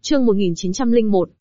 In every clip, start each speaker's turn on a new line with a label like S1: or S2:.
S1: Chương 1901,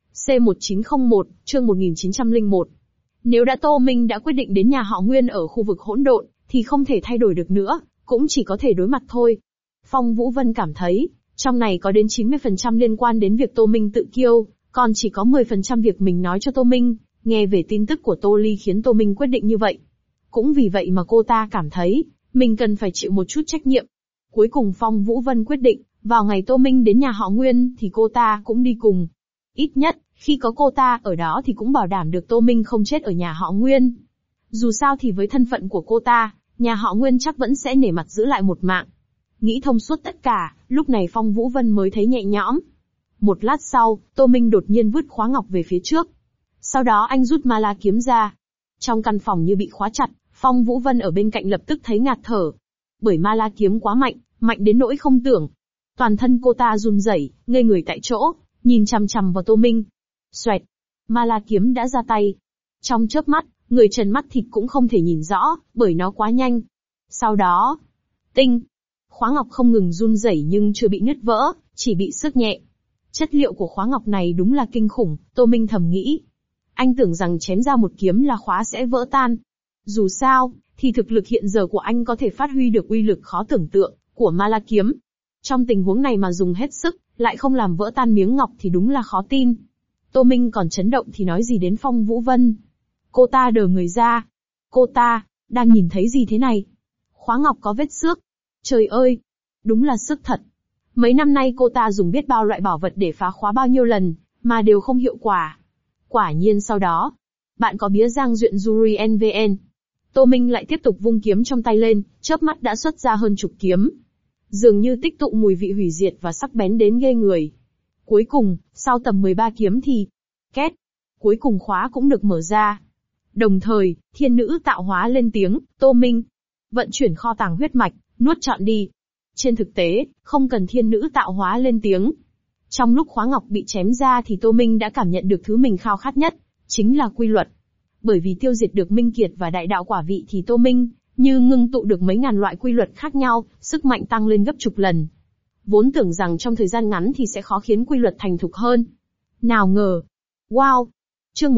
S1: C1901, chương 1901. Nếu đã Tô Minh đã quyết định đến nhà họ Nguyên ở khu vực hỗn độn, thì không thể thay đổi được nữa, cũng chỉ có thể đối mặt thôi. Phong Vũ Vân cảm thấy, trong này có đến 90% liên quan đến việc Tô Minh tự kiêu, còn chỉ có 10% việc mình nói cho Tô Minh, nghe về tin tức của Tô Ly khiến Tô Minh quyết định như vậy. Cũng vì vậy mà cô ta cảm thấy, mình cần phải chịu một chút trách nhiệm. Cuối cùng Phong Vũ Vân quyết định, vào ngày Tô Minh đến nhà họ Nguyên thì cô ta cũng đi cùng. Ít nhất, khi có cô ta ở đó thì cũng bảo đảm được Tô Minh không chết ở nhà họ Nguyên. Dù sao thì với thân phận của cô ta, nhà họ Nguyên chắc vẫn sẽ nể mặt giữ lại một mạng. Nghĩ thông suốt tất cả, lúc này Phong Vũ Vân mới thấy nhẹ nhõm. Một lát sau, Tô Minh đột nhiên vứt khóa ngọc về phía trước. Sau đó anh rút ma la kiếm ra. Trong căn phòng như bị khóa chặt, Phong Vũ Vân ở bên cạnh lập tức thấy ngạt thở. Bởi ma la kiếm quá mạnh, mạnh đến nỗi không tưởng. Toàn thân cô ta run rẩy, ngây người tại chỗ, nhìn chằm chằm vào Tô Minh. Xoẹt, ma la kiếm đã ra tay. Trong chớp mắt, người trần mắt thịt cũng không thể nhìn rõ, bởi nó quá nhanh. Sau đó, tinh, khóa ngọc không ngừng run rẩy nhưng chưa bị nứt vỡ, chỉ bị xước nhẹ. Chất liệu của khóa ngọc này đúng là kinh khủng, Tô Minh thầm nghĩ. Anh tưởng rằng chém ra một kiếm là khóa sẽ vỡ tan. Dù sao, thì thực lực hiện giờ của anh có thể phát huy được uy lực khó tưởng tượng của ma la kiếm. Trong tình huống này mà dùng hết sức, lại không làm vỡ tan miếng ngọc thì đúng là khó tin. Tô Minh còn chấn động thì nói gì đến Phong Vũ Vân. Cô ta đờ người ra. Cô ta, đang nhìn thấy gì thế này? Khóa ngọc có vết xước. Trời ơi! Đúng là xước thật. Mấy năm nay cô ta dùng biết bao loại bảo vật để phá khóa bao nhiêu lần, mà đều không hiệu quả. Quả nhiên sau đó, bạn có bía Giang Duyện Yuri NVN. Tô Minh lại tiếp tục vung kiếm trong tay lên, chớp mắt đã xuất ra hơn chục kiếm. Dường như tích tụ mùi vị hủy diệt và sắc bén đến ghê người. Cuối cùng, sau tầm 13 kiếm thì, két, cuối cùng khóa cũng được mở ra. Đồng thời, thiên nữ tạo hóa lên tiếng, Tô Minh, vận chuyển kho tàng huyết mạch, nuốt trọn đi. Trên thực tế, không cần thiên nữ tạo hóa lên tiếng. Trong lúc khóa ngọc bị chém ra thì Tô Minh đã cảm nhận được thứ mình khao khát nhất, chính là quy luật. Bởi vì tiêu diệt được Minh Kiệt và đại đạo quả vị thì Tô Minh như ngưng tụ được mấy ngàn loại quy luật khác nhau, sức mạnh tăng lên gấp chục lần. Vốn tưởng rằng trong thời gian ngắn thì sẽ khó khiến quy luật thành thục hơn. Nào ngờ. Wow! Chương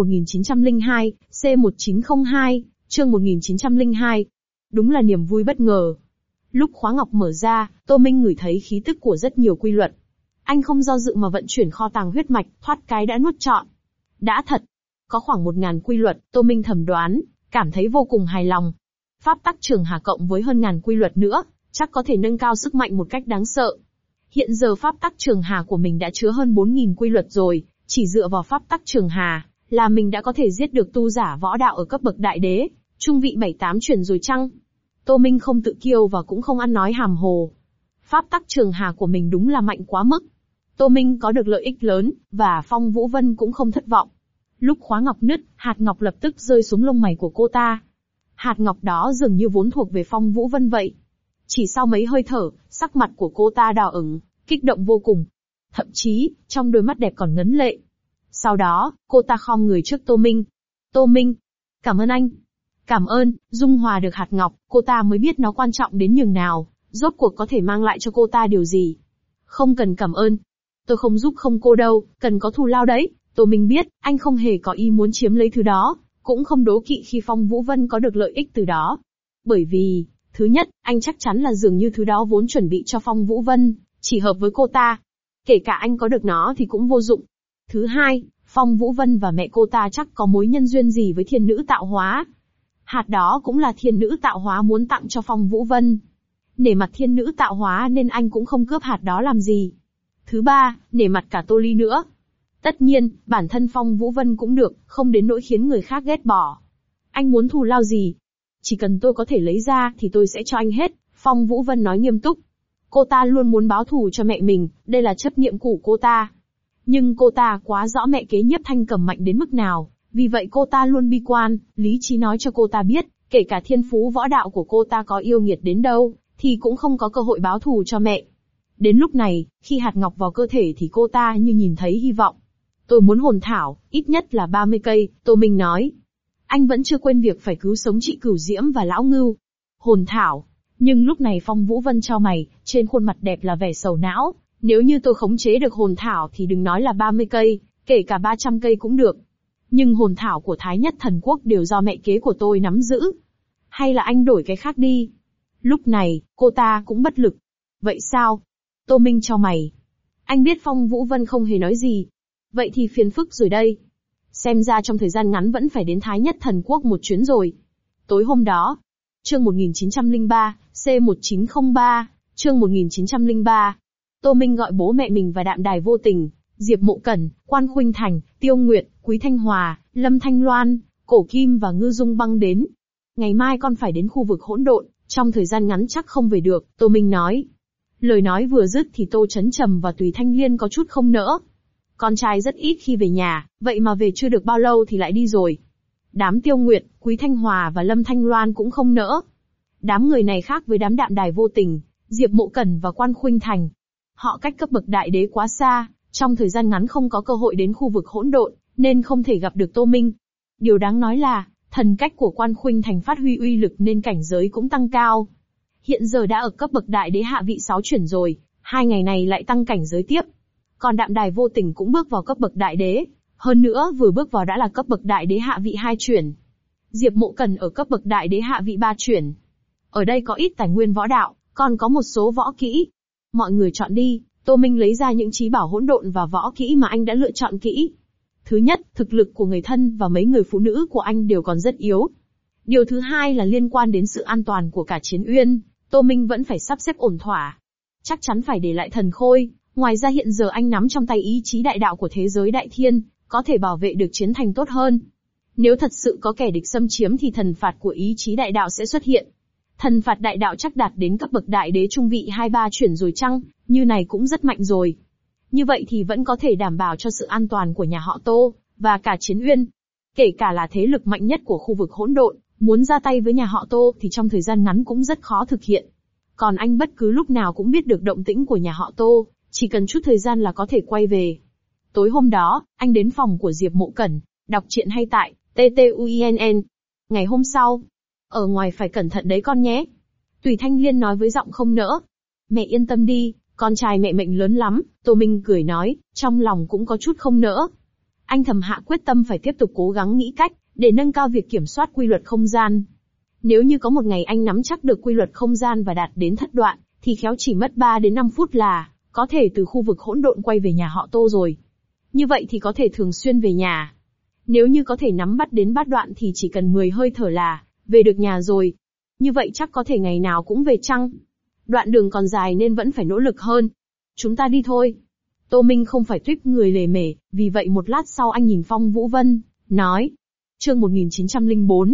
S1: 1902, C1902, chương 1902. Đúng là niềm vui bất ngờ. Lúc khóa ngọc mở ra, Tô Minh ngửi thấy khí tức của rất nhiều quy luật. Anh không do dự mà vận chuyển kho tàng huyết mạch, thoát cái đã nuốt trọn. Đã thật. Có khoảng 1000 quy luật, Tô Minh thầm đoán, cảm thấy vô cùng hài lòng. Pháp tắc Trường Hà cộng với hơn ngàn quy luật nữa, chắc có thể nâng cao sức mạnh một cách đáng sợ. Hiện giờ pháp tắc Trường Hà của mình đã chứa hơn 4000 quy luật rồi, chỉ dựa vào pháp tắc Trường Hà, là mình đã có thể giết được tu giả võ đạo ở cấp bậc đại đế, trung vị 7-8 chuyển rồi chăng? Tô Minh không tự kiêu và cũng không ăn nói hàm hồ. Pháp tắc Trường Hà của mình đúng là mạnh quá mức. Tô Minh có được lợi ích lớn, và Phong Vũ Vân cũng không thất vọng. Lúc khóa ngọc nứt, hạt ngọc lập tức rơi xuống lông mày của cô ta. Hạt ngọc đó dường như vốn thuộc về Phong Vũ Vân vậy. Chỉ sau mấy hơi thở, sắc mặt của cô ta đỏ ửng, kích động vô cùng. Thậm chí, trong đôi mắt đẹp còn ngấn lệ. Sau đó, cô ta khom người trước Tô Minh. Tô Minh, cảm ơn anh. Cảm ơn, dung hòa được hạt ngọc, cô ta mới biết nó quan trọng đến nhường nào, rốt cuộc có thể mang lại cho cô ta điều gì. Không cần cảm ơn. Tôi không giúp không cô đâu, cần có thù lao đấy. Tô Minh biết, anh không hề có ý muốn chiếm lấy thứ đó, cũng không đố kỵ khi Phong Vũ Vân có được lợi ích từ đó. Bởi vì, thứ nhất, anh chắc chắn là dường như thứ đó vốn chuẩn bị cho Phong Vũ Vân, chỉ hợp với cô ta. Kể cả anh có được nó thì cũng vô dụng. Thứ hai, Phong Vũ Vân và mẹ cô ta chắc có mối nhân duyên gì với thiên nữ tạo hóa. Hạt đó cũng là thiên nữ tạo hóa muốn tặng cho Phong Vũ Vân. Nể mặt thiên nữ tạo hóa nên anh cũng không cướp hạt đó làm gì. Thứ ba, nể mặt cả Tô Ly nữa. Tất nhiên, bản thân Phong Vũ Vân cũng được, không đến nỗi khiến người khác ghét bỏ. Anh muốn thù lao gì? Chỉ cần tôi có thể lấy ra thì tôi sẽ cho anh hết, Phong Vũ Vân nói nghiêm túc. Cô ta luôn muốn báo thù cho mẹ mình, đây là chấp niệm của cô ta. Nhưng cô ta quá rõ mẹ kế Nhiếp Thanh Cầm mạnh đến mức nào, vì vậy cô ta luôn bi quan, lý trí nói cho cô ta biết, kể cả thiên phú võ đạo của cô ta có yêu nghiệt đến đâu, thì cũng không có cơ hội báo thù cho mẹ. Đến lúc này, khi hạt ngọc vào cơ thể thì cô ta như nhìn thấy hy vọng. Tôi muốn hồn thảo, ít nhất là 30 cây, Tô Minh nói. Anh vẫn chưa quên việc phải cứu sống chị Cửu Diễm và Lão Ngưu. Hồn thảo. Nhưng lúc này Phong Vũ Vân chau mày, trên khuôn mặt đẹp là vẻ sầu não, Nếu như tôi khống chế được hồn thảo thì đừng nói là 30 cây, kể cả 300 cây cũng được. Nhưng hồn thảo của Thái Nhất Thần Quốc đều do mẹ kế của tôi nắm giữ. Hay là anh đổi cái khác đi? Lúc này, cô ta cũng bất lực. Vậy sao? Tô Minh chau mày. Anh biết Phong Vũ Vân không hề nói gì. Vậy thì phiền phức rồi đây. Xem ra trong thời gian ngắn vẫn phải đến Thái Nhất Thần Quốc một chuyến rồi. Tối hôm đó, chương 1903, C1903, chương 1903. Tô Minh gọi bố mẹ mình và Đạm Đài Vô Tình, Diệp Mộ Cẩn, Quan Khuynh Thành, Tiêu Nguyệt, Quý Thanh Hòa, Lâm Thanh Loan, Cổ Kim và Ngư Dung Băng đến. Ngày mai con phải đến khu vực hỗn độn, trong thời gian ngắn chắc không về được, Tô Minh nói. Lời nói vừa dứt thì Tô Chấn Trầm và Tùy Thanh Liên có chút không nỡ. Con trai rất ít khi về nhà, vậy mà về chưa được bao lâu thì lại đi rồi. Đám Tiêu Nguyệt, Quý Thanh Hòa và Lâm Thanh Loan cũng không nỡ. Đám người này khác với đám Đạm Đài Vô Tình, Diệp Mộ Cẩn và Quan Khuynh Thành. Họ cách cấp bậc đại đế quá xa, trong thời gian ngắn không có cơ hội đến khu vực hỗn độn, nên không thể gặp được Tô Minh. Điều đáng nói là, thần cách của Quan Khuynh Thành phát huy uy lực nên cảnh giới cũng tăng cao. Hiện giờ đã ở cấp bậc đại đế hạ vị 6 chuyển rồi, 2 ngày này lại tăng cảnh giới tiếp. Còn Đạm Đài Vô Tình cũng bước vào cấp bậc đại đế, hơn nữa vừa bước vào đã là cấp bậc đại đế hạ vị 2 chuyển. Diệp Mộ Cẩn ở cấp bậc đại đế hạ vị 3 chuyển. Ở đây có ít tài nguyên võ đạo, còn có một số võ kỹ. Mọi người chọn đi. Tô Minh lấy ra những trí bảo hỗn độn và võ kỹ mà anh đã lựa chọn kỹ. Thứ nhất, thực lực của người thân và mấy người phụ nữ của anh đều còn rất yếu. Điều thứ hai là liên quan đến sự an toàn của cả Chiến Uyên, Tô Minh vẫn phải sắp xếp ổn thỏa. Chắc chắn phải để lại thần khôi, ngoài ra hiện giờ anh nắm trong tay ý chí đại đạo của thế giới đại thiên, có thể bảo vệ được chiến thành tốt hơn. Nếu thật sự có kẻ địch xâm chiếm thì thần phạt của ý chí đại đạo sẽ xuất hiện. Thần phạt đại đạo chắc đạt đến cấp bậc đại đế trung vị 2-3 chuyển rồi chăng, như này cũng rất mạnh rồi. Như vậy thì vẫn có thể đảm bảo cho sự an toàn của nhà họ Tô, và cả Chiến Uyên. Kể cả là thế lực mạnh nhất của khu vực hỗn độn, muốn ra tay với nhà họ Tô thì trong thời gian ngắn cũng rất khó thực hiện. Còn anh bất cứ lúc nào cũng biết được động tĩnh của nhà họ Tô, chỉ cần chút thời gian là có thể quay về. Tối hôm đó, anh đến phòng của Diệp Mộ Cẩn, đọc truyện hay tại TTUINN. Ngày hôm sau, ở ngoài phải cẩn thận đấy con nhé. Tùy Thanh Liên nói với giọng không nỡ. Mẹ yên tâm đi, con trai mẹ mệnh lớn lắm, Tô Minh cười nói, trong lòng cũng có chút không nỡ. Anh thầm hạ quyết tâm phải tiếp tục cố gắng nghĩ cách, để nâng cao việc kiểm soát quy luật không gian. Nếu như có một ngày anh nắm chắc được quy luật không gian và đạt đến thất đoạn, thì khéo chỉ mất 3 đến 5 phút là có thể từ khu vực hỗn độn quay về nhà họ Tô rồi. Như vậy thì có thể thường xuyên về nhà. Nếu như có thể nắm bắt đến bát đoạn thì chỉ cần 10 hơi thở là về được nhà rồi. Như vậy chắc có thể ngày nào cũng về chăng? Đoạn đường còn dài nên vẫn phải nỗ lực hơn. Chúng ta đi thôi. Tô Minh không phải tuýp người lề mề, vì vậy một lát sau anh nhìn Phong Vũ Vân, nói. Chương 1904,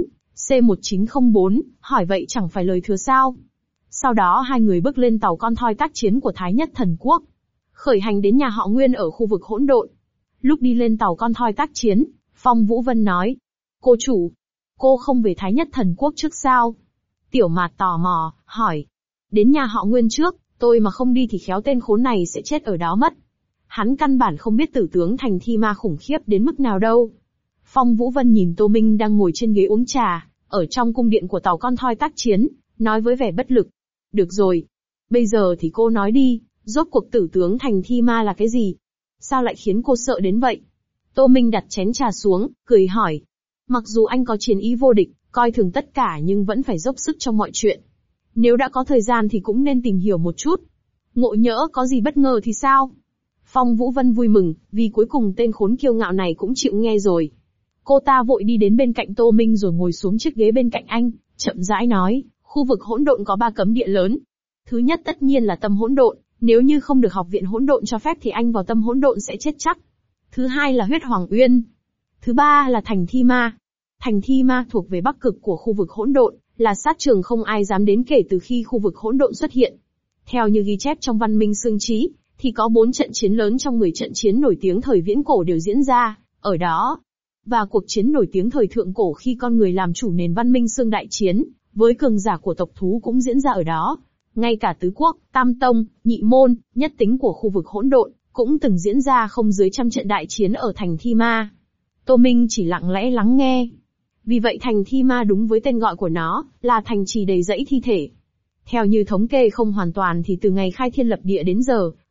S1: C1904, hỏi vậy chẳng phải lời thừa sao? Sau đó hai người bước lên tàu con thoi tác chiến của Thái Nhất Thần Quốc, khởi hành đến nhà họ Nguyên ở khu vực hỗn độn. Lúc đi lên tàu con thoi tác chiến, Phong Vũ Vân nói. Cô chủ, cô không về Thái Nhất Thần Quốc trước sao? Tiểu Mạt tò mò, hỏi. Đến nhà họ Nguyên trước, tôi mà không đi thì khéo tên khốn này sẽ chết ở đó mất. Hắn căn bản không biết tử tướng Thành Thi Ma khủng khiếp đến mức nào đâu. Phong Vũ Vân nhìn Tô Minh đang ngồi trên ghế uống trà, ở trong cung điện của tàu con thoi tác chiến, nói với vẻ bất lực. Được rồi. Bây giờ thì cô nói đi, rốt cuộc tử tướng Thành Thi Ma là cái gì? Sao lại khiến cô sợ đến vậy? Tô Minh đặt chén trà xuống, cười hỏi. Mặc dù anh có chiến ý vô địch, coi thường tất cả nhưng vẫn phải dốc sức trong mọi chuyện. Nếu đã có thời gian thì cũng nên tìm hiểu một chút. Ngộ nhỡ có gì bất ngờ thì sao? Phong Vũ Vân vui mừng, vì cuối cùng tên khốn kiêu ngạo này cũng chịu nghe rồi. Cô ta vội đi đến bên cạnh Tô Minh rồi ngồi xuống chiếc ghế bên cạnh anh, chậm rãi nói, khu vực hỗn độn có 3 cấm địa lớn. Thứ nhất tất nhiên là tâm hỗn độn, nếu như không được học viện hỗn độn cho phép thì anh vào tâm hỗn độn sẽ chết chắc. Thứ hai là huyết hoàng uyên. Thứ ba là thành thi ma. Thành thi ma thuộc về bắc cực của khu vực hỗn độn, là sát trường không ai dám đến kể từ khi khu vực hỗn độn xuất hiện. Theo như ghi chép trong văn minh xương trí, thì có 4 trận chiến lớn trong 10 trận chiến nổi tiếng thời viễn cổ đều diễn ra ở đó. Và cuộc chiến nổi tiếng thời thượng cổ khi con người làm chủ nền văn minh xương đại chiến với cường giả của tộc thú cũng diễn ra ở đó. Ngay cả tứ quốc, tam tông, nhị môn, nhất tính của khu vực hỗn độn cũng từng diễn ra không dưới 100 trận đại chiến ở thành Thi Ma. Tô Minh chỉ lặng lẽ lắng nghe. Vì vậy thành Thi Ma đúng với tên gọi của nó, là thành trì đầy rẫy thi thể. Theo như thống kê không hoàn toàn thì từ ngày khai thiên lập địa đến giờ,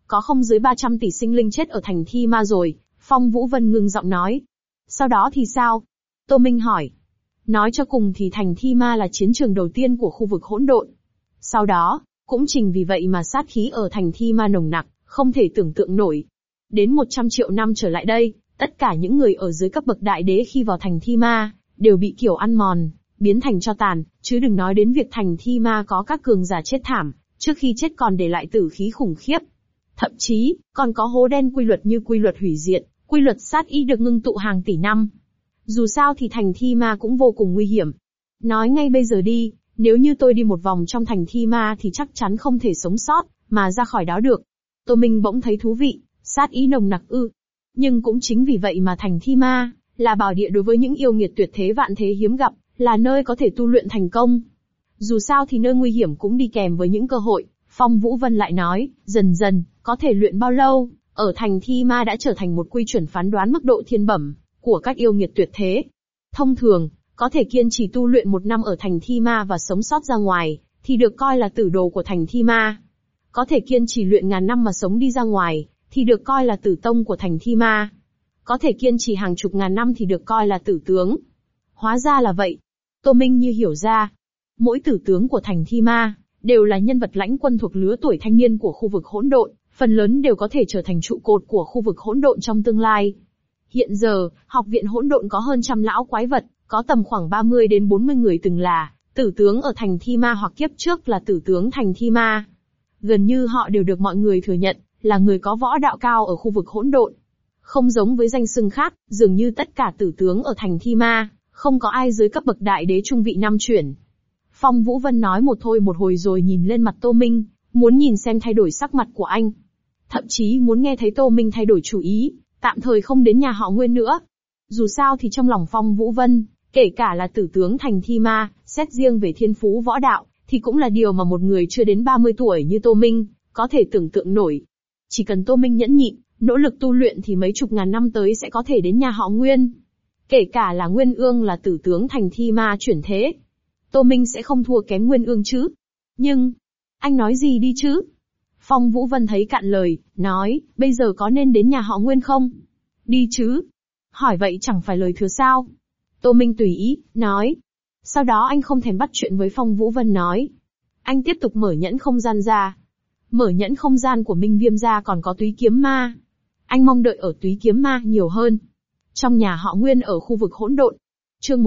S1: có không dưới 300 tỷ sinh linh chết ở thành Thi Ma rồi, Phong Vũ Vân ngưng giọng nói. Sau đó thì sao? Tô Minh hỏi. Nói cho cùng thì thành Thi Ma là chiến trường đầu tiên của khu vực hỗn độn. Sau đó, cũng chính vì vậy mà sát khí ở thành Thi Ma nồng nặc, không thể tưởng tượng nổi. Đến 100 triệu năm trở lại đây, tất cả những người ở dưới cấp bậc đại đế khi vào thành Thi Ma, đều bị kiểu ăn mòn, biến thành tro tàn, chứ đừng nói đến việc thành Thi Ma có các cường giả chết thảm, trước khi chết còn để lại tử khí khủng khiếp. Thậm chí, còn có hố đen quy luật như quy luật hủy diệt, quy luật sát ý được ngưng tụ hàng tỷ năm. Dù sao thì thành Thi Ma cũng vô cùng nguy hiểm. Nói ngay bây giờ đi, nếu như tôi đi một vòng trong thành Thi Ma thì chắc chắn không thể sống sót, mà ra khỏi đó được. Tô Minh bỗng thấy thú vị, sát ý nồng nặc ư. Nhưng cũng chính vì vậy mà thành Thi Ma, là bảo địa đối với những yêu nghiệt tuyệt thế vạn thế hiếm gặp, là nơi có thể tu luyện thành công. Dù sao thì nơi nguy hiểm cũng đi kèm với những cơ hội, Phong Vũ Vân lại nói, dần dần, có thể luyện bao lâu, ở thành Thi Ma đã trở thành một quy chuẩn phán đoán mức độ thiên bẩm của các yêu nghiệt tuyệt thế. Thông thường, có thể kiên trì tu luyện 1 năm ở thành Thi Ma và sống sót ra ngoài, thì được coi là tử đồ của thành Thi Ma. Có thể kiên trì luyện ngàn năm mà sống đi ra ngoài, thì được coi là tử tông của thành Thi Ma. Có thể kiên trì hàng chục ngàn năm thì được coi là tử tướng. Hóa ra là vậy. Tô Minh như hiểu ra. Mỗi tử tướng của thành Thi Ma, đều là nhân vật lãnh quân thuộc lứa tuổi thanh niên của khu vực hỗn độn, phần lớn đều có thể trở thành trụ cột của khu vực hỗn độn trong tương lai. Hiện giờ, học viện hỗn độn có hơn trăm lão quái vật, có tầm khoảng 30 đến 40 người từng là tử tướng ở thành Thi Ma hoặc kiếp trước là tử tướng thành Thi Ma. Gần như họ đều được mọi người thừa nhận là người có võ đạo cao ở khu vực hỗn độn. Không giống với danh xưng khác, dường như tất cả tử tướng ở thành Thi Ma, không có ai dưới cấp bậc đại đế trung vị 5 chuyển. Phong Vũ Vân nói một thôi một hồi rồi nhìn lên mặt Tô Minh, muốn nhìn xem thay đổi sắc mặt của anh. Thậm chí muốn nghe thấy Tô Minh thay đổi chủ ý, tạm thời không đến nhà họ Nguyên nữa. Dù sao thì trong lòng Phong Vũ Vân, kể cả là tử tướng thành Thi Ma, xét riêng về thiên phú võ đạo, thì cũng là điều mà một người chưa đến 30 tuổi như Tô Minh, có thể tưởng tượng nổi. Chỉ cần Tô Minh nhẫn nhịn, nỗ lực tu luyện thì mấy chục ngàn năm tới sẽ có thể đến nhà họ Nguyên. Kể cả là Nguyên Ương là tử tướng thành Thi Ma chuyển thế, Tô Minh sẽ không thua kém Nguyên Ương chứ. Nhưng, anh nói gì đi chứ? Phong Vũ Vân thấy cạn lời, nói, bây giờ có nên đến nhà họ Nguyên không? Đi chứ. Hỏi vậy chẳng phải lời thừa sao? Tô Minh tùy ý, nói. Sau đó anh không thèm bắt chuyện với Phong Vũ Vân nói. Anh tiếp tục mở nhẫn không gian ra. Mở nhẫn không gian của Minh Viêm ra còn có Túy Kiếm Ma. Anh mong đợi ở Túy Kiếm Ma nhiều hơn. Trong nhà họ Nguyên ở khu vực hỗn độn. Chương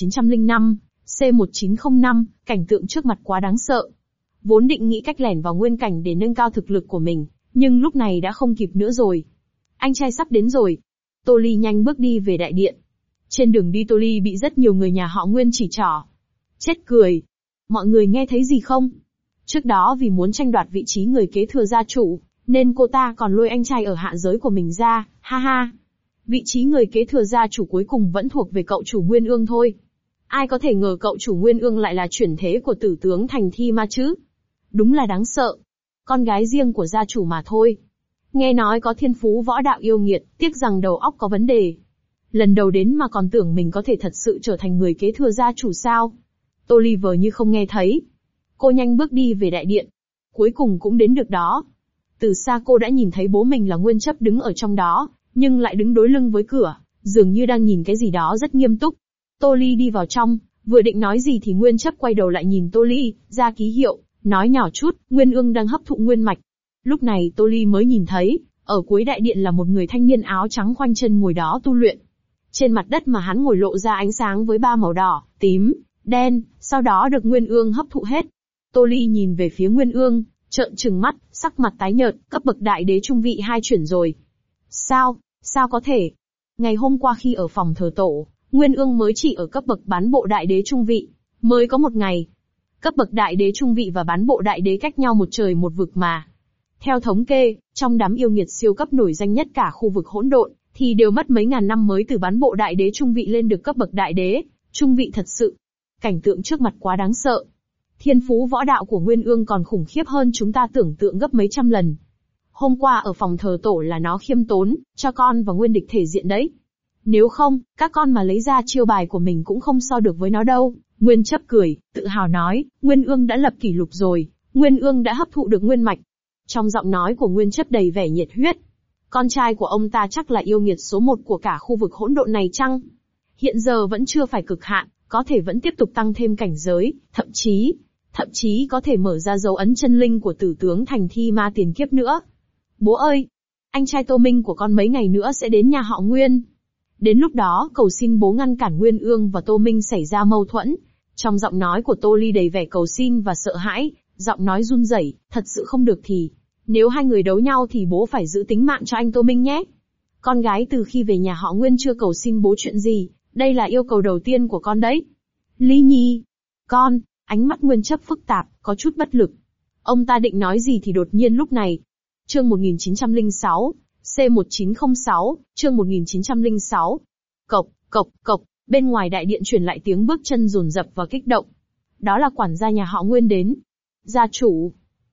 S1: 1905, C1905, cảnh tượng trước mặt quá đáng sợ. Vốn định nghĩ cách lẻn vào nguyên cảnh để nâng cao thực lực của mình, nhưng lúc này đã không kịp nữa rồi. Anh trai sắp đến rồi. Tô Ly nhanh bước đi về đại điện. Trên đường đi Tô Ly bị rất nhiều người nhà họ Nguyên chỉ trỏ. Chết cười. Mọi người nghe thấy gì không? Trước đó vì muốn tranh đoạt vị trí người kế thừa gia chủ, nên cô ta còn lôi anh trai ở hạ giới của mình ra, ha ha. Vị trí người kế thừa gia chủ cuối cùng vẫn thuộc về cậu chủ Nguyên Ương thôi. Ai có thể ngờ cậu chủ Nguyên Ương lại là chuyển thế của tử tướng thành Thi Ma chứ? Đúng là đáng sợ. Con gái riêng của gia chủ mà thôi. Nghe nói có thiên phú võ đạo yêu nghiệt, tiếc rằng đầu óc có vấn đề. Lần đầu đến mà còn tưởng mình có thể thật sự trở thành người kế thừa gia chủ sao? Tô Ly vờ như không nghe thấy. Cô nhanh bước đi về đại điện. Cuối cùng cũng đến được đó. Từ xa cô đã nhìn thấy bố mình là Nguyên Chấp đứng ở trong đó, nhưng lại đứng đối lưng với cửa, dường như đang nhìn cái gì đó rất nghiêm túc. Tô Ly đi vào trong, vừa định nói gì thì Nguyên Chấp quay đầu lại nhìn Tô Ly, ra ký hiệu, nói nhỏ chút, Nguyên Ương đang hấp thụ nguyên mạch. Lúc này Tô Ly mới nhìn thấy, ở cuối đại điện là một người thanh niên áo trắng khoanh chân ngồi đó tu luyện. Trên mặt đất mà hắn ngồi lộ ra ánh sáng với 3 màu đỏ, tím, đen, sau đó được Nguyên Ương hấp thụ hết. Tô Ly nhìn về phía Nguyên Ương, trợn trừng mắt, sắc mặt tái nhợt, cấp bậc đại đế trung vị 2 chuyển rồi. Sao có thể? Ngày hôm qua khi ở phòng thờ tổ, Nguyên Ương mới chỉ ở cấp bậc bán bộ đại đế trung vị, mới có 1 ngày. Cấp bậc đại đế trung vị và bán bộ đại đế cách nhau một trời một vực mà. Theo thống kê, trong đám yêu nghiệt siêu cấp nổi danh nhất cả khu vực hỗn độn, thì đều mất mấy ngàn năm mới từ bán bộ đại đế trung vị lên được cấp bậc đại đế trung vị thật sự. Cảnh tượng trước mặt quá đáng sợ. Thiên phú võ đạo của Nguyên Ương còn khủng khiếp hơn chúng ta tưởng tượng gấp mấy trăm lần. Hôm qua ở phòng thờ tổ là nó khiêm tốn, cho con và Nguyên địch thể diện đấy. Nếu không, các con mà lấy ra chiêu bài của mình cũng không so được với nó đâu. Nguyên Chấp cười, tự hào nói, Nguyên Ương đã lập kỷ lục rồi, Nguyên Ương đã hấp thụ được nguyên mạch. Trong giọng nói của Nguyên Chấp đầy vẻ nhiệt huyết. Con trai của ông ta chắc là yêu nghiệt số một của cả khu vực hỗn độn này chăng? Hiện giờ vẫn chưa phải cực hạn, có thể vẫn tiếp tục tăng thêm cảnh giới, thậm chí có thể mở ra dấu ấn chân linh của tử tướng thành thi ma tiền kiếp nữa. Bố ơi! Anh trai Tô Minh của con mấy ngày nữa sẽ đến nhà họ Nguyên. Đến lúc đó cầu xin bố ngăn cản Nguyên Ương và Tô Minh xảy ra mâu thuẫn. Trong giọng nói của Tô Ly đầy vẻ cầu xin và sợ hãi, giọng nói run rẩy, thật sự không được thì, nếu hai người đấu nhau thì bố phải giữ tính mạng cho anh Tô Minh nhé. Con gái từ khi về nhà họ Nguyên chưa cầu xin bố chuyện gì, đây là yêu cầu đầu tiên của con đấy. Ly Nhi, con, ánh mắt Nguyên Chấp phức tạp, có chút bất lực. Ông ta định nói gì thì đột nhiên lúc này. Chương 1906, C1906, chương 1906. Cộc, cộc, cộc, bên ngoài đại điện truyền lại tiếng bước chân dồn dập và kích động. Đó là quản gia nhà họ Nguyên đến. Gia chủ.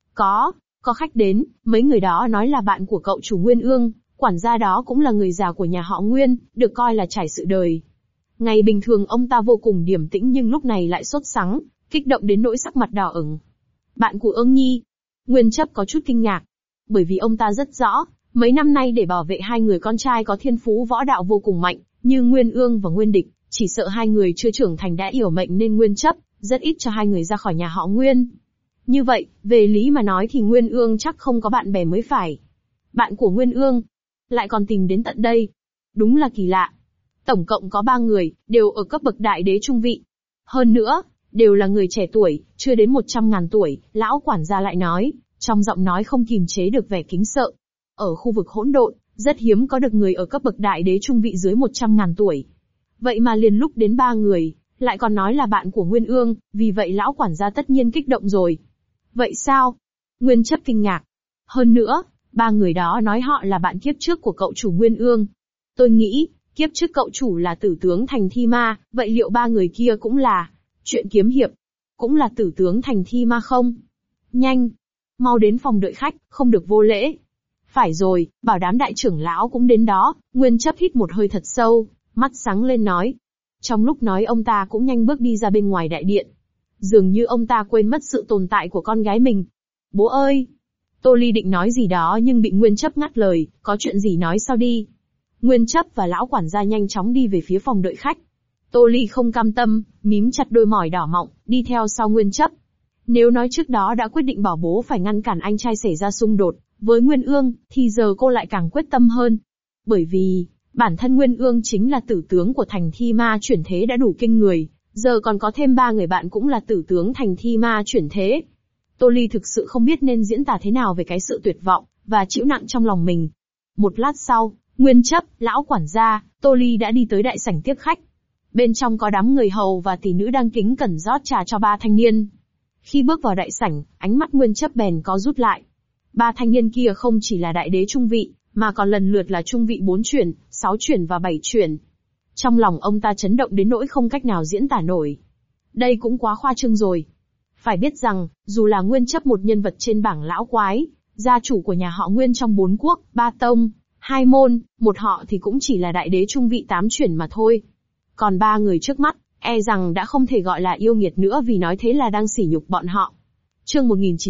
S1: Có khách đến, mấy người đó nói là bạn của cậu chủ Nguyên Ương, quản gia đó cũng là người già của nhà họ Nguyên, được coi là trải sự đời. Ngày bình thường ông ta vô cùng điềm tĩnh nhưng lúc này lại sốt sắng, kích động đến nỗi sắc mặt đỏ ửng. Bạn của Ương Nhi. Nguyên Chấp có chút kinh ngạc. Bởi vì ông ta rất rõ, mấy năm nay để bảo vệ hai người con trai có thiên phú võ đạo vô cùng mạnh, như Nguyên Ương và Nguyên Địch, chỉ sợ hai người chưa trưởng thành đã yểu mệnh nên Nguyên Chấp rất ít cho hai người ra khỏi nhà họ Nguyên. Như vậy, về lý mà nói thì Nguyên Ương chắc không có bạn bè mới phải. Bạn của Nguyên Ương lại còn tìm đến tận đây. Đúng là kỳ lạ. Tổng cộng có 3 người, đều ở cấp bậc đại đế trung vị. Hơn nữa, đều là người trẻ tuổi, chưa đến 100.000 tuổi, lão quản gia lại nói, trong giọng nói không kìm chế được vẻ kính sợ. Ở khu vực hỗn độn, rất hiếm có được người ở cấp bậc đại đế trung vị dưới 100.000 tuổi. Vậy mà liền lúc đến 3 người, lại còn nói là bạn của Nguyên Ương, vì vậy lão quản gia tất nhiên kích động rồi. Vậy sao? Nguyên Chấp kinh ngạc. Hơn nữa, 3 người đó nói họ là bạn kiếp trước của cậu chủ Nguyên Ương. Tôi nghĩ, kiếp trước cậu chủ là tử tướng thành thi ma, vậy liệu 3 người kia cũng là chuyện kiếm hiệp, cũng là tử tướng thành thi ma không? Nhanh! Mau đến phòng đợi khách, không được vô lễ. Phải rồi, bảo đám đại trưởng lão cũng đến đó. Nguyên Chấp hít một hơi thật sâu, mắt sáng lên nói. Trong lúc nói ông ta cũng nhanh bước đi ra bên ngoài đại điện. Dường như ông ta quên mất sự tồn tại của con gái mình. Bố ơi! Tô Ly định nói gì đó nhưng bị Nguyên Chấp ngắt lời, có chuyện gì nói sau đi. Nguyên Chấp và lão quản gia nhanh chóng đi về phía phòng đợi khách. Tô Ly không cam tâm, mím chặt đôi mỏi đỏ mọng, đi theo sau Nguyên Chấp. Nếu nói trước đó đã quyết định bảo bố phải ngăn cản anh trai xảy ra xung đột với Nguyên Ương, thì giờ cô lại càng quyết tâm hơn. Bởi vì, bản thân Nguyên Ương chính là tử tướng của thành thi ma chuyển thế đã đủ kinh người, giờ còn có thêm 3 người bạn cũng là tử tướng thành thi ma chuyển thế. Tô Ly thực sự không biết nên diễn tả thế nào về cái sự tuyệt vọng và chịu nặng trong lòng mình. Một lát sau, Nguyên Chấp, lão quản gia, Tô Ly đã đi tới đại sảnh tiếp khách. Bên trong có đám người hầu và tỷ nữ đang kính cẩn rót trà cho 3 thanh niên. Khi bước vào đại sảnh, ánh mắt Nguyên Chấp bèn có rút lại. 3 thanh niên kia không chỉ là đại đế trung vị, mà còn lần lượt là trung vị 4 chuyển, 6 chuyển và 7 chuyển. Trong lòng ông ta chấn động đến nỗi không cách nào diễn tả nổi. Đây cũng quá khoa trương rồi. Phải biết rằng, dù là Nguyên Chấp một nhân vật trên bảng lão quái, gia chủ của nhà họ Nguyên trong 4 quốc, 3 tông, 2 môn, một họ thì cũng chỉ là đại đế trung vị 8 chuyển mà thôi. Còn 3 người trước mắt, e rằng đã không thể gọi là yêu nghiệt nữa vì nói thế là đang sỉ nhục bọn họ. Chương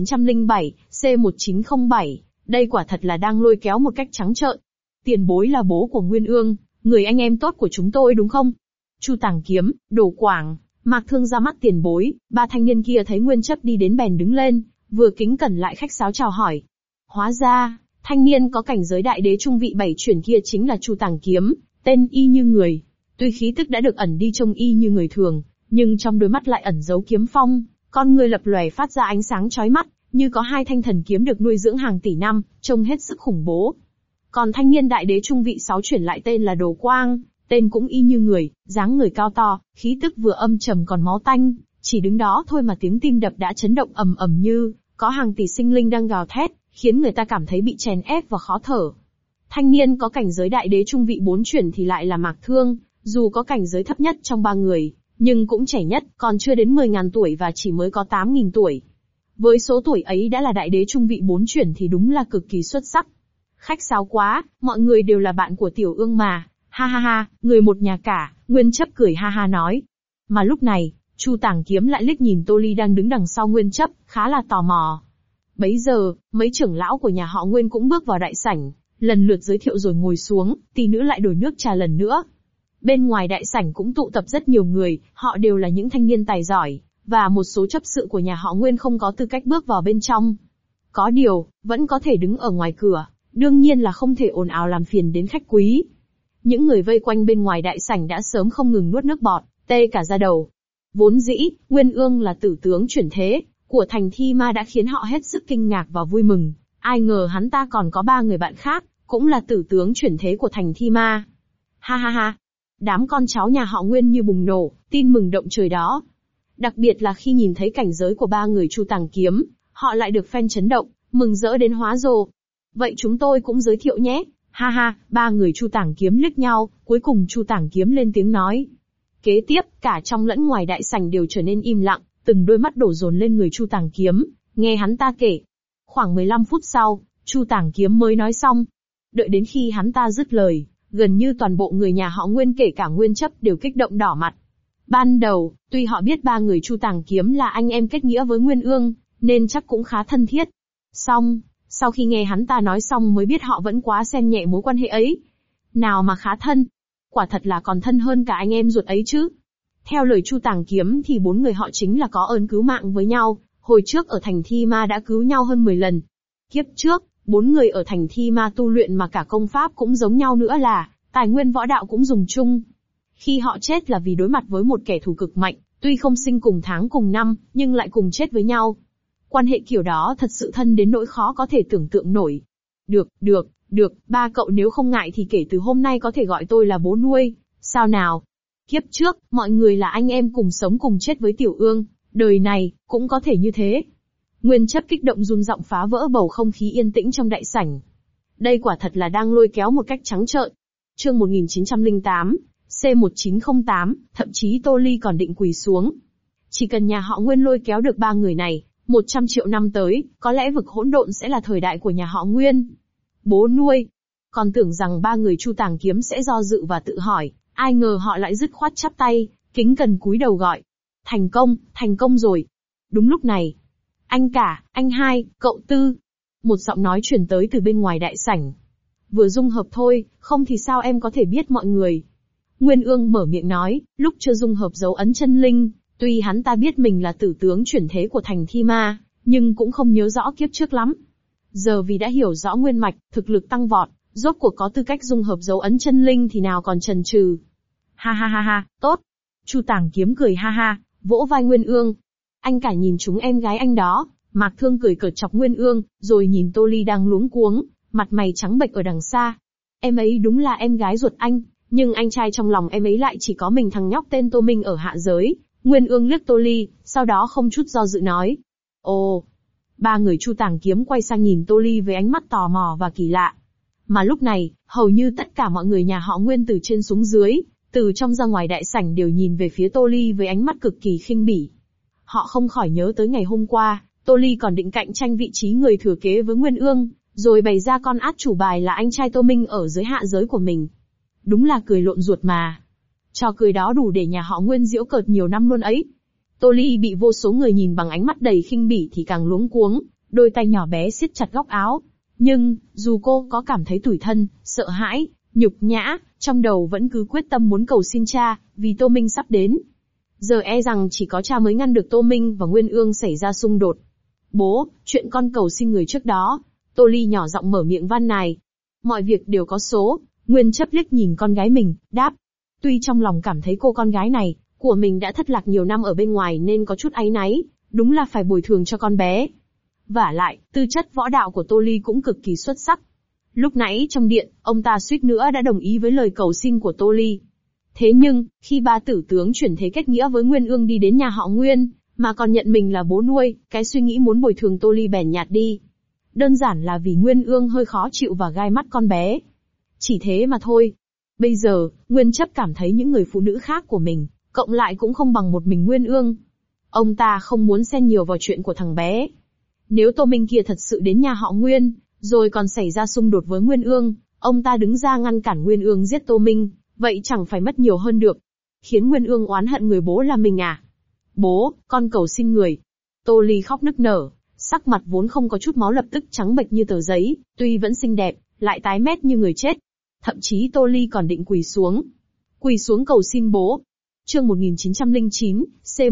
S1: 1907, C1907, đây quả thật là đang lôi kéo một cách trắng trợn. Tiền bối là bố của Nguyên Ương, người anh em tốt của chúng tôi đúng không? Chu Tàng Kiếm, Đồ Quảng, Mạc Thương ra mắt tiền bối. 3 thanh niên kia thấy Nguyên Chấp đi đến bèn đứng lên, vừa kính cẩn lại khách sáo chào hỏi. Hóa ra, thanh niên có cảnh giới đại đế trung vị 7 chuyển kia chính là Chu Tàng Kiếm, tên y như người. Tuy khí tức đã được ẩn đi trông y như người thường, nhưng trong đôi mắt lại ẩn giấu kiếm phong, con người lập lòe phát ra ánh sáng chói mắt, như có 2 thanh thần kiếm được nuôi dưỡng hàng tỷ năm, trông hết sức khủng bố. Còn thanh niên đại đế trung vị 6 chuyển lại tên là Đồ Quang, tên cũng y như người, dáng người cao to, khí tức vừa âm trầm còn máu tanh, chỉ đứng đó thôi mà tiếng tim đập đã chấn động ầm ầm như có hàng tỷ sinh linh đang gào thét, khiến người ta cảm thấy bị chèn ép và khó thở. Thanh niên có cảnh giới đại đế trung vị 4 chuyển thì lại là Mạc Thương, dù có cảnh giới thấp nhất trong 3 người, nhưng cũng trẻ nhất, còn chưa đến 10.000 tuổi và chỉ mới có 8.000 tuổi. Với số tuổi ấy đã là đại đế trung vị 4 chuyển thì đúng là cực kỳ xuất sắc. Khách sáo quá, mọi người đều là bạn của Tiểu Ương mà, ha ha ha, người một nhà cả, Nguyên Chấp cười ha ha nói. Mà lúc này, Chu Tàng Kiếm lại liếc nhìn Tô Ly đang đứng đằng sau Nguyên Chấp, khá là tò mò. Bấy giờ, mấy trưởng lão của nhà họ Nguyên cũng bước vào đại sảnh, lần lượt giới thiệu rồi ngồi xuống, tỷ nữ lại đổi nước trà lần nữa. Bên ngoài đại sảnh cũng tụ tập rất nhiều người, họ đều là những thanh niên tài giỏi, và một số chấp sự của nhà họ Nguyên không có tư cách bước vào bên trong. Có điều, vẫn có thể đứng ở ngoài cửa, đương nhiên là không thể ồn ào làm phiền đến khách quý. Những người vây quanh bên ngoài đại sảnh đã sớm không ngừng nuốt nước bọt, tê cả da đầu. Vốn dĩ, Nguyên Ương là tử tướng chuyển thế của thành Thi Ma đã khiến họ hết sức kinh ngạc và vui mừng. Ai ngờ hắn ta còn có 3 người bạn khác, cũng là tử tướng chuyển thế của thành Thi Ma. Ha ha ha! Đám con cháu nhà họ Nguyên như bùng nổ, tin mừng động trời đó. Đặc biệt là khi nhìn thấy cảnh giới của 3 người Chu Tàng Kiếm, họ lại được phen chấn động, mừng rỡ đến hóa rồ. Vậy chúng tôi cũng giới thiệu nhé. Ha ha, 3 người Chu Tàng Kiếm liếc nhau, cuối cùng Chu Tàng Kiếm lên tiếng nói. Kế tiếp, cả trong lẫn ngoài đại sảnh đều trở nên im lặng, từng đôi mắt đổ dồn lên người Chu Tàng Kiếm, nghe hắn ta kể. Khoảng 15 phút sau, Chu Tàng Kiếm mới nói xong. Đợi đến khi hắn ta dứt lời, gần như toàn bộ người nhà họ Nguyên kể cả Nguyên Chấp đều kích động đỏ mặt. Ban đầu, tuy họ biết 3 người Chu Tàng Kiếm là anh em kết nghĩa với Nguyên Ương, nên chắc cũng khá thân thiết. Sau khi nghe hắn ta nói xong mới biết họ vẫn quá xem nhẹ mối quan hệ ấy. Nào mà khá thân, quả thật là còn thân hơn cả anh em ruột ấy chứ. Theo lời Chu Tàng Kiếm thì 4 người họ chính là có ơn cứu mạng với nhau, hồi trước ở thành Thi Ma đã cứu nhau hơn 10 lần. Kiếp trước, 4 người ở thành Thi Ma tu luyện mà cả công pháp cũng giống nhau nữa là, tài nguyên võ đạo cũng dùng chung. Khi họ chết là vì đối mặt với một kẻ thù cực mạnh, tuy không sinh cùng tháng cùng năm, nhưng lại cùng chết với nhau. Quan hệ kiểu đó thật sự thân đến nỗi khó có thể tưởng tượng nổi. Được, ba cậu nếu không ngại thì kể từ hôm nay có thể gọi tôi là bố nuôi, sao nào? Kiếp trước, mọi người là anh em cùng sống cùng chết với Tiểu Ương, đời này, cũng có thể như thế. Nguyên Chấp kích động run giọng phá vỡ bầu không khí yên tĩnh trong đại sảnh. Đây quả thật là đang lôi kéo một cách trắng trợn. Chương 1908, C1908, thậm chí Tô Ly còn định quỳ xuống. Chỉ cần nhà họ Nguyên lôi kéo được 3 người này, 100 triệu năm tới, có lẽ vực hỗn độn sẽ là thời đại của nhà họ Nguyên. Bố nuôi. Còn tưởng rằng 3 người Chu Tàng Kiếm sẽ do dự và tự hỏi, ai ngờ họ lại dứt khoát chắp tay, kính cẩn cúi đầu gọi. Thành công rồi. Đúng lúc này. Anh cả, anh hai, cậu tư. Một giọng nói truyền tới từ bên ngoài đại sảnh. Vừa dung hợp thôi, không thì sao em có thể biết mọi người. Nguyên Ương mở miệng nói, lúc chưa dung hợp dấu ấn chân linh, tuy hắn ta biết mình là tử tướng chuyển thế của thành Thi Ma, nhưng cũng không nhớ rõ kiếp trước lắm. Giờ vì đã hiểu rõ nguyên mạch, thực lực tăng vọt, rốt cuộc có tư cách dung hợp dấu ấn chân linh thì nào còn chần chừ. Ha, tốt. Chu Tàng Kiếm cười ha ha, vỗ vai Nguyên Ương. Anh cả nhìn chúng em gái anh đó. Mạc Thương cười cợt chọc Nguyên Ương, rồi nhìn Tô Ly đang luống cuống, mặt mày trắng bệch ở đằng xa. Em ấy đúng là em gái ruột anh, nhưng anh trai trong lòng em ấy lại chỉ có mình thằng nhóc tên Tô Minh ở hạ giới. Nguyên Ương liếc Tô Ly, sau đó không chút do dự nói. Ồ. 3 người Chu Tàng Kiếm quay sang nhìn Tô Ly với ánh mắt tò mò và kỳ lạ. Mà lúc này, hầu như tất cả mọi người nhà họ Nguyên từ trên xuống dưới, từ trong ra ngoài đại sảnh đều nhìn về phía Tô Ly với ánh mắt cực kỳ khinh bỉ. Họ không khỏi nhớ tới ngày hôm qua, Tô Ly còn định cạnh tranh vị trí người thừa kế với Nguyên Ương, rồi bày ra con át chủ bài là anh trai Tô Minh ở dưới hạ giới của mình. Đúng là cười lộn ruột mà. Trò cười đó đủ để nhà họ Nguyên giễu cợt nhiều năm luôn ấy. Tô Ly bị vô số người nhìn bằng ánh mắt đầy khinh bỉ thì càng luống cuống, đôi tay nhỏ bé siết chặt góc áo. Nhưng, dù cô có cảm thấy tủi thân, sợ hãi, nhục nhã, trong đầu vẫn cứ quyết tâm muốn cầu xin cha, vì Tô Minh sắp đến. Giờ e rằng chỉ có cha mới ngăn được Tô Minh và Nguyên Ương xảy ra xung đột. Bố, chuyện con cầu xin người trước đó. Tô Ly nhỏ giọng mở miệng van nài. Mọi việc đều có số. Nguyên Chấp liếc nhìn con gái mình, đáp. Tuy trong lòng cảm thấy cô con gái này, của mình đã thất lạc nhiều năm ở bên ngoài nên có chút áy náy, đúng là phải bồi thường cho con bé. Vả lại, tư chất võ đạo của Tô Ly cũng cực kỳ xuất sắc. Lúc nãy trong điện, ông ta suýt nữa đã đồng ý với lời cầu xin của Tô Ly. Thế nhưng, khi 3 tử tướng chuyển thế kết nghĩa với Nguyên Ương đi đến nhà họ Nguyên, mà còn nhận mình là bố nuôi, cái suy nghĩ muốn bồi thường Tô Ly bèn nhạt đi. Đơn giản là vì Nguyên Ương hơi khó chịu và gai mắt con bé. Chỉ thế mà thôi. Bây giờ, Nguyên Chấp cảm thấy những người phụ nữ khác của mình, cộng lại cũng không bằng một mình Nguyên Ương. Ông ta không muốn xen nhiều vào chuyện của thằng bé. Nếu Tô Minh kia thật sự đến nhà họ Nguyên, rồi còn xảy ra xung đột với Nguyên Ương, ông ta đứng ra ngăn cản Nguyên Ương giết Tô Minh, vậy chẳng phải mất nhiều hơn được. Khiến Nguyên Ương oán hận người bố là mình à? Bố, con cầu xin người. Tô Ly khóc nức nở, Sắc mặt vốn không có chút máu lập tức trắng bệch như tờ giấy, tuy vẫn xinh đẹp, lại tái mét như người chết. Thậm chí Tô Ly còn định quỳ xuống. Quỳ xuống cầu xin bố. Chương 1909,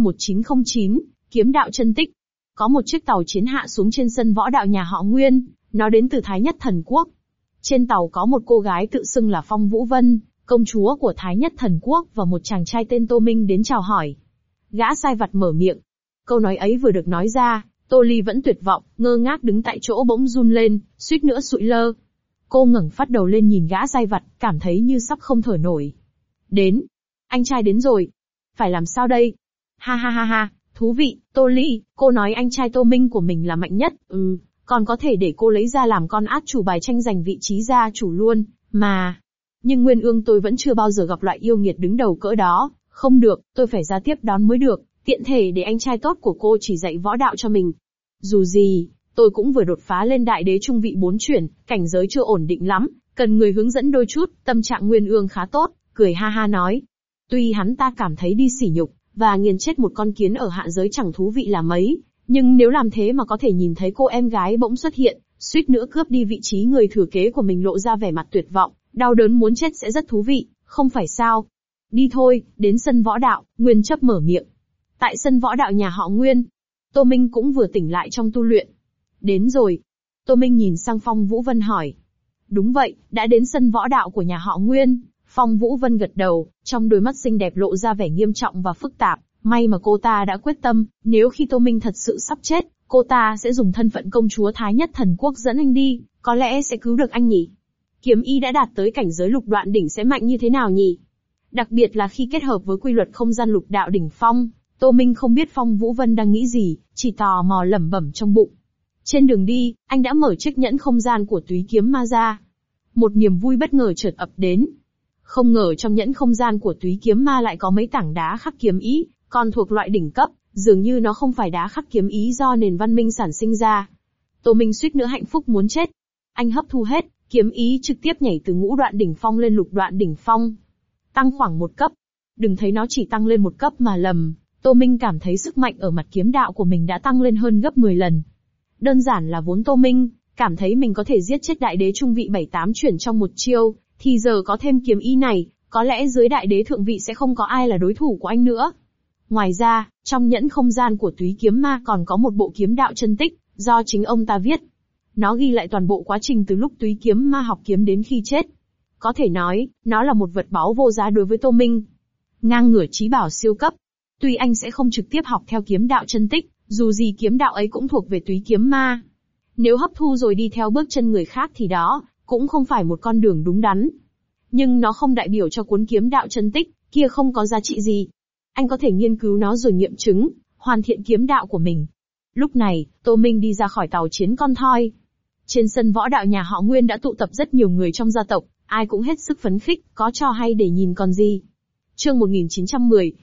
S1: C1909, kiếm đạo chân tích. Có một chiếc tàu chiến hạ xuống trên sân võ đạo nhà họ Nguyên, nó đến từ Thái Nhất Thần Quốc. Trên tàu có một cô gái tự xưng là Phong Vũ Vân, công chúa của Thái Nhất Thần Quốc, và một chàng trai tên Tô Minh đến chào hỏi. Gã sai vặt mở miệng. Câu nói ấy vừa được nói ra, Tô Ly vẫn tuyệt vọng, ngơ ngác đứng tại chỗ bỗng run lên, suýt nữa sụi lơ. Cô ngẩng phát đầu lên nhìn gã sai vặt, cảm thấy như sắp không thở nổi. Đến. Anh trai đến rồi. Phải làm sao đây? Ha ha ha ha, thú vị, Tô Ly, cô nói anh trai Tô Minh của mình là mạnh nhất, còn có thể để cô lấy ra làm con át chủ bài tranh giành vị trí gia chủ luôn, mà. Nhưng Nguyên Ương tôi vẫn chưa bao giờ gặp loại yêu nghiệt đứng đầu cỡ đó, không được, tôi phải ra tiếp đón mới được, tiện thể để anh trai tốt của cô chỉ dạy võ đạo cho mình. Dù gì, tôi cũng vừa đột phá lên đại đế trung vị 4 chuyển, cảnh giới chưa ổn định lắm, cần người hướng dẫn đôi chút, tâm trạng Nguyên Ương khá tốt, cười ha ha nói. Tuy hắn ta cảm thấy đi sỉ nhục, và nghiền chết một con kiến ở hạ giới chẳng thú vị là mấy, nhưng nếu làm thế mà có thể nhìn thấy cô em gái bỗng xuất hiện, suýt nữa cướp đi vị trí người thừa kế của mình lộ ra vẻ mặt tuyệt vọng, đau đớn muốn chết sẽ rất thú vị, không phải sao? Đi thôi, đến sân võ đạo, Nguyên Chấp mở miệng. Tại sân võ đạo nhà họ Nguyên, Tô Minh cũng vừa tỉnh lại trong tu luyện. Đến rồi. Tô Minh nhìn sang Phong Vũ Vân hỏi. Đúng vậy, đã đến sân võ đạo của nhà họ Nguyên. Phong Vũ Vân gật đầu, trong đôi mắt xinh đẹp lộ ra vẻ nghiêm trọng và phức tạp. May mà cô ta đã quyết tâm, nếu khi Tô Minh thật sự sắp chết, cô ta sẽ dùng thân phận công chúa Thái Nhất Thần Quốc dẫn anh đi, có lẽ sẽ cứu được anh nhỉ. Kiếm ý đã đạt tới cảnh giới lục đoạn đỉnh sẽ mạnh như thế nào nhỉ? Đặc biệt là khi kết hợp với quy luật không gian lục đạo đỉnh phong, Tô Minh không biết Phong Vũ Vân đang nghĩ gì, chỉ tò mò lẩm bẩm trong bụng. Trên đường đi, anh đã mở chiếc nhẫn không gian của Túy Kiếm Ma ra. Một niềm vui bất ngờ chợt ập đến. Không ngờ trong nhẫn không gian của Túy Kiếm Ma lại có mấy tảng đá khắc kiếm ý, còn thuộc loại đỉnh cấp, dường như nó không phải đá khắc kiếm ý do nền văn minh sản sinh ra. Tô Minh suýt nữa hạnh phúc muốn chết. Anh hấp thu hết, kiếm ý trực tiếp nhảy từ ngũ đoạn đỉnh phong lên lục đoạn đỉnh phong. Tăng khoảng 1 cấp. Đừng thấy nó chỉ tăng lên 1 cấp mà lầm. Tô Minh cảm thấy sức mạnh ở mặt kiếm đạo của mình đã tăng lên hơn gấp 10 lần. Đơn giản là vốn Tô Minh cảm thấy mình có thể giết chết đại đế trung vị 7-8 chuyển trong một chiêu, thì giờ có thêm kiếm ý này, có lẽ dưới đại đế thượng vị sẽ không có ai là đối thủ của anh nữa. Ngoài ra, trong nhẫn không gian của Túy Kiếm Ma còn có một bộ kiếm đạo chân tích, do chính ông ta viết. Nó ghi lại toàn bộ quá trình từ lúc Túy Kiếm Ma học kiếm đến khi chết. Có thể nói, nó là một vật báu vô giá đối với Tô Minh. Ngang ngửa chí bảo siêu cấp. Tuy anh sẽ không trực tiếp học theo kiếm đạo chân tích, dù gì kiếm đạo ấy cũng thuộc về Túy Kiếm Ma. Nếu hấp thu rồi đi theo bước chân người khác thì đó, cũng không phải một con đường đúng đắn. Nhưng nó không đại biểu cho cuốn kiếm đạo chân tích, kia không có giá trị gì. Anh có thể nghiên cứu nó rồi nghiệm chứng, hoàn thiện kiếm đạo của mình. Lúc này, Tô Minh đi ra khỏi tàu chiến con thoi. Trên sân võ đạo nhà họ Nguyên đã tụ tập rất nhiều người trong gia tộc, ai cũng hết sức phấn khích, có trò hay để nhìn còn gì. Chương 1910,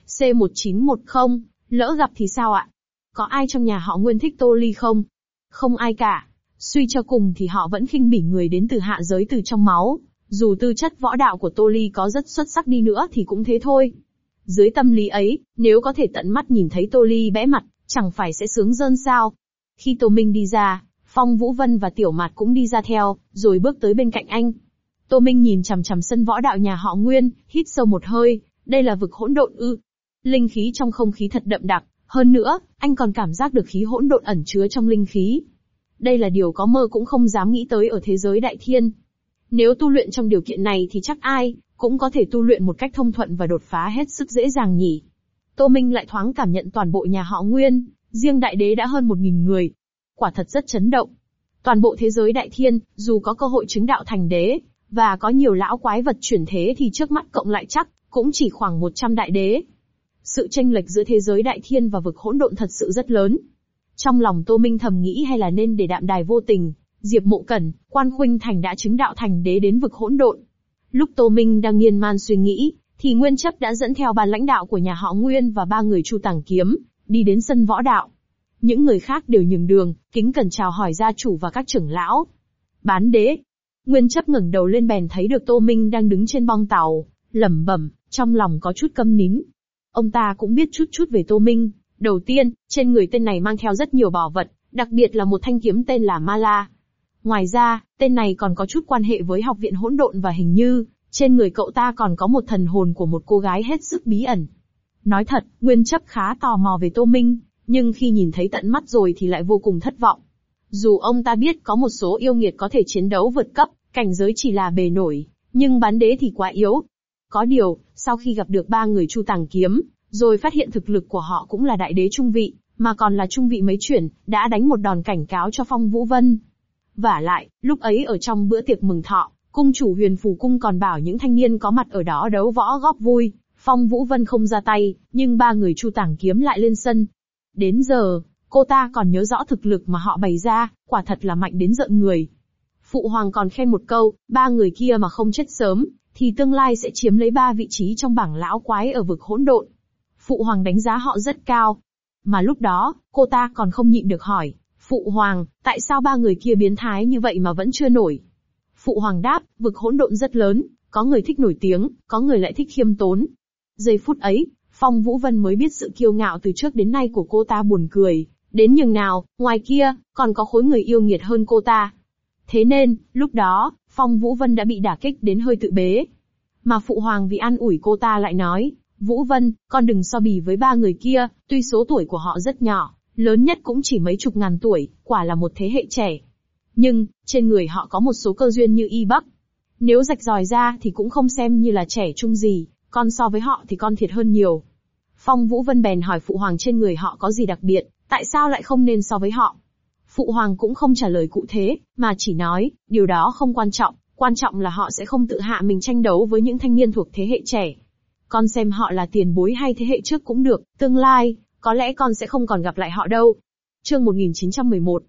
S1: C1910, lỡ gặp thì sao ạ? Có ai trong nhà họ Nguyên thích Tô Ly không? Không ai cả. Suy cho cùng thì họ vẫn khinh bỉ người đến từ hạ giới từ trong máu. Dù tư chất võ đạo của Tô Ly có rất xuất sắc đi nữa thì cũng thế thôi. Dưới tâm lý ấy, nếu có thể tận mắt nhìn thấy Tô Ly bẽ mặt, chẳng phải sẽ sướng rơn sao? Khi Tô Minh đi ra, Phong Vũ Vân và Tiểu Mạt cũng đi ra theo, rồi bước tới bên cạnh anh. Tô Minh nhìn chằm chằm sân võ đạo nhà họ Nguyên, hít sâu một hơi, đây là vực hỗn độn ư? Linh khí trong không khí thật đậm đặc, hơn nữa, anh còn cảm giác được khí hỗn độn ẩn chứa trong linh khí. Đây là điều có mơ cũng không dám nghĩ tới ở thế giới đại thiên. Nếu tu luyện trong điều kiện này thì chắc ai cũng có thể tu luyện một cách thông thuận và đột phá hết sức dễ dàng nhỉ. Tô Minh lại thoáng cảm nhận toàn bộ nhà họ Nguyên, riêng đại đế đã hơn 1.000 người. Quả thật rất chấn động. Toàn bộ thế giới đại thiên, dù có cơ hội chứng đạo thành đế, và có nhiều lão quái vật chuyển thế thì trước mắt cộng lại chắc, cũng chỉ khoảng 100 đại đế. Sự chênh lệch giữa thế giới đại thiên và vực hỗn độn thật sự rất lớn. Trong lòng Tô Minh thầm nghĩ hay là nên để Đạm Đài vô tình, Diệp Mộ Cẩn, Quan Khuynh Thành đã chứng đạo thành đế đến vực hỗn độn. Lúc Tô Minh đang miên man suy nghĩ, thì Nguyên Chấp đã dẫn theo ban lãnh đạo của nhà họ Nguyên và 3 người Chu Tàng Kiếm, đi đến sân võ đạo. Những người khác đều nhường đường, kính cẩn chào hỏi gia chủ và các trưởng lão. Bán đế. Nguyên Chấp ngẩng đầu lên bèn thấy được Tô Minh đang đứng trên bong tàu, lẩm bẩm, trong lòng có chút câm nín. Ông ta cũng biết chút chút về Tô Minh. Đầu tiên, trên người tên này mang theo rất nhiều bảo vật, đặc biệt là một thanh kiếm tên là Ma La. Ngoài ra, tên này còn có chút quan hệ với học viện hỗn độn và hình như, trên người cậu ta còn có một thần hồn của một cô gái hết sức bí ẩn. Nói thật, Nguyên Chấp khá tò mò về Tô Minh, nhưng khi nhìn thấy tận mắt rồi thì lại vô cùng thất vọng. Dù ông ta biết có một số yêu nghiệt có thể chiến đấu vượt cấp, cảnh giới chỉ là bề nổi, nhưng bán đế thì quá yếu. Có điều, sau khi gặp được ba người Chu Tàng Kiếm, rồi phát hiện thực lực của họ cũng là đại đế trung vị, mà còn là trung vị mấy chuyển, đã đánh một đòn cảnh cáo cho Phong Vũ Vân. Vả lại, lúc ấy ở trong bữa tiệc mừng thọ, cung chủ Huyền Phù Cung còn bảo những thanh niên có mặt ở đó đấu võ góp vui. Phong Vũ Vân không ra tay, nhưng ba người Chu Tàng Kiếm lại lên sân. Đến giờ, cô ta còn nhớ rõ thực lực mà họ bày ra, quả thật là mạnh đến rợn người. Phụ hoàng còn khen một câu, ba người kia mà không chết sớm, thì tương lai sẽ chiếm lấy 3 vị trí trong bảng lão quái ở vực hỗn độn. Phụ hoàng đánh giá họ rất cao. Mà lúc đó, cô ta còn không nhịn được hỏi, Phụ hoàng, tại sao ba người kia biến thái như vậy mà vẫn chưa nổi? Phụ hoàng đáp, vực hỗn độn rất lớn, có người thích nổi tiếng, có người lại thích khiêm tốn. Giây phút ấy, Phong Vũ Vân mới biết sự kiêu ngạo từ trước đến nay của cô ta buồn cười, đến nhường nào, ngoài kia, còn có khối người yêu nghiệt hơn cô ta. Thế nên, lúc đó, Phong Vũ Vân đã bị đả kích đến hơi tự bế. Mà phụ hoàng vì an ủi cô ta lại nói, Vũ Vân, con đừng so bì với ba người kia, tuy số tuổi của họ rất nhỏ, lớn nhất cũng chỉ mấy chục ngàn tuổi, quả là một thế hệ trẻ. Nhưng, trên người họ có một số cơ duyên như y bắc. Nếu rạch ròi ra thì cũng không xem như là trẻ trung gì, con so với họ thì con thiệt hơn nhiều. Phong Vũ Vân bèn hỏi phụ hoàng trên người họ có gì đặc biệt, tại sao lại không nên so với họ. Phụ hoàng cũng không trả lời cụ thể, mà chỉ nói, điều đó không quan trọng là họ sẽ không tự hạ mình tranh đấu với những thanh niên thuộc thế hệ trẻ. Con xem họ là tiền bối hay thế hệ trước cũng được, tương lai, có lẽ con sẽ không còn gặp lại họ đâu. Chương 1911,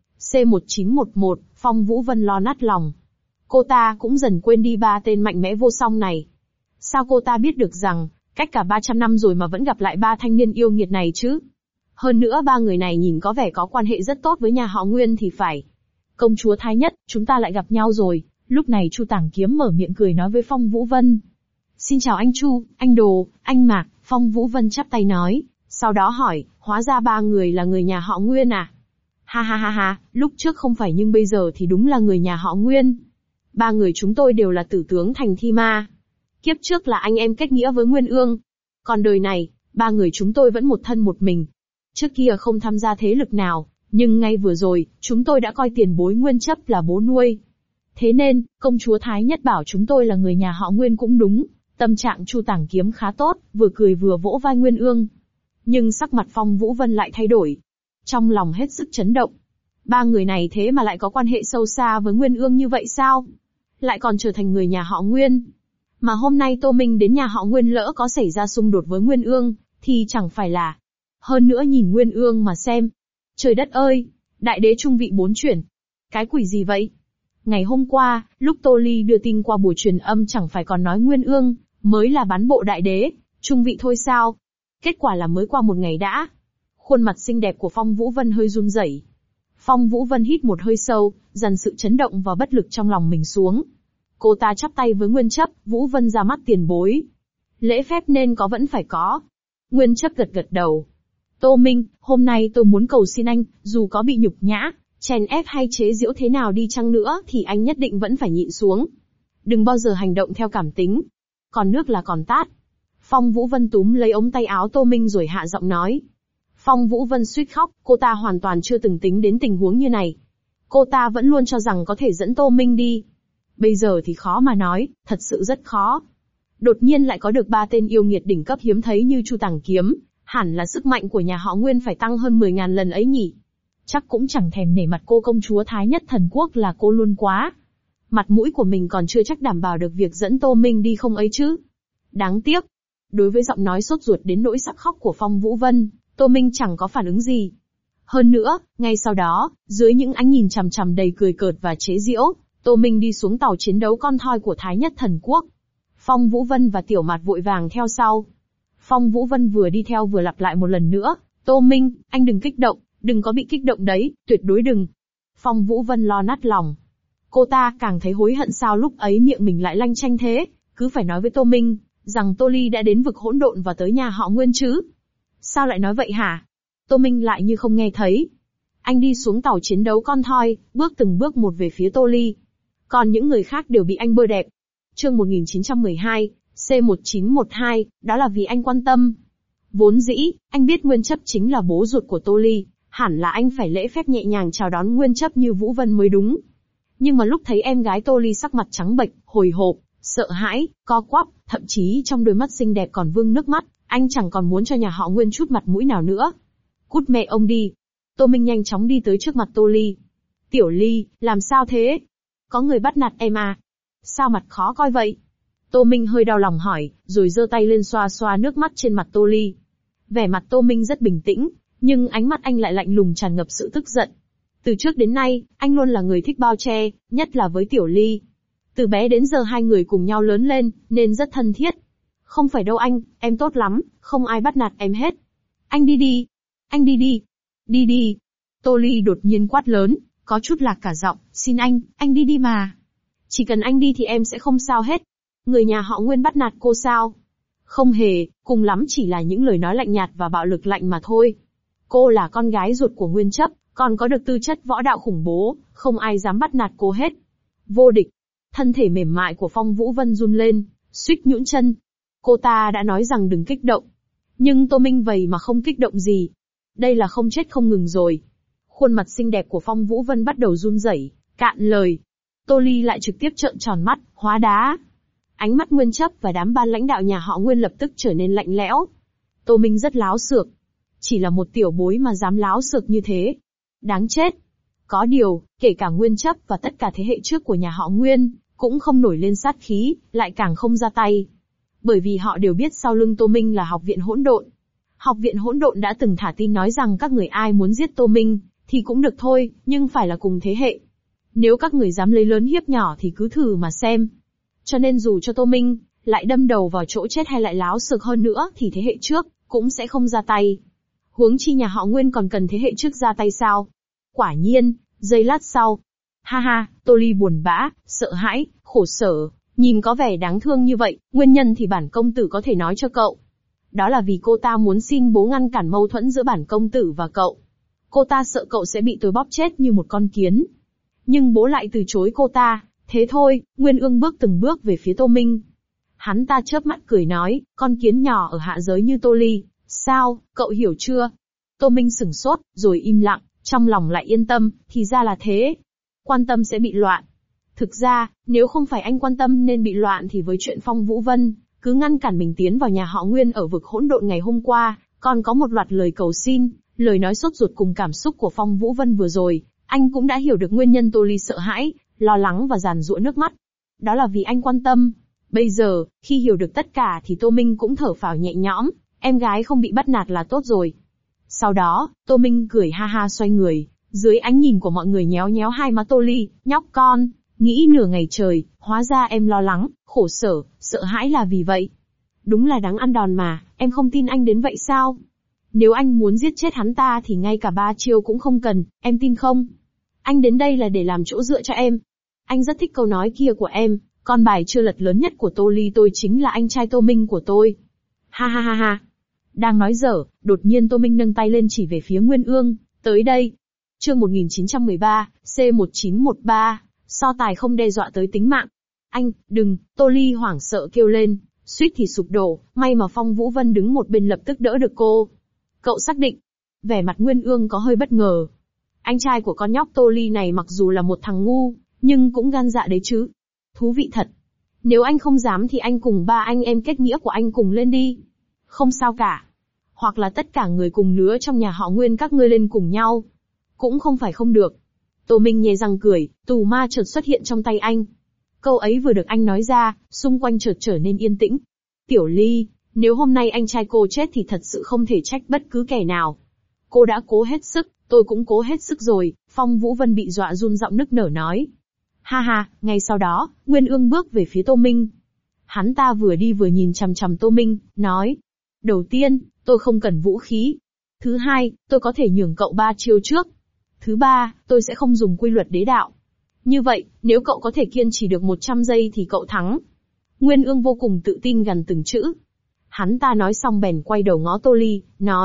S1: C1911, Phong Vũ Vân lo nát lòng. Cô ta cũng dần quên đi ba tên mạnh mẽ vô song này. Sao cô ta biết được rằng, cách cả 300 năm rồi mà vẫn gặp lại ba thanh niên yêu nghiệt này chứ? Hơn nữa ba người này nhìn có vẻ có quan hệ rất tốt với nhà họ Nguyên thì phải. Công chúa Thái Nhất, chúng ta lại gặp nhau rồi. Lúc này Chu Tàng Kiếm mở miệng cười nói với Phong Vũ Vân. Xin chào anh Chu, anh Đồ, anh Mạc. Phong Vũ Vân chắp tay nói, sau đó hỏi, hóa ra ba người là người nhà họ Nguyên à? Ha ha ha ha, lúc trước không phải nhưng bây giờ thì đúng là người nhà họ Nguyên. Ba người chúng tôi đều là tử tướng thành Thi Ma. Kiếp trước là anh em kết nghĩa với Nguyên Ương. Còn đời này, ba người chúng tôi vẫn một thân một mình. Trước kia không tham gia thế lực nào, nhưng ngay vừa rồi, chúng tôi đã coi tiền bối Nguyên Chấp là bố nuôi. Thế nên, công chúa Thái Nhất bảo chúng tôi là người nhà họ Nguyên cũng đúng. Tâm trạng Chu Tàng Kiếm khá tốt, vừa cười vừa vỗ vai Nguyên Ương. Nhưng sắc mặt Phong Vũ Vân lại thay đổi. Trong lòng hết sức chấn động. Ba người này thế mà lại có quan hệ sâu xa với Nguyên Ương như vậy sao? Lại còn trở thành người nhà họ Nguyên. Mà hôm nay Tô Minh đến nhà họ Nguyên lỡ có xảy ra xung đột với Nguyên Ương, thì chẳng phải là. Hơn nữa nhìn Nguyên Ương mà xem. Trời đất ơi, đại đế trung vị 4 chuyển. Cái quỷ gì vậy? Ngày hôm qua, lúc Tô Ly đưa tin qua buổi truyền âm chẳng phải còn nói Nguyên Ương mới là bán bộ đại đế, trung vị thôi sao? Kết quả là mới qua một ngày đã. Khuôn mặt xinh đẹp của Phong Vũ Vân hơi run rẩy. Phong Vũ Vân hít một hơi sâu, dằn sự chấn động và bất lực trong lòng mình xuống. Cô ta chắp tay với Nguyên Chấp, Vũ Vân ra mắt tiền bối. Lễ phép nên có vẫn phải có. Nguyên Chấp gật gật đầu. Tô Minh, hôm nay tôi muốn cầu xin anh, dù có bị nhục nhã, chèn ép hay chế giễu thế nào đi chăng nữa thì anh nhất định vẫn phải nhịn xuống. Đừng bao giờ hành động theo cảm tính. Còn nước là còn tát. Phong Vũ Vân túm lấy ống tay áo Tô Minh rồi hạ giọng nói. Phong Vũ Vân suýt khóc, cô ta hoàn toàn chưa từng tính đến tình huống như này. Cô ta vẫn luôn cho rằng có thể dẫn Tô Minh đi. Bây giờ thì khó mà nói, thật sự rất khó. Đột nhiên lại có được ba tên yêu nghiệt đỉnh cấp hiếm thấy như Chu Tàng Kiếm, hẳn là sức mạnh của nhà họ Nguyên phải tăng hơn 10.000 lần ấy nhỉ. Chắc cũng chẳng thèm nể mặt cô công chúa Thái Nhất Thần Quốc là cô luôn quá. Mặt mũi của mình còn chưa chắc đảm bảo được việc dẫn Tô Minh đi không ấy chứ. Đáng tiếc. Đối với giọng nói sốt ruột đến nỗi sắp khóc của Phong Vũ Vân, Tô Minh chẳng có phản ứng gì. Hơn nữa, ngay sau đó, dưới những ánh nhìn chằm chằm đầy cười cợt và chế giễu, Tô Minh đi xuống tàu chiến đấu con thoi của Thái Nhất Thần Quốc. Phong Vũ Vân và Tiểu Mạt vội vàng theo sau. Phong Vũ Vân vừa đi theo vừa lặp lại một lần nữa, Tô Minh, anh đừng kích động, đừng có bị kích động đấy, tuyệt đối đừng. Phong Vũ Vân lo nát lòng. Cô ta càng thấy hối hận sao lúc ấy miệng mình lại lanh chanh thế, cứ phải nói với Tô Minh, rằng Tô Ly đã đến vực hỗn độn và tới nhà họ Nguyên chứ. Sao lại nói vậy hả? Tô Minh lại như không nghe thấy. Anh đi xuống tàu chiến đấu con thoi, bước từng bước một về phía Tô Ly. Còn những người khác đều bị anh bơi đẹp. Chương 1912, C1912, đó là vì anh quan tâm. Vốn dĩ, anh biết Nguyên Chấp chính là bố ruột của Tô Ly, hẳn là anh phải lễ phép nhẹ nhàng chào đón Nguyên Chấp như Vũ Vân mới đúng. Nhưng mà lúc thấy em gái Tô Ly sắc mặt trắng bệch, hồi hộp, sợ hãi, co quắp, thậm chí trong đôi mắt xinh đẹp còn vương nước mắt, anh chẳng còn muốn cho nhà họ Nguyên chút mặt mũi nào nữa. Cút mẹ ông đi. Tô Minh nhanh chóng đi tới trước mặt Tô Ly. Tiểu Ly, làm sao thế? Có người bắt nạt em à? Sao mặt khó coi vậy? Tô Minh hơi đau lòng hỏi, rồi giơ tay lên xoa xoa nước mắt trên mặt Tô Ly. Vẻ mặt Tô Minh rất bình tĩnh, nhưng ánh mắt anh lại lạnh lùng tràn ngập sự tức giận. Từ trước đến nay, anh luôn là người thích bao che, nhất là với Tiểu Ly. Từ bé đến giờ hai người cùng nhau lớn lên, nên rất thân thiết. Không phải đâu anh, em tốt lắm, không ai bắt nạt em hết. Anh đi đi. Anh đi đi. Đi đi. Tô Ly đột nhiên quát lớn, có chút lạc cả giọng, xin anh đi đi mà. Chỉ cần anh đi thì em sẽ không sao hết. Người nhà họ Nguyên bắt nạt cô sao? Không hề, cùng lắm chỉ là những lời nói lạnh nhạt và bạo lực lạnh mà thôi. Cô là con gái ruột của Nguyên Chấp, còn có được tư chất võ đạo khủng bố, không ai dám bắt nạt cô hết. Vô địch. Thân thể mềm mại của Phong Vũ Vân run lên, suýt nhũn chân. Cô ta đã nói rằng đừng kích động. Nhưng Tô Minh vậy mà không kích động gì. Đây là không chết không ngừng rồi. Khuôn mặt xinh đẹp của Phong Vũ Vân bắt đầu run rẩy, cạn lời. Tô Ly lại trực tiếp trợn tròn mắt, hóa đá. Ánh mắt Nguyên Chấp và đám ban lãnh đạo nhà họ Nguyên lập tức trở nên lạnh lẽo. Tô Minh rất láo xược. Chỉ là một tiểu bối mà dám láo xược như thế. Đáng chết. Có điều, kể cả Nguyên Chấp và tất cả thế hệ trước của nhà họ Nguyên, cũng không nổi lên sát khí, lại càng không ra tay. Bởi vì họ đều biết sau lưng Tô Minh là Học viện Hỗn Độn. Học viện Hỗn Độn đã từng thả tin nói rằng các người ai muốn giết Tô Minh, thì cũng được thôi, nhưng phải là cùng thế hệ. Nếu các người dám lấy lớn hiếp nhỏ thì cứ thử mà xem. Cho nên dù cho Tô Minh lại đâm đầu vào chỗ chết hay lại láo xược hơn nữa thì thế hệ trước cũng sẽ không ra tay. Huống chi nhà họ Nguyên còn cần thế hệ trước ra tay sao? Quả nhiên, giây lát sau. Ha ha, Tô Ly buồn bã, sợ hãi, khổ sở, nhìn có vẻ đáng thương như vậy, nguyên nhân thì bản công tử có thể nói cho cậu. Đó là vì cô ta muốn xin bố ngăn cản mâu thuẫn giữa bản công tử và cậu. Cô ta sợ cậu sẽ bị tôi bóp chết như một con kiến. Nhưng bố lại từ chối cô ta, thế thôi, Nguyên Ương bước từng bước về phía Tô Minh. Hắn ta chớp mắt cười nói, con kiến nhỏ ở hạ giới như Tô Ly, sao, cậu hiểu chưa? Tô Minh sửng sốt, rồi im lặng, trong lòng lại yên tâm, thì ra là thế. Quan tâm sẽ bị loạn. Thực ra, nếu không phải anh quan tâm nên bị loạn thì với chuyện Phong Vũ Vân, cứ ngăn cản mình tiến vào nhà họ Nguyên ở vực hỗn độn ngày hôm qua, còn có một loạt lời cầu xin, lời nói sốt ruột cùng cảm xúc của Phong Vũ Vân vừa rồi, anh cũng đã hiểu được nguyên nhân Tô Ly sợ hãi, lo lắng và giàn giụa nước mắt. Đó là vì anh quan tâm. Bây giờ, khi hiểu được tất cả thì Tô Minh cũng thở phào nhẹ nhõm, em gái không bị bắt nạt là tốt rồi. Sau đó, Tô Minh cười ha ha xoay người, dưới ánh nhìn của mọi người nhéo nhéo hai má Tô Ly, nhóc con, nghĩ nửa ngày trời, hóa ra em lo lắng, khổ sở, sợ hãi là vì vậy. Đúng là đáng ăn đòn mà, em không tin anh đến vậy sao? Nếu anh muốn giết chết hắn ta thì ngay cả 3 chiêu cũng không cần, em tin không? Anh đến đây là để làm chỗ dựa cho em. Anh rất thích câu nói kia của em, con bài chưa lật lớn nhất của Tô Ly tôi chính là anh trai Tô Minh của tôi. Ha ha ha ha. Đang nói dở, đột nhiên Tô Minh nâng tay lên chỉ về phía Nguyên Ương, tới đây. Chương 1913, C1913, so tài không đe dọa tới tính mạng. Anh, đừng, Tô Ly hoảng sợ kêu lên, suýt thì sụp đổ, may mà Phong Vũ Vân đứng một bên lập tức đỡ được cô. Cậu xác định. Vẻ mặt Nguyên Ương có hơi bất ngờ. Anh trai của con nhóc Tô Ly này mặc dù là một thằng ngu, nhưng cũng gan dạ đấy chứ. Thú vị thật. Nếu anh không dám thì anh cùng 3 anh em kết nghĩa của anh cùng lên đi. Không sao cả. Hoặc là tất cả người cùng lứa trong nhà họ Nguyên các ngươi lên cùng nhau. Cũng không phải không được. Tô Minh nhếch răng cười, tù ma chợt xuất hiện trong tay anh. Câu ấy vừa được anh nói ra, xung quanh chợt trở nên yên tĩnh. Tiểu Ly, nếu hôm nay anh trai cô chết thì thật sự không thể trách bất cứ kẻ nào. Cô đã cố hết sức, tôi cũng cố hết sức rồi, Phong Vũ Vân bị dọa run giọng nức nở nói. Ha ha, ngay sau đó, Nguyên Ương bước về phía Tô Minh. Hắn ta vừa đi vừa nhìn chằm chằm Tô Minh, nói. Đầu tiên, tôi không cần vũ khí. Thứ hai, tôi có thể nhường cậu 3 chiêu trước. Thứ ba, tôi sẽ không dùng quy luật đế đạo. Như vậy, nếu cậu có thể kiên trì được 100 giây thì cậu thắng. Nguyên Ương vô cùng tự tin gần từng chữ. Hắn ta nói xong bèn quay đầu ngó Tô Ly, nói,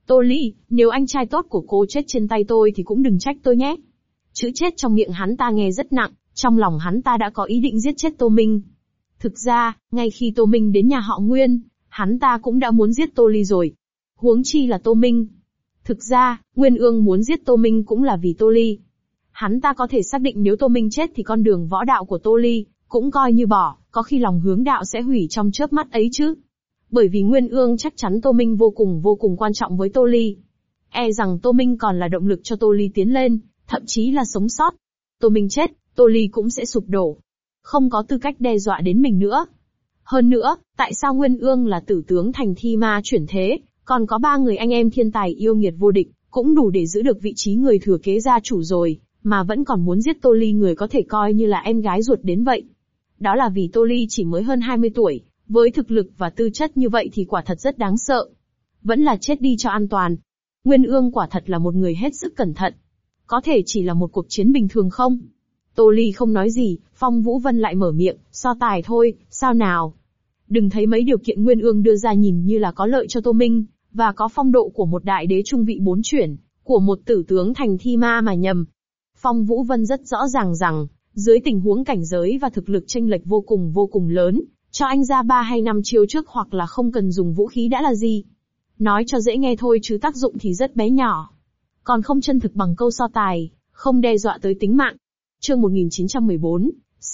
S1: Tô Ly, nếu anh trai tốt của cô chết trên tay tôi thì cũng đừng trách tôi nhé. Chữ chết trong miệng hắn ta nghe rất nặng, trong lòng hắn ta đã có ý định giết chết Tô Minh. Thực ra, ngay khi Tô Minh đến nhà họ Nguyên, hắn ta cũng đã muốn giết Tô Ly rồi. Huống chi là Tô Minh. Thực ra, Nguyên Ương muốn giết Tô Minh cũng là vì Tô Ly. Hắn ta có thể xác định nếu Tô Minh chết thì con đường võ đạo của Tô Ly cũng coi như bỏ, có khi lòng hướng đạo sẽ hủy trong chớp mắt ấy chứ. Bởi vì Nguyên Ương chắc chắn Tô Minh vô cùng quan trọng với Tô Ly. E rằng Tô Minh còn là động lực cho Tô Ly tiến lên, thậm chí là sống sót. Tô Minh chết, Tô Ly cũng sẽ sụp đổ. Không có tư cách đe dọa đến mình nữa. Hơn nữa, tại sao Nguyên Ương là tử tướng thành thi ma chuyển thế, còn có 3 người anh em thiên tài yêu nghiệt vô địch, cũng đủ để giữ được vị trí người thừa kế gia chủ rồi, mà vẫn còn muốn giết Tô Ly, người có thể coi như là em gái ruột đến vậy. Đó là vì Tô Ly chỉ mới hơn 20 tuổi, với thực lực và tư chất như vậy thì quả thật rất đáng sợ. Vẫn là chết đi cho an toàn. Nguyên Ương quả thật là một người hết sức cẩn thận. Có thể chỉ là một cuộc chiến bình thường không? Tô Ly không nói gì, Phong Vũ Vân lại mở miệng, so tài thôi, sao nào? Đừng thấy mấy điều kiện Nguyên Ương đưa ra nhìn như là có lợi cho Tô Minh, và có phong độ của một đại đế trung vị 4 chuyển, của một tử tướng thành thi ma mà nhầm. Phong Vũ Vân rất rõ ràng rằng, dưới tình huống cảnh giới và thực lực chênh lệch vô cùng lớn, cho anh ra 3 hay 5 chiêu trước hoặc là không cần dùng vũ khí đã là gì. Nói cho dễ nghe thôi chứ tác dụng thì rất bé nhỏ. Còn không chân thực bằng câu so tài, không đe dọa tới tính mạng. Chương 1914,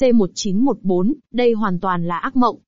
S1: C1914, đây hoàn toàn là ác mộng.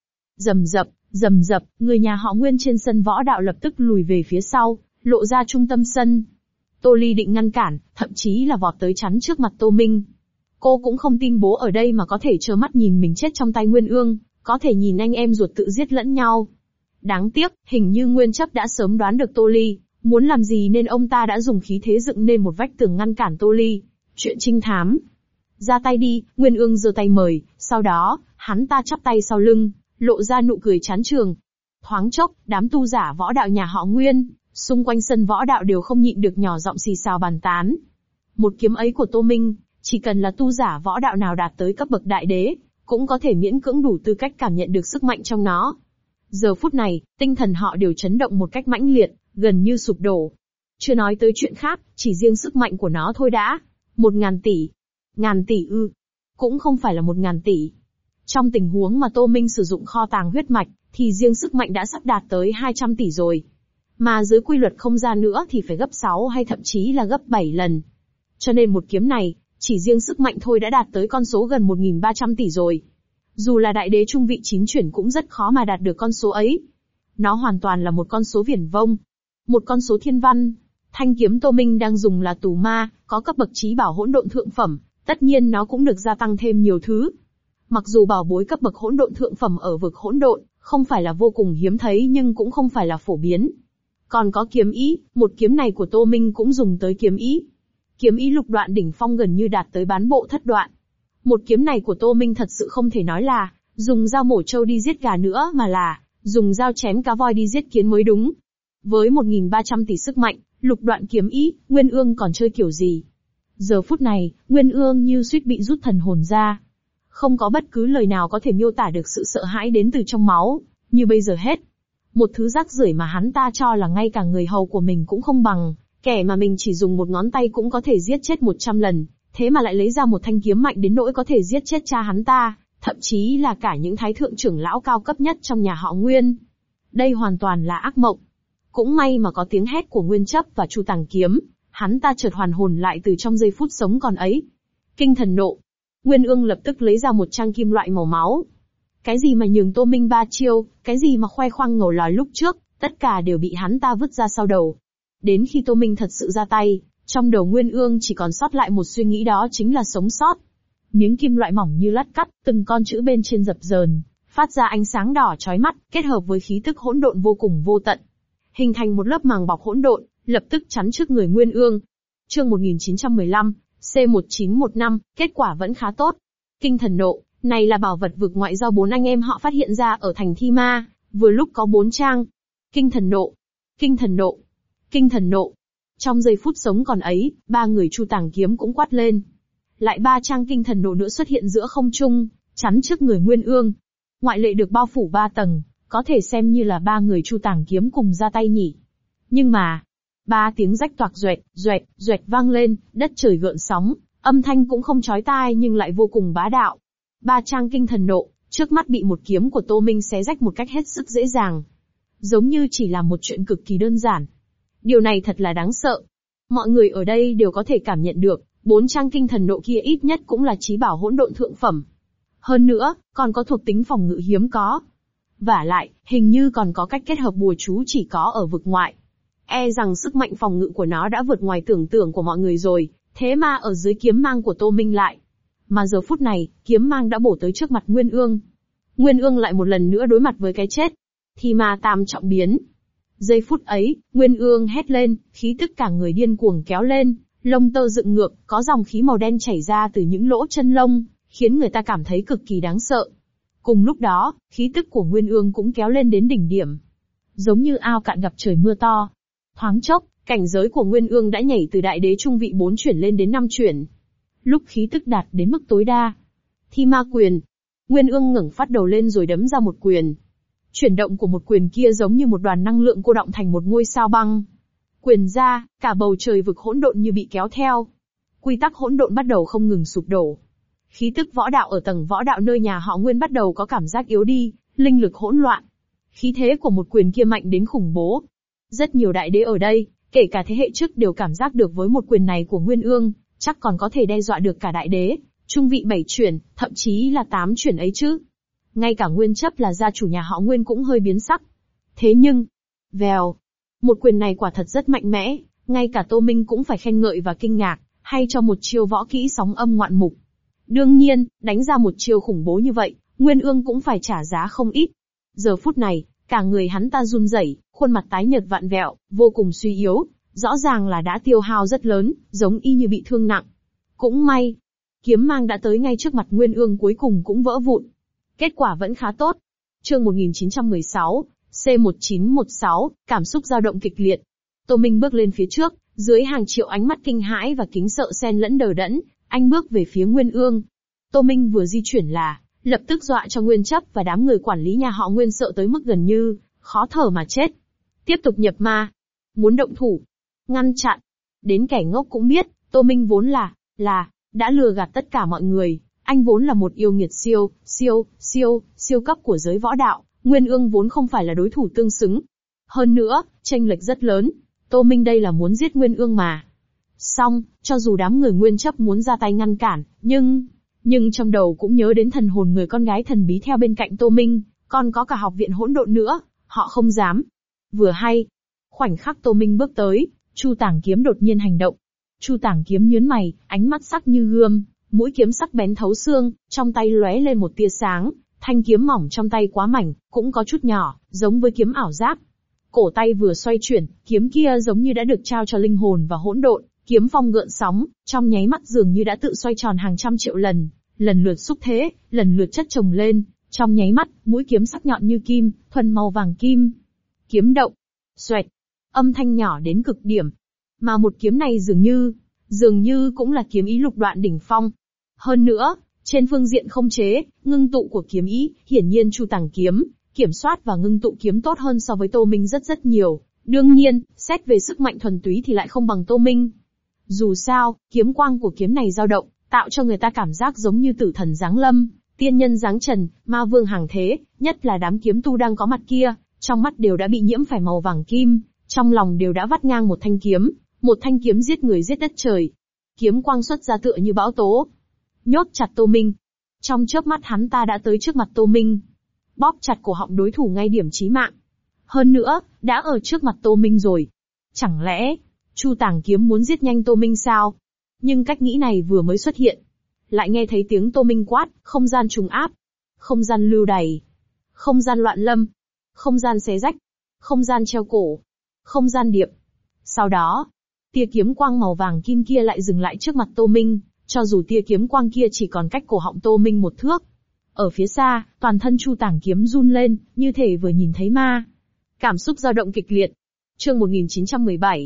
S1: Rầm rập, người nhà họ Nguyên trên sân võ đạo lập tức lùi về phía sau, lộ ra trung tâm sân. Tô Ly định ngăn cản, thậm chí là vọt tới chắn trước mặt Tô Minh. Cô cũng không tin bố ở đây mà có thể trơ mắt nhìn mình chết trong tay Nguyên Ương, có thể nhìn anh em ruột tự giết lẫn nhau. Đáng tiếc, hình như Nguyên Chấp đã sớm đoán được Tô Ly muốn làm gì nên ông ta đã dùng khí thế dựng nên một vách tường ngăn cản Tô Ly. Chuyện trinh thám. Ra tay đi, Nguyên Ương giơ tay mời, sau đó, hắn ta chắp tay sau lưng, lộ ra nụ cười chán trường. Thoáng chốc, đám tu giả võ đạo nhà họ Nguyên, xung quanh sân võ đạo đều không nhịn được nhỏ giọng xì xào bàn tán. Một kiếm ấy của Tô Minh, chỉ cần là tu giả võ đạo nào đạt tới cấp bậc đại đế, cũng có thể miễn cưỡng đủ tư cách cảm nhận được sức mạnh trong nó. Giờ phút này, tinh thần họ đều chấn động một cách mãnh liệt, gần như sụp đổ. Chưa nói tới chuyện khác, chỉ riêng sức mạnh của nó thôi đã. 1.000 tỷ. Ngàn tỷ ư? Cũng không phải là 1.000 tỷ. Trong tình huống mà Tô Minh sử dụng kho tàng huyết mạch, thì riêng sức mạnh đã sắp đạt tới 200 tỷ rồi. Mà dưới quy luật không gian nữa thì phải gấp 6 hay thậm chí là gấp 7 lần. Cho nên một kiếm này, chỉ riêng sức mạnh thôi đã đạt tới con số gần 1.300 tỷ rồi. Dù là đại đế trung vị 9 chuyển cũng rất khó mà đạt được con số ấy. Nó hoàn toàn là một con số viển vông. Một con số thiên văn. Thanh kiếm Tô Minh đang dùng là tù ma, có cấp bậc chí bảo hỗn độn thượng phẩm, tất nhiên nó cũng được gia tăng thêm nhiều thứ. Mặc dù bảo bối cấp bậc hỗn độn thượng phẩm ở vực hỗn độn, không phải là vô cùng hiếm thấy nhưng cũng không phải là phổ biến. Còn có kiếm ý, một kiếm này của Tô Minh cũng dùng tới kiếm ý. Kiếm ý lục đoạn đỉnh phong gần như đạt tới bán bộ thất đoạn. Một kiếm này của Tô Minh thật sự không thể nói là dùng dao mổ trâu đi giết gà nữa mà là dùng dao chém cá voi đi giết kiến mới đúng. Với 1.300 tỷ sức mạnh, lục đoạn kiếm ý, Nguyên Ương còn chơi kiểu gì? Giờ phút này, Nguyên Ương như suýt bị rút thần hồn ra. Không có bất cứ lời nào có thể miêu tả được sự sợ hãi đến từ trong máu, như bây giờ hết. Một thứ rác rưởi mà hắn ta cho là ngay cả người hầu của mình cũng không bằng, kẻ mà mình chỉ dùng một ngón tay cũng có thể giết chết 100 lần, thế mà lại lấy ra một thanh kiếm mạnh đến nỗi có thể giết chết cha hắn ta, thậm chí là cả những thái thượng trưởng lão cao cấp nhất trong nhà họ Nguyên. Đây hoàn toàn là ác mộng. Cũng may mà có tiếng hét của Nguyên Chấp và Chu Tàng Kiếm, hắn ta chợt hoàn hồn lại từ trong giây phút sống còn ấy. Kinh thần nộ. Nguyên Ương lập tức lấy ra một trang kim loại màu máu. Cái gì mà nhường Tô Minh 3 chiêu, cái gì mà khoe khoang ngầu lòi lúc trước, tất cả đều bị hắn ta vứt ra sau đầu. Đến khi Tô Minh thật sự ra tay, trong đầu Nguyên Ương chỉ còn sót lại một suy nghĩ, đó chính là sống sót. Miếng kim loại mỏng như lát cắt, từng con chữ bên trên dập dờn, phát ra ánh sáng đỏ chói mắt, kết hợp với khí tức hỗn độn vô cùng vô tận, hình thành một lớp màng bọc hỗn độn, lập tức chắn trước người Nguyên Ương. Chương 1915, C1915, kết quả vẫn khá tốt. Kinh thần nộ, này là bảo vật vực ngoại do 4 anh em họ phát hiện ra ở thành Thi Ma, vừa lúc có 4 trang. Kinh thần nộ, kinh thần nộ, kinh thần nộ. Trong giây phút sống còn ấy, 3 người Chu Tàng Kiếm cũng quát lên. Lại 3 trang kinh thần nộ nữa xuất hiện giữa không trung, chắn trước người Nguyên Ương. Ngoại lệ được bao phủ 3 tầng, có thể xem như là 3 người Chu Tàng Kiếm cùng ra tay nhỉ. Nhưng mà, Ba tiếng rách toạc doẹt vang lên, đất trời gợn sóng, âm thanh cũng không chói tai nhưng lại vô cùng bá đạo. Ba trang kinh thần nộ, trước mắt bị một kiếm của Tô Minh xé rách một cách hết sức dễ dàng. Giống như chỉ là một chuyện cực kỳ đơn giản. Điều này thật là đáng sợ. Mọi người ở đây đều có thể cảm nhận được, 4 trang kinh thần nộ kia ít nhất cũng là chí bảo hỗn độn thượng phẩm. Hơn nữa, còn có thuộc tính phòng ngự hiếm có. Vả lại, hình như còn có cách kết hợp bùa chú chỉ có ở vực ngoại. E rằng sức mạnh phòng ngự của nó đã vượt ngoài tưởng tượng của mọi người rồi, thế mà ở dưới kiếm mang của Tô Minh lại. Mà giờ phút này, kiếm mang đã bổ tới trước mặt Nguyên Ương. Nguyên Ương lại một lần nữa đối mặt với cái chết. Thì ma tam trọng biến. Giây phút ấy, Nguyên Ương hét lên, khí tức cả người điên cuồng kéo lên, lông tơ dựng ngược, có dòng khí màu đen chảy ra từ những lỗ chân lông, khiến người ta cảm thấy cực kỳ đáng sợ. Cùng lúc đó, khí tức của Nguyên Ương cũng kéo lên đến đỉnh điểm. Giống như ao cạn gặp trời mưa to. Thoáng chốc, cảnh giới của Nguyên Ương đã nhảy từ đại đế trung vị 4 chuyển lên đến 5 chuyển. Lúc khí tức đạt đến mức tối đa. Thi ma quyền. Nguyên Ương ngẩng phát đầu lên rồi đấm ra một quyền. Chuyển động của một quyền kia giống như một đoàn năng lượng cô đọng thành một ngôi sao băng. Quyền ra, cả bầu trời vực hỗn độn như bị kéo theo. Quy tắc hỗn độn bắt đầu không ngừng sụp đổ. Khí tức võ đạo ở tầng võ đạo nơi nhà họ Nguyên bắt đầu có cảm giác yếu đi, linh lực hỗn loạn. Khí thế của một quyền kia mạnh đến khủng bố. Rất nhiều đại đế ở đây, kể cả thế hệ trước đều cảm giác được với một quyền này của Nguyên Ương, chắc còn có thể đe dọa được cả đại đế, trung vị 7 chuyển, thậm chí là 8 chuyển ấy chứ. Ngay cả Nguyên Chấp là gia chủ nhà họ Nguyên cũng hơi biến sắc. Thế nhưng, vèo, một quyền này quả thật rất mạnh mẽ, ngay cả Tô Minh cũng phải khen ngợi và kinh ngạc, hay cho một chiêu võ kỹ sóng âm ngoạn mục. Đương nhiên, đánh ra một chiêu khủng bố như vậy, Nguyên Ương cũng phải trả giá không ít. Giờ phút này, cả người hắn ta run rẩy, khuôn mặt tái nhợt vặn vẹo, vô cùng suy yếu, rõ ràng là đã tiêu hao rất lớn, giống y như bị thương nặng. Cũng may, kiếm mang đã tới ngay trước mặt Nguyên Ương cuối cùng cũng vỡ vụn. Kết quả vẫn khá tốt. Chương 1916, C1916, cảm xúc dao động kịch liệt. Tô Minh bước lên phía trước, dưới hàng triệu ánh mắt kinh hãi và kính sợ xen lẫn đờ đẫn, anh bước về phía Nguyên Ương. Tô Minh vừa di chuyển là, lập tức dọa cho Nguyên Chấp và đám người quản lý nhà họ Nguyên sợ tới mức gần như khó thở mà chết. Tiếp tục nhập ma, muốn động thủ, ngăn chặn. Đến kẻ ngốc cũng biết, Tô Minh vốn là đã lừa gạt tất cả mọi người. Anh vốn là một yêu nghiệt siêu cấp của giới võ đạo, Nguyên Ương vốn không phải là đối thủ tương xứng. Hơn nữa, chênh lệch rất lớn. Tô Minh đây là muốn giết Nguyên Ương mà. Xong, cho dù đám người Nguyên Chấp muốn ra tay ngăn cản, nhưng trong đầu cũng nhớ đến thần hồn người con gái thần bí theo bên cạnh Tô Minh, còn có cả học viện hỗn độn nữa, họ không dám. Vừa hay, khoảnh khắc Tô Minh bước tới, Chu Tảng Kiếm đột nhiên hành động. Chu Tảng Kiếm nhướng mày, ánh mắt sắc như gươm, mũi kiếm sắc bén thấu xương, trong tay lóe lên một tia sáng, thanh kiếm mỏng trong tay quá mảnh, cũng có chút nhỏ, giống với kiếm ảo giác. Cổ tay vừa xoay chuyển, kiếm kia giống như đã được trao cho linh hồn và hỗn độn, kiếm phong gợn sóng, trong nháy mắt dường như đã tự xoay tròn hàng trăm triệu lần, lần lượt xúc thế, lần lượt chất chồng lên, trong nháy mắt, mũi kiếm sắc nhọn như kim, thuần màu vàng kim. Kiếm động, xoẹt, âm thanh nhỏ đến cực điểm. Mà một kiếm này dường như cũng là kiếm ý lục đoạn đỉnh phong. Hơn nữa, trên phương diện không chế, ngưng tụ của kiếm ý, hiển nhiên Chu Tảng Kiếm, kiểm soát và ngưng tụ kiếm tốt hơn so với Tô Minh rất nhiều. Đương nhiên, xét về sức mạnh thuần túy thì lại không bằng Tô Minh. Dù sao, kiếm quang của kiếm này dao động, tạo cho người ta cảm giác giống như tử thần giáng lâm, tiên nhân giáng trần, ma vương hàng thế, nhất là đám kiếm tu đang có mặt kia, trong mắt đều đã bị nhiễm phải màu vàng kim, trong lòng đều đã vắt ngang một thanh kiếm giết người giết đất trời. Kiếm quang xuất ra tựa như bão tố, nhốt chặt Tô Minh. Trong chớp mắt hắn ta đã tới trước mặt Tô Minh, bóp chặt cổ họng đối thủ ngay điểm chí mạng. Hơn nữa, đã ở trước mặt Tô Minh rồi. Chẳng lẽ, Chu Tảng Kiếm muốn giết nhanh Tô Minh sao? Nhưng cách nghĩ này vừa mới xuất hiện, lại nghe thấy tiếng Tô Minh quát, không gian trùng áp, không gian lưu đày, không gian loạn lâm, không gian xé rách, không gian treo cổ, không gian điệp. Sau đó, tia kiếm quang màu vàng kim kia lại dừng lại trước mặt Tô Minh, cho dù tia kiếm quang kia chỉ còn cách cổ họng Tô Minh một thước. Ở phía xa, toàn thân Chu Tảng Kiếm run lên, như thể vừa nhìn thấy ma. Cảm xúc dao động kịch liệt. Chương 1917,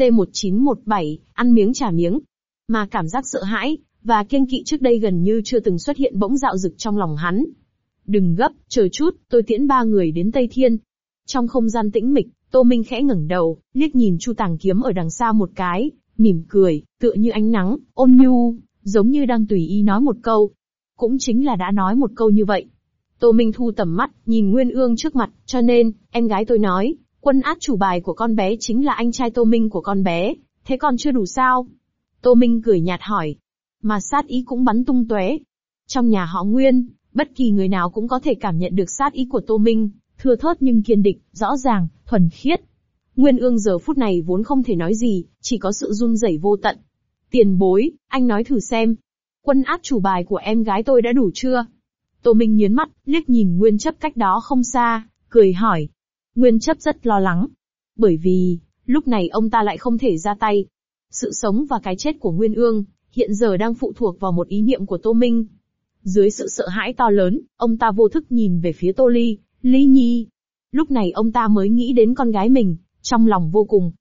S1: C1917, ăn miếng trả miếng. Mà cảm giác sợ hãi và kiêng kỵ trước đây gần như chưa từng xuất hiện bỗng dạo dực trong lòng hắn. Đừng gấp, chờ chút, tôi tiễn 3 người đến Tây Thiên. Trong không gian tĩnh mịch, Tô Minh khẽ ngẩng đầu, liếc nhìn Chu Tàng Kiếm ở đằng xa một cái, mỉm cười, tựa như ánh nắng, ôn nhu, giống như đang tùy ý nói một câu. Cũng chính là đã nói một câu như vậy. Tô Minh thu tầm mắt, nhìn Nguyên Ương trước mặt, cho nên, em gái tôi nói, quân át chủ bài của con bé chính là anh trai Tô Minh của con bé, thế còn chưa đủ sao? Tô Minh cười nhạt hỏi. Mà sát ý cũng bắn tung tóe. Trong nhà họ Nguyên, bất kỳ người nào cũng có thể cảm nhận được sát ý của Tô Minh, thưa thớt nhưng kiên định, rõ ràng, thuần khiết. Nguyên Ương giờ phút này vốn không thể nói gì, chỉ có sự run rẩy vô tận. Tiền bối, anh nói thử xem. Quân át chủ bài của em gái tôi đã đủ chưa? Tô Minh nhướng mắt, liếc nhìn Nguyên Chấp cách đó không xa, cười hỏi. Nguyên Chấp rất lo lắng. Bởi vì, lúc này ông ta lại không thể ra tay. Sự sống và cái chết của Nguyên Ương, hiện giờ đang phụ thuộc vào một ý niệm của Tô Minh. Dưới sự sợ hãi to lớn, ông ta vô thức nhìn về phía Tô Ly, Ly Nhi. Lúc này ông ta mới nghĩ đến con gái mình, trong lòng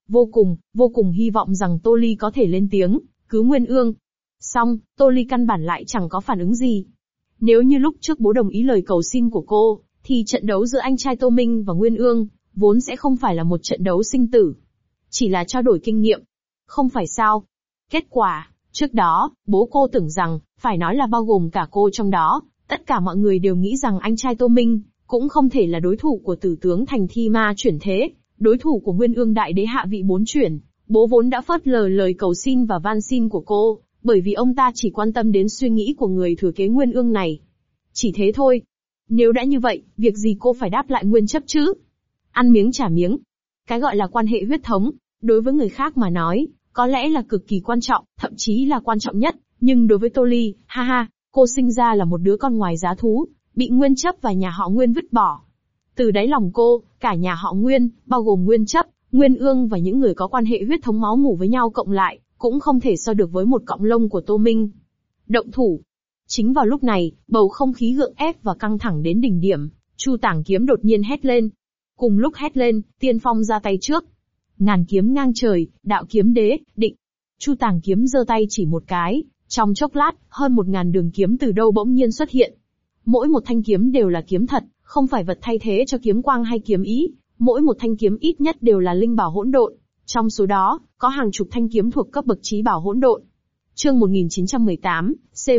S1: vô cùng hy vọng rằng Tô Ly có thể lên tiếng, cứu Nguyên Ương. Xong, Tô Ly căn bản lại chẳng có phản ứng gì. Nếu như lúc trước bố đồng ý lời cầu xin của cô, thì trận đấu giữa anh trai Tô Minh và Nguyên Ương, vốn sẽ không phải là một trận đấu sinh tử. Chỉ là trao đổi kinh nghiệm. Không phải sao? Kết quả, trước đó, bố cô tưởng rằng, phải nói là bao gồm cả cô trong đó, tất cả mọi người đều nghĩ rằng anh trai Tô Minh, cũng không thể là đối thủ của tử tướng Thành Thi Ma chuyển thế, đối thủ của Nguyên Ương Đại Đế hạ vị 4 chuyển. Bố vốn đã phớt lờ lời cầu xin và van xin của cô, bởi vì ông ta chỉ quan tâm đến suy nghĩ của người thừa kế Nguyên Ương này. Chỉ thế thôi. Nếu đã như vậy, việc gì cô phải đáp lại Nguyên Chấp chứ? Ăn miếng trả miếng. Cái gọi là quan hệ huyết thống, đối với người khác mà nói, có lẽ là cực kỳ quan trọng, thậm chí là quan trọng nhất, nhưng đối với Tô Ly, ha ha, cô sinh ra là một đứa con ngoài giá thú, bị Nguyên Chấp và nhà họ Nguyên vứt bỏ. Từ đáy lòng cô, cả nhà họ Nguyên, bao gồm Nguyên Chấp, Nguyên Ương và những người có quan hệ huyết thống máu mủ với nhau cộng lại, cũng không thể so được với một cọng lông của Tô Minh. Động thủ. Chính vào lúc này, bầu không khí gượng ép và căng thẳng đến đỉnh điểm, Chu Tàng Kiếm đột nhiên hét lên. Cùng lúc hét lên, tiên phong ra tay trước. Ngàn kiếm ngang trời, đạo kiếm đế, định. Chu Tàng Kiếm giơ tay chỉ một cái, trong chốc lát, hơn 1000 đường kiếm từ đâu bỗng nhiên xuất hiện. Mỗi một thanh kiếm đều là kiếm thật, không phải vật thay thế cho kiếm quang hay kiếm ý, mỗi một thanh kiếm ít nhất đều là linh bảo hỗn độn. Trong số đó, có hàng chục thanh kiếm thuộc cấp bậc chí bảo hỗn độn. Chương 1918,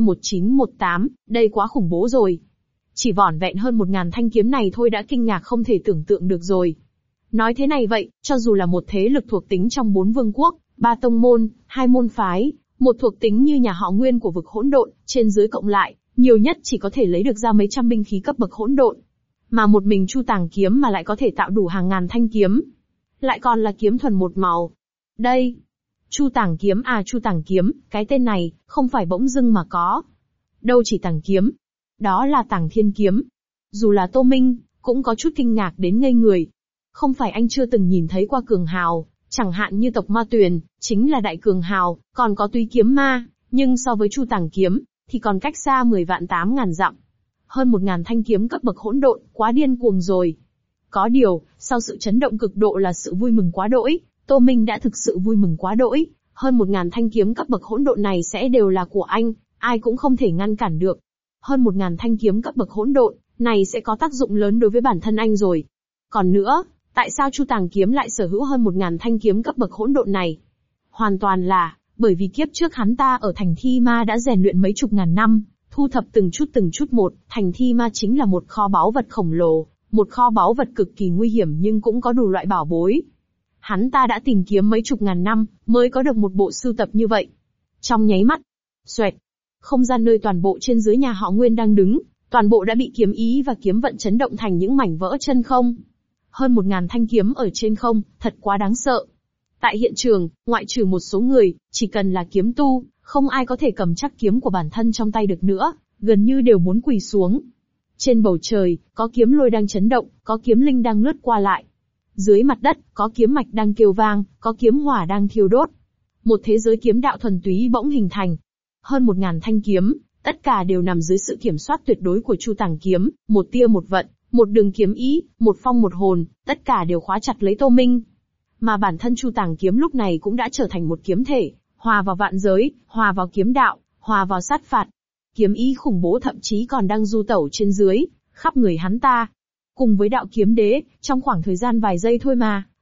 S1: C1918, đây quá khủng bố rồi. Chỉ vỏn vẹn hơn 1000 thanh kiếm này thôi đã kinh ngạc không thể tưởng tượng được rồi. Nói thế này vậy, cho dù là một thế lực thuộc tính trong 4 vương quốc, 3 tông môn, 2 môn phái, một thuộc tính như nhà họ Nguyên của vực hỗn độn, trên dưới cộng lại, nhiều nhất chỉ có thể lấy được ra mấy trăm binh khí cấp bậc hỗn độn. Mà một mình Chu Tàng Kiếm mà lại có thể tạo đủ hàng ngàn thanh kiếm. Lại còn là kiếm thuần một màu. Đây, Chu Tàng Kiếm à, Chu Tàng Kiếm, cái tên này, không phải bỗng dưng mà có. Đâu chỉ Tàng Kiếm. Đó là Tàng Thiên Kiếm. Dù là Tô Minh, cũng có chút kinh ngạc đến ngây người. Không phải anh chưa từng nhìn thấy qua cường hào, chẳng hạn như tộc Ma Tuyền, chính là đại cường hào, còn có Túy Kiếm Ma, nhưng so với Chu Tàng Kiếm, thì còn cách xa 10 vạn 8.000 dặm. Hơn 1000 thanh kiếm cấp bậc hỗn độn, quá điên cuồng rồi. Có điều, sau sự chấn động cực độ là sự vui mừng quá đỗi, Tô Minh đã thực sự vui mừng quá đỗi, hơn 1000 thanh kiếm cấp bậc hỗn độn này sẽ đều là của anh, ai cũng không thể ngăn cản được. Hơn 1000 thanh kiếm cấp bậc hỗn độn này sẽ có tác dụng lớn đối với bản thân anh rồi. Còn nữa, tại sao Chu Tàng Kiếm lại sở hữu hơn 1000 thanh kiếm cấp bậc hỗn độn này? Hoàn toàn là bởi vì kiếp trước hắn ta ở Thành Thi Ma đã rèn luyện mấy chục ngàn năm, thu thập từng chút một. Thành Thi Ma chính là một kho báu vật khổng lồ, một kho báu vật cực kỳ nguy hiểm nhưng cũng có đủ loại bảo bối. Hắn ta đã tìm kiếm mấy chục ngàn năm, mới có được một bộ sưu tập như vậy. Trong nháy mắt, xoẹt, không gian nơi toàn bộ trên dưới nhà họ Nguyên đang đứng, toàn bộ đã bị kiếm ý và kiếm vận chấn động thành những mảnh vỡ chân không. Hơn 1000 thanh kiếm ở trên không, thật quá đáng sợ. Tại hiện trường, ngoại trừ một số người, chỉ cần là kiếm tu, không ai có thể cầm chắc kiếm của bản thân trong tay được nữa, gần như đều muốn quỳ xuống. Trên bầu trời, có kiếm lôi đang chấn động, có kiếm linh đang lướt qua lại. Dưới mặt đất, có kiếm mạch đang kêu vang, có kiếm hỏa đang thiêu đốt. Một thế giới kiếm đạo thuần túy bỗng hình thành. Hơn 1000 thanh kiếm, tất cả đều nằm dưới sự kiểm soát tuyệt đối của Chu Tàng Kiếm, một tia một vận, một đường kiếm ý, một phong một hồn, tất cả đều khóa chặt lấy Tô Minh. Mà bản thân Chu Tàng Kiếm lúc này cũng đã trở thành một kiếm thể, hòa vào vạn giới, hòa vào kiếm đạo, hòa vào sát phạt. Kiếm ý khủng bố thậm chí còn đang du tẩu trên dưới, khắp người hắn ta. Cùng với đạo kiếm đế, trong khoảng thời gian vài giây thôi mà,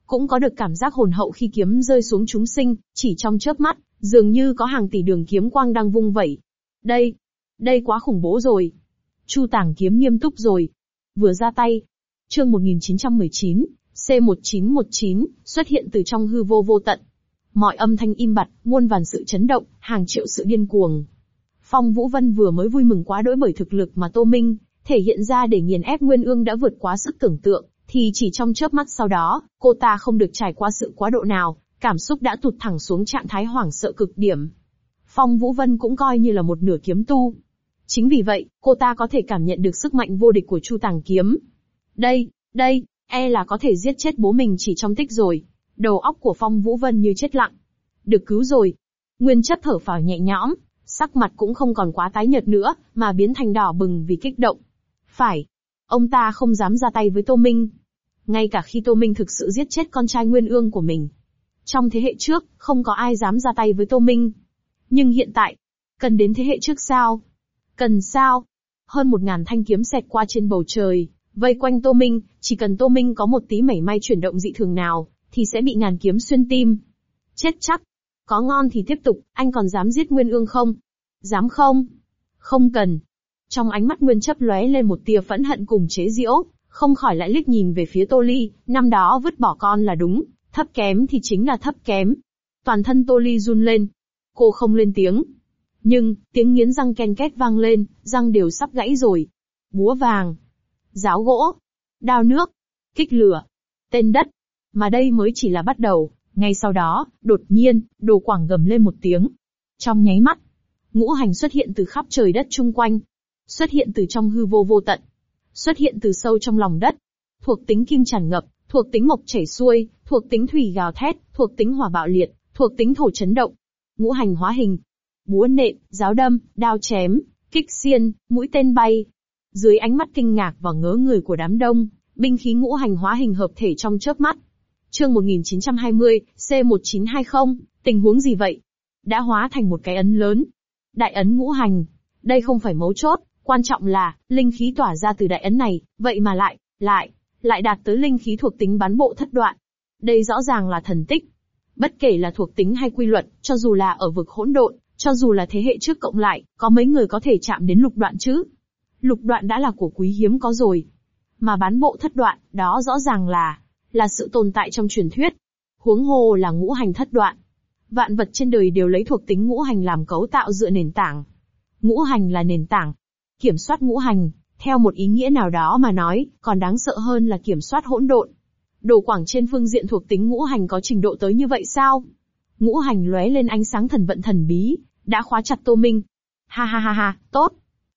S1: cũng có được cảm giác hồn hậu khi kiếm rơi xuống chúng sinh, chỉ trong chớp mắt, dường như có hàng tỷ đường kiếm quang đang vung vẩy. Đây quá khủng bố rồi. Chu Tàng Kiếm nghiêm túc rồi. Vừa ra tay. Chương 1919, C1919, xuất hiện từ trong hư vô vô tận. Mọi âm thanh im bặt, muôn vàn sự chấn động, hàng triệu sự điên cuồng. Phong Vũ Vân vừa mới vui mừng quá đỗi bởi thực lực mà Tô Minh thể hiện ra để nghiền ép Nguyên Ương đã vượt quá sức tưởng tượng, thì chỉ trong chớp mắt sau đó, cô ta không được trải qua sự quá độ nào, cảm xúc đã tụt thẳng xuống trạng thái hoảng sợ cực điểm. Phong Vũ Vân cũng coi như là một nửa kiếm tu. Chính vì vậy, cô ta có thể cảm nhận được sức mạnh vô địch của Chu Tàng Kiếm. Đây, e là có thể giết chết bố mình chỉ trong tích rồi. Đầu óc của Phong Vũ Vân như chết lặng. Được cứu rồi. Nguyên Chấp thở phào nhẹ nhõm, sắc mặt cũng không còn quá tái nhợt nữa, mà biến thành đỏ bừng vì kích động. Phải, ông ta không dám ra tay với Tô Minh. Ngay cả khi Tô Minh thực sự giết chết con trai Nguyên Ương của mình. Trong thế hệ trước, không có ai dám ra tay với Tô Minh. Nhưng hiện tại, cần đến thế hệ trước sao? Cần sao? Hơn 1000 thanh kiếm xẹt qua trên bầu trời, vây quanh Tô Minh, chỉ cần Tô Minh có một tí mảy may chuyển động dị thường nào, thì sẽ bị ngàn kiếm xuyên tim. Chết chắc. Có ngon thì tiếp tục, anh còn dám giết Nguyên Ương không? Dám không? Không cần. Trong ánh mắt Nguyên Chấp lóe lên một tia phẫn hận cùng chế giễu, không khỏi lại liếc nhìn về phía Tô Ly, năm đó vứt bỏ con là đúng, thấp kém thì chính là thấp kém. Toàn thân Tô Ly run lên. Cô không lên tiếng. Nhưng, tiếng nghiến răng ken két vang lên, răng đều sắp gãy rồi. Búa vàng, giáo gỗ, đao nước, kích lửa, tên đất. Mà đây mới chỉ là bắt đầu. Ngay sau đó, đột nhiên, Đồ Quảng gầm lên một tiếng. Trong nháy mắt, ngũ hành xuất hiện từ khắp trời đất chung quanh. Xuất hiện từ trong hư vô vô tận. Xuất hiện từ sâu trong lòng đất. Thuộc tính kim tràn ngập, thuộc tính mộc chảy xuôi, thuộc tính thủy gào thét, thuộc tính hỏa bạo liệt, thuộc tính thổ chấn động. Ngũ hành hóa hình. Búa nện, giáo đâm, đao chém, kích xiên, mũi tên bay. Dưới ánh mắt kinh ngạc và ngớ người của đám đông, binh khí ngũ hành hóa hình hợp thể trong chớp mắt. Chương 1920, C1920, tình huống gì vậy? Đã hóa thành một cái ấn lớn. Đại ấn ngũ hành. Đây không phải mấu chốt, quan trọng là, linh khí tỏa ra từ đại ấn này, vậy mà lại đạt tới linh khí thuộc tính bán bộ thất đoạn. Đây rõ ràng là thần tích. Bất kể là thuộc tính hay quy luật, cho dù là ở vực hỗn độn, cho dù là thế hệ trước cộng lại, có mấy người có thể chạm đến lục đoạn chứ? Lục đoạn đã là của quý hiếm có rồi. Mà bán bộ thất đoạn, đó rõ ràng là sự tồn tại trong truyền thuyết. Huống hồ là ngũ hành thất đoạn. Vạn vật trên đời đều lấy thuộc tính ngũ hành làm cấu tạo dựa nền tảng. Ngũ hành là nền tảng. Kiểm soát ngũ hành, theo một ý nghĩa nào đó mà nói, còn đáng sợ hơn là kiểm soát hỗn độn. Đồ Quảng trên phương diện thuộc tính ngũ hành có trình độ tới như vậy sao? Ngũ hành lóe lên ánh sáng thần vận thần bí, đã khóa chặt Tô Minh. Ha ha ha ha, tốt.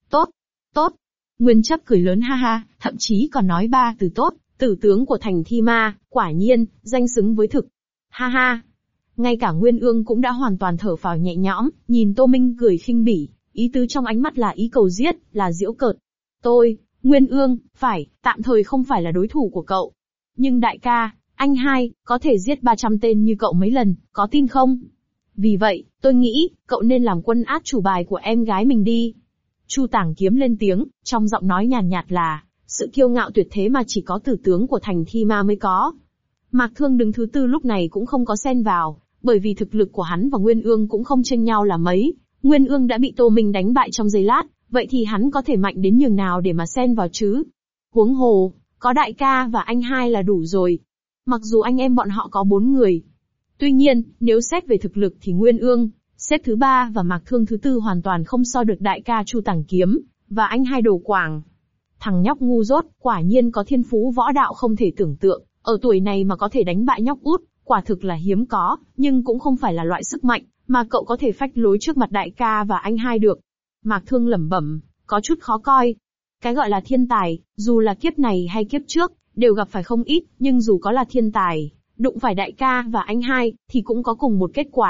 S1: Nguyên Chấp cười lớn ha ha, thậm chí còn nói 3 từ tốt, tử tướng của thành thi ma, quả nhiên, danh xứng với thực. Ha ha. Ngay cả Nguyên Ương cũng đã hoàn toàn thở phào nhẹ nhõm, nhìn Tô Minh cười khinh bỉ, ý tứ trong ánh mắt là ý cầu giết, là giễu cợt. Nguyên Ương, tạm thời không phải là đối thủ của cậu. Nhưng đại ca, anh hai, có thể giết 300 tên như cậu mấy lần, có tin không? Vì vậy, tôi nghĩ, cậu nên làm quân át chủ bài của em gái mình đi. Chu Tàng Kiếm lên tiếng, trong giọng nói nhàn nhạt là, sự kiêu ngạo tuyệt thế mà chỉ có tử tướng của thành thi ma mới có. Mạc Thương đứng thứ tư lúc này cũng không có xen vào, bởi vì thực lực của hắn và Nguyên Ương cũng không chênh nhau là mấy. Nguyên Ương đã bị Tô Minh đánh bại trong giây lát, vậy thì hắn có thể mạnh đến nhường nào để mà xen vào chứ? Huống hồ, có đại ca và anh hai là đủ rồi. Mặc dù anh em bọn họ có 4 người. Tuy nhiên, nếu xét về thực lực thì Nguyên Ương, xếp thứ 3 và Mạc Thương thứ 4 hoàn toàn không so được đại ca Chu Tàng Kiếm, và anh hai Đồ Quảng. Thằng nhóc ngu dốt, quả nhiên có thiên phú võ đạo không thể tưởng tượng, ở tuổi này mà có thể đánh bại nhóc út, quả thực là hiếm có, nhưng cũng không phải là loại sức mạnh, mà cậu có thể phách lối trước mặt đại ca và anh hai được. Mạc Thương lẩm bẩm, có chút khó coi. Cái gọi là thiên tài, dù là kiếp này hay kiếp trước, đều gặp phải không ít, nhưng dù có là thiên tài, đụng phải đại ca và anh hai, thì cũng có cùng một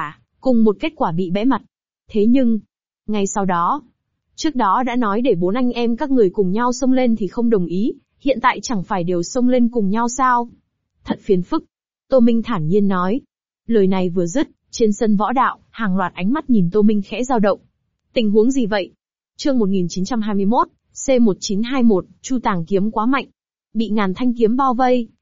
S1: kết quả bị bẽ mặt. Thế nhưng, ngay sau đó, trước đó đã nói để 4 anh em các người cùng nhau xông lên thì không đồng ý, hiện tại chẳng phải đều xông lên cùng nhau sao? Thật phiền phức. Tô Minh thản nhiên nói. Lời này vừa dứt, trên sân võ đạo, hàng loạt ánh mắt nhìn Tô Minh khẽ dao động. Tình huống gì vậy? Chương 1921, C1921, Chu Tàng Kiếm quá mạnh. Bị ngàn thanh kiếm bao vây,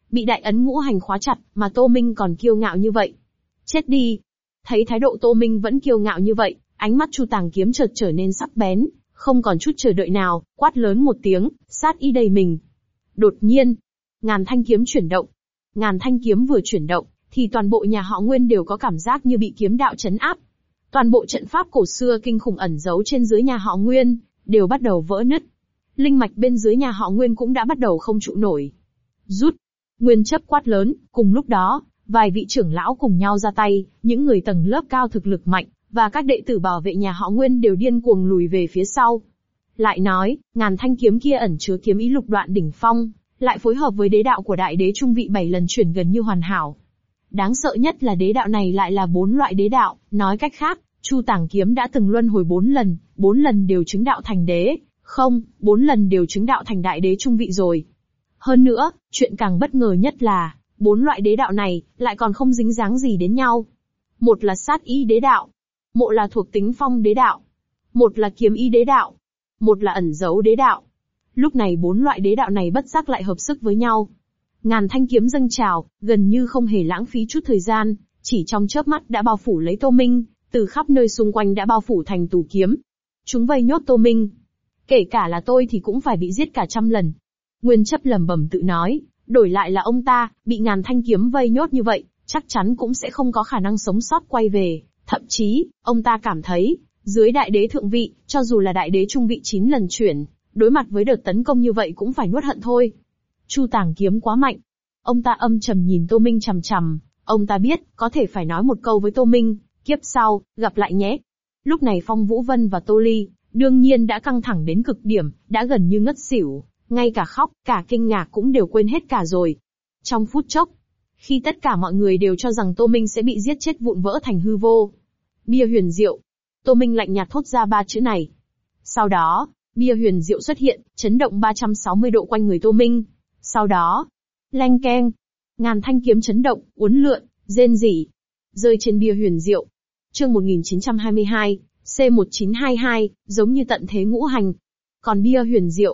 S1: Bị đại ấn ngũ hành khóa chặt, mà Tô Minh còn kiêu ngạo như vậy. Chết đi! Thấy thái độ Tô Minh vẫn kiêu ngạo như vậy, ánh mắt Chu Tàng Kiếm chợt trở nên sắc bén, không còn chút chờ đợi nào, quát lớn một tiếng, sát ý đầy mình. Đột nhiên, ngàn thanh kiếm chuyển động. Ngàn thanh kiếm vừa chuyển động, thì toàn bộ nhà họ Nguyên đều có cảm giác như bị kiếm đạo trấn áp. Toàn bộ trận pháp cổ xưa kinh khủng ẩn giấu trên dưới nhà họ Nguyên, đều bắt đầu vỡ nứt. Linh mạch bên dưới nhà họ Nguyên cũng đã bắt đầu không trụ nổi. Rút! Nguyên chấp quát lớn, cùng lúc đó, vài vị trưởng lão cùng nhau ra tay, những người tầng lớp cao thực lực mạnh, và các đệ tử bảo vệ nhà họ Nguyên đều điên cuồng lùi về phía sau. Lại nói, ngàn thanh kiếm kia ẩn chứa kiếm ý lục đoạn đỉnh phong, lại phối hợp với đế đạo của đại đế trung vị 7 lần chuyển gần như hoàn hảo. Đáng sợ nhất là đế đạo này lại là 4 loại đế đạo, nói cách khác, Chu Tàng Kiếm đã từng luân hồi 4 lần đều chứng đạo thành đế, không, 4 lần đều chứng đạo thành đại đế trung vị rồi. Hơn nữa, chuyện càng bất ngờ nhất là, 4 loại đế đạo này, lại còn không dính dáng gì đến nhau. Một là sát ý đế đạo, một là thuộc tính phong đế đạo, một là kiếm ý đế đạo, một là ẩn giấu đế đạo. Lúc này 4 loại đế đạo này bất giác lại hợp sức với nhau. Ngàn thanh kiếm dâng trào, gần như không hề lãng phí chút thời gian, chỉ trong chớp mắt đã bao phủ lấy Tô Minh, từ khắp nơi xung quanh đã bao phủ thành tù kiếm. Chúng vây nhốt Tô Minh. Kể cả là tôi thì cũng phải bị giết cả 100 lần. Nguyên chấp lẩm bẩm tự nói, đổi lại là ông ta, bị ngàn thanh kiếm vây nhốt như vậy, chắc chắn cũng sẽ không có khả năng sống sót quay về. Thậm chí, ông ta cảm thấy, dưới đại đế thượng vị, cho dù là đại đế trung vị 9 lần chuyển, đối mặt với đợt tấn công như vậy cũng phải nuốt hận thôi. Chu Tàng Kiếm quá mạnh. Ông ta âm trầm nhìn Tô Minh chằm chằm, ông ta biết, có thể phải nói một câu với Tô Minh, kiếp sau, gặp lại nhé. Lúc này Phong Vũ Vân và Tô Ly, đương nhiên đã căng thẳng đến cực điểm, đã gần như ngất xỉu, ngay cả khóc, cả kinh ngạc cũng đều quên hết cả rồi. Trong phút chốc, khi tất cả mọi người đều cho rằng Tô Minh sẽ bị giết chết vụn vỡ thành hư vô. Bia huyền diệu. Tô Minh lạnh nhạt thốt ra 3 chữ này. Sau đó, bia huyền diệu xuất hiện, chấn động 360 độ quanh người Tô Minh. Sau đó, leng keng, ngàn thanh kiếm chấn động, uốn lượn, rên rỉ, rơi trên bia huyền diệu. Chương 1922, C1922, giống như tận thế ngũ hành. Còn bia huyền diệu,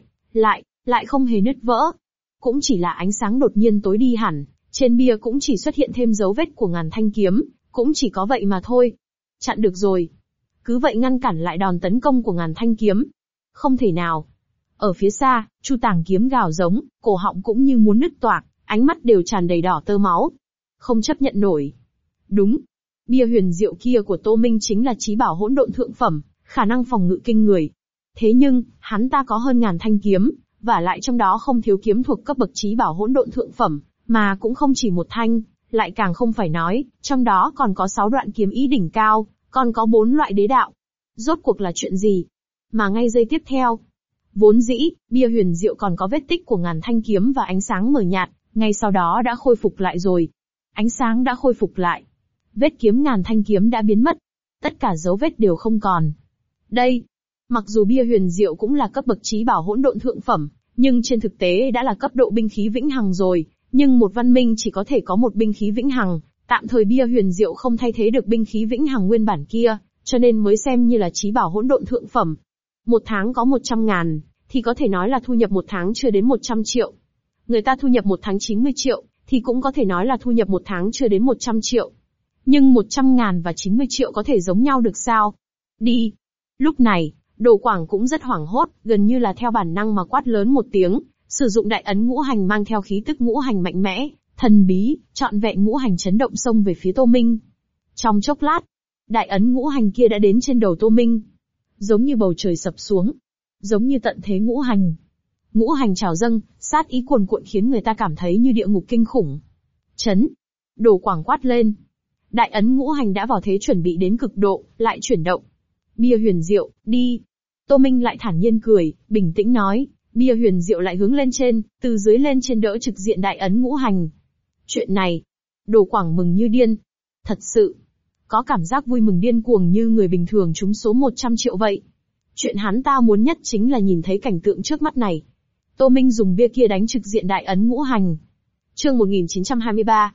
S1: lại không hề nứt vỡ. Cũng chỉ là ánh sáng đột nhiên tối đi hẳn, trên bia cũng chỉ xuất hiện thêm dấu vết của ngàn thanh kiếm, cũng chỉ có vậy mà thôi. Chặn được rồi. Cứ vậy ngăn cản lại đòn tấn công của ngàn thanh kiếm. Không thể nào. Ở phía xa, Chu Tàng Kiếm gào giống, cổ họng cũng như muốn nứt toạc, ánh mắt đều tràn đầy đỏ tơ máu. Không chấp nhận nổi. Đúng. Bia huyền diệu kia của Tô Minh chính là chí bảo hỗn độn thượng phẩm, khả năng phòng ngự kinh người. Thế nhưng, hắn ta có hơn ngàn thanh kiếm, và lại trong đó không thiếu kiếm thuộc cấp bậc chí bảo hỗn độn thượng phẩm, mà cũng không chỉ một thanh, lại càng không phải nói, trong đó còn có 6 đoạn kiếm ý đỉnh cao, còn có 4 loại đế đạo. Rốt cuộc là chuyện gì? Mà ngay giây tiếp theo, vốn dĩ, bia huyền diệu còn có vết tích của ngàn thanh kiếm và ánh sáng mờ nhạt, ngay sau đó đã khôi phục lại rồi. Ánh sáng đã khôi phục lại. Vết kiếm ngàn thanh kiếm đã biến mất. Tất cả dấu vết đều không còn. Đây, mặc dù bia huyền diệu cũng là cấp bậc chí bảo hỗn độn thượng phẩm, nhưng trên thực tế đã là cấp độ binh khí vĩnh hằng rồi. Nhưng một văn minh chỉ có thể có một binh khí vĩnh hằng, tạm thời bia huyền diệu không thay thế được binh khí vĩnh hằng nguyên bản kia, cho nên mới xem như là chí bảo hỗn độn thượng phẩm. Một tháng có 100.000, thì có thể nói là thu nhập một tháng chưa đến 100 triệu. Người ta thu nhập một tháng 90 triệu, thì cũng có thể nói là thu nhập một tháng chưa đến 100 triệu. Nhưng 100.000 và 90 triệu có thể giống nhau được sao? Đi! Lúc này, Đồ Quảng cũng rất hoảng hốt, gần như là theo bản năng mà quát lớn một tiếng, sử dụng đại ấn ngũ hành mang theo khí tức ngũ hành mạnh mẽ, thần bí, trọn vẹn ngũ hành chấn động xông về phía Tô Minh. Trong chốc lát, đại ấn ngũ hành kia đã đến trên đầu Tô Minh. Giống như bầu trời sập xuống. Giống như tận thế ngũ hành. Ngũ hành trào dâng, sát ý cuồn cuộn khiến người ta cảm thấy như địa ngục kinh khủng. Chấn! Đồ Quảng quát lên. Đại ấn ngũ hành đã vào thế chuẩn bị đến cực độ, lại chuyển động. Bia huyền diệu, đi! Tô Minh lại thản nhiên cười, bình tĩnh nói. Bia huyền diệu lại hướng lên trên, từ dưới lên trên đỡ trực diện đại ấn ngũ hành. Chuyện này, Đồ Quảng mừng như điên. Thật sự, có cảm giác vui mừng điên cuồng như người bình thường trúng số 100 triệu vậy. Chuyện hắn ta muốn nhất chính là nhìn thấy cảnh tượng trước mắt này. Tô Minh dùng bia kia đánh trực diện đại ấn ngũ hành. Chương 1923,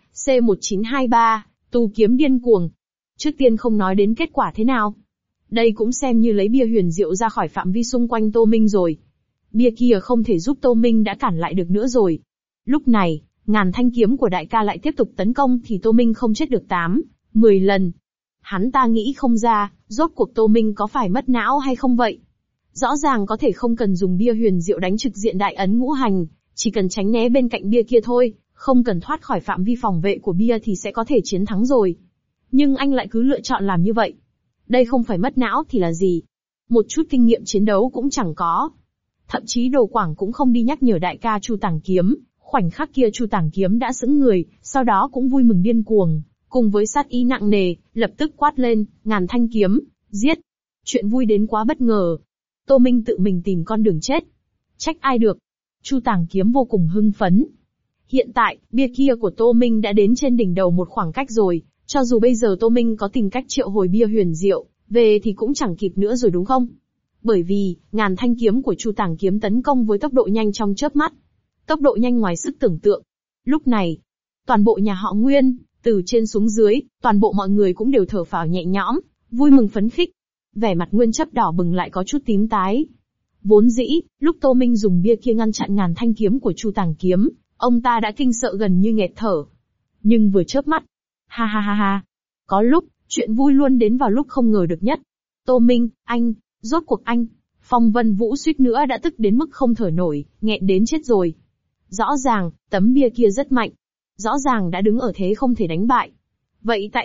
S1: C1923, tù kiếm điên cuồng. Trước tiên không nói đến kết quả thế nào. Đây cũng xem như lấy bia huyền diệu ra khỏi phạm vi xung quanh Tô Minh rồi. Bia kia không thể giúp Tô Minh đã cản lại được nữa rồi. Lúc này, ngàn thanh kiếm của đại ca lại tiếp tục tấn công thì Tô Minh không chết được 8, 10 lần. Hắn ta nghĩ không ra, rốt cuộc Tô Minh có phải mất não hay không vậy? Rõ ràng có thể không cần dùng bia huyền diệu đánh trực diện đại ấn ngũ hành, chỉ cần tránh né bên cạnh bia kia thôi, không cần thoát khỏi phạm vi phòng vệ của bia thì sẽ có thể chiến thắng rồi. Nhưng anh lại cứ lựa chọn làm như vậy. Đây không phải mất não thì là gì? Một chút kinh nghiệm chiến đấu cũng chẳng có. Thậm chí Đồ Quảng cũng không đi nhắc nhở đại ca Chu Tàng Kiếm, khoảnh khắc kia Chu Tàng Kiếm đã sững người, sau đó cũng vui mừng điên cuồng, cùng với sát ý nặng nề, lập tức quát lên, ngàn thanh kiếm, giết. Chuyện vui đến quá bất ngờ. Tô Minh tự mình tìm con đường chết. Trách ai được. Chu Tàng Kiếm vô cùng hưng phấn. Hiện tại, bia kia của Tô Minh đã đến trên đỉnh đầu một khoảng cách rồi, cho dù bây giờ Tô Minh có tìm cách triệu hồi bia huyền diệu, về thì cũng chẳng kịp nữa rồi đúng không? Bởi vì, ngàn thanh kiếm của Chu Tàng Kiếm tấn công với tốc độ nhanh trong chớp mắt. Tốc độ nhanh ngoài sức tưởng tượng. Lúc này, toàn bộ nhà họ Nguyên, từ trên xuống dưới, toàn bộ mọi người cũng đều thở phào nhẹ nhõm, vui mừng phấn khích. Vẻ mặt Nguyên Chấp đỏ bừng lại có chút tím tái. Vốn dĩ, lúc Tô Minh dùng bia kia ngăn chặn ngàn thanh kiếm của Chu Tàng Kiếm, ông ta đã kinh sợ gần như nghẹt thở. Nhưng vừa chớp mắt, ha ha ha ha, có lúc, chuyện vui luôn đến vào lúc không ngờ được nhất. Tô Minh, anh, rốt cuộc anh, Phong Vân Vũ suýt nữa đã tức đến mức không thở nổi, nghẹn đến chết rồi. Rõ ràng, tấm bia kia rất mạnh. Rõ ràng đã đứng ở thế không thể đánh bại. Vậy tại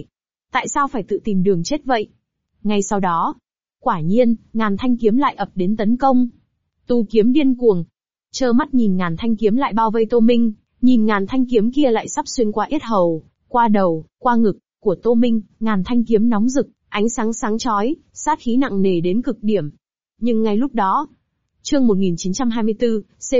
S1: sao phải tự tìm đường chết vậy? Ngay sau đó, quả nhiên, ngàn thanh kiếm lại ập đến tấn công. Tu kiếm điên cuồng. Trơ mắt nhìn ngàn thanh kiếm lại bao vây Tô Minh, nhìn ngàn thanh kiếm kia lại sắp xuyên qua yết hầu, qua đầu, qua ngực của Tô Minh, ngàn thanh kiếm nóng rực, ánh sáng sáng chói, sát khí nặng nề đến cực điểm. Nhưng ngay lúc đó, chương 1924,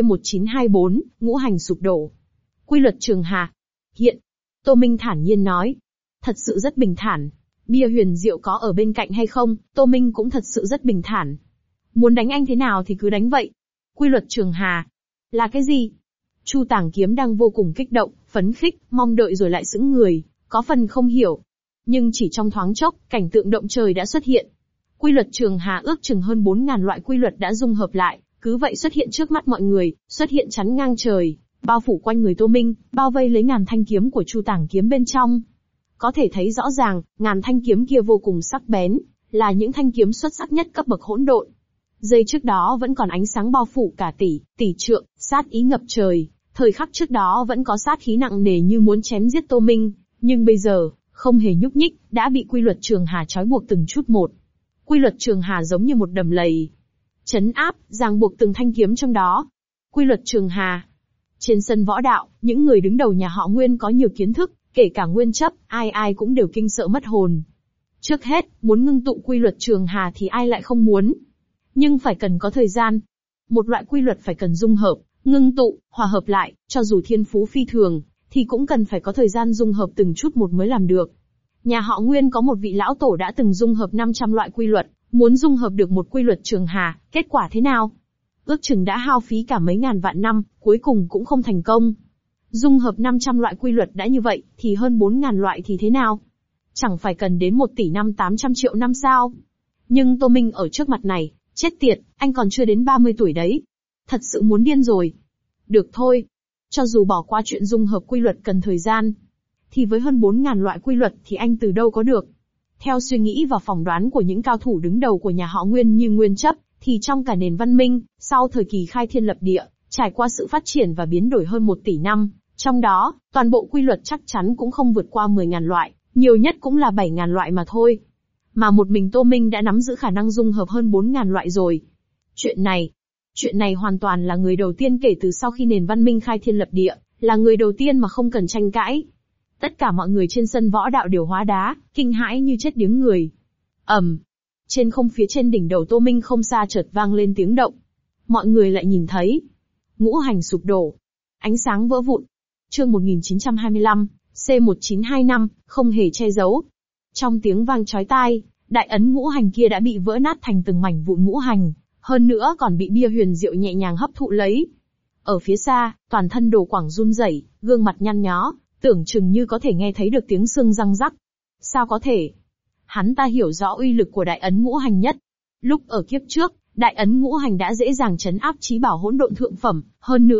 S1: C1924, ngũ hành sụp đổ. Quy luật Trường Hà. Hiện, Tô Minh thản nhiên nói. Thật sự rất bình thản. Bia huyền diệu có ở bên cạnh hay không, Tô Minh cũng thật sự rất bình thản. Muốn đánh anh thế nào thì cứ đánh vậy. Quy luật Trường Hà. Là cái gì? Chu Tàng Kiếm đang vô cùng kích động, phấn khích, mong đợi rồi lại sững người, có phần không hiểu. Nhưng chỉ trong thoáng chốc, cảnh tượng động trời đã xuất hiện. Quy luật Trường Hà ước chừng hơn 4.000 loại quy luật đã dung hợp lại, cứ vậy xuất hiện trước mắt mọi người, xuất hiện chắn ngang trời, bao phủ quanh người Tô Minh, bao vây lấy ngàn thanh kiếm của Chu Tàng Kiếm bên trong. Có thể thấy rõ ràng, ngàn thanh kiếm kia vô cùng sắc bén, là những thanh kiếm xuất sắc nhất cấp bậc hỗn độn. Giây trước đó vẫn còn ánh sáng bao phủ cả tỷ trượng, sát ý ngập trời, thời khắc trước đó vẫn có sát khí nặng nề như muốn chém giết Tô Minh, nhưng bây giờ, không hề nhúc nhích, đã bị quy luật Trường Hà trói buộc từng chút một. Quy luật Trường Hà giống như một đầm lầy, trấn áp, ràng buộc từng thanh kiếm trong đó. Quy luật Trường Hà. Trên sân võ đạo, những người đứng đầu nhà họ Nguyên có nhiều kiến thức, kể cả Nguyên Chấp, ai cũng đều kinh sợ mất hồn. Trước hết, muốn ngưng tụ quy luật Trường Hà thì ai lại không muốn. Nhưng phải cần có thời gian. Một loại quy luật phải cần dung hợp, ngưng tụ, hòa hợp lại, cho dù thiên phú phi thường, thì cũng cần phải có thời gian dung hợp từng chút một mới làm được. Nhà họ Nguyên có một vị lão tổ đã từng dung hợp 500 loại quy luật, muốn dung hợp được một quy luật Trường Hà, kết quả thế nào? Ước chừng đã hao phí cả mấy ngàn vạn năm, cuối cùng cũng không thành công. Dung hợp 500 loại quy luật đã như vậy, thì hơn 4.000 loại thì thế nào? Chẳng phải cần đến 1 tỷ năm 800 triệu năm sao? Nhưng Tô Minh ở trước mặt này, chết tiệt, anh còn chưa đến 30 tuổi đấy. Thật sự muốn điên rồi. Được thôi. Cho dù bỏ qua chuyện dung hợp quy luật cần thời gian, thì với hơn 4.000 loại quy luật thì anh từ đâu có được. Theo suy nghĩ và phỏng đoán của những cao thủ đứng đầu của nhà họ Nguyên như Nguyên Chấp, thì trong cả nền văn minh, sau thời kỳ khai thiên lập địa, trải qua sự phát triển và biến đổi hơn 1 tỷ năm, trong đó, toàn bộ quy luật chắc chắn cũng không vượt qua 10.000 loại, nhiều nhất cũng là 7.000 loại mà thôi. Mà một mình Tô Minh đã nắm giữ khả năng dung hợp hơn 4.000 loại rồi. Chuyện này hoàn toàn là người đầu tiên kể từ sau khi nền văn minh khai thiên lập địa, là người đầu tiên mà không cần tranh cãi. Tất cả mọi người trên sân võ đạo đều hóa đá, kinh hãi như chết điếng người. Trên không phía trên đỉnh đầu Tô Minh không xa chợt vang lên tiếng động. Mọi người lại nhìn thấy ngũ hành sụp đổ, ánh sáng vỡ vụn. Chương 1925, C1925, không hề che giấu. Trong tiếng vang chói tai, đại ấn ngũ hành kia đã bị vỡ nát thành từng mảnh vụn ngũ hành, hơn nữa còn bị bia huyền diệu nhẹ nhàng hấp thụ lấy. Ở phía xa, toàn thân Đồ Quảng run rẩy, gương mặt nhăn nhó, tưởng chừng như có thể nghe thấy được tiếng xương răng rắc. Sao có thể? Hắn ta hiểu rõ uy lực của đại ấn ngũ hành nhất. Lúc ở kiếp trước, đại ấn ngũ hành đã dễ dàng trấn áp chí bảo hỗn độn thượng phẩm, hơn nữa,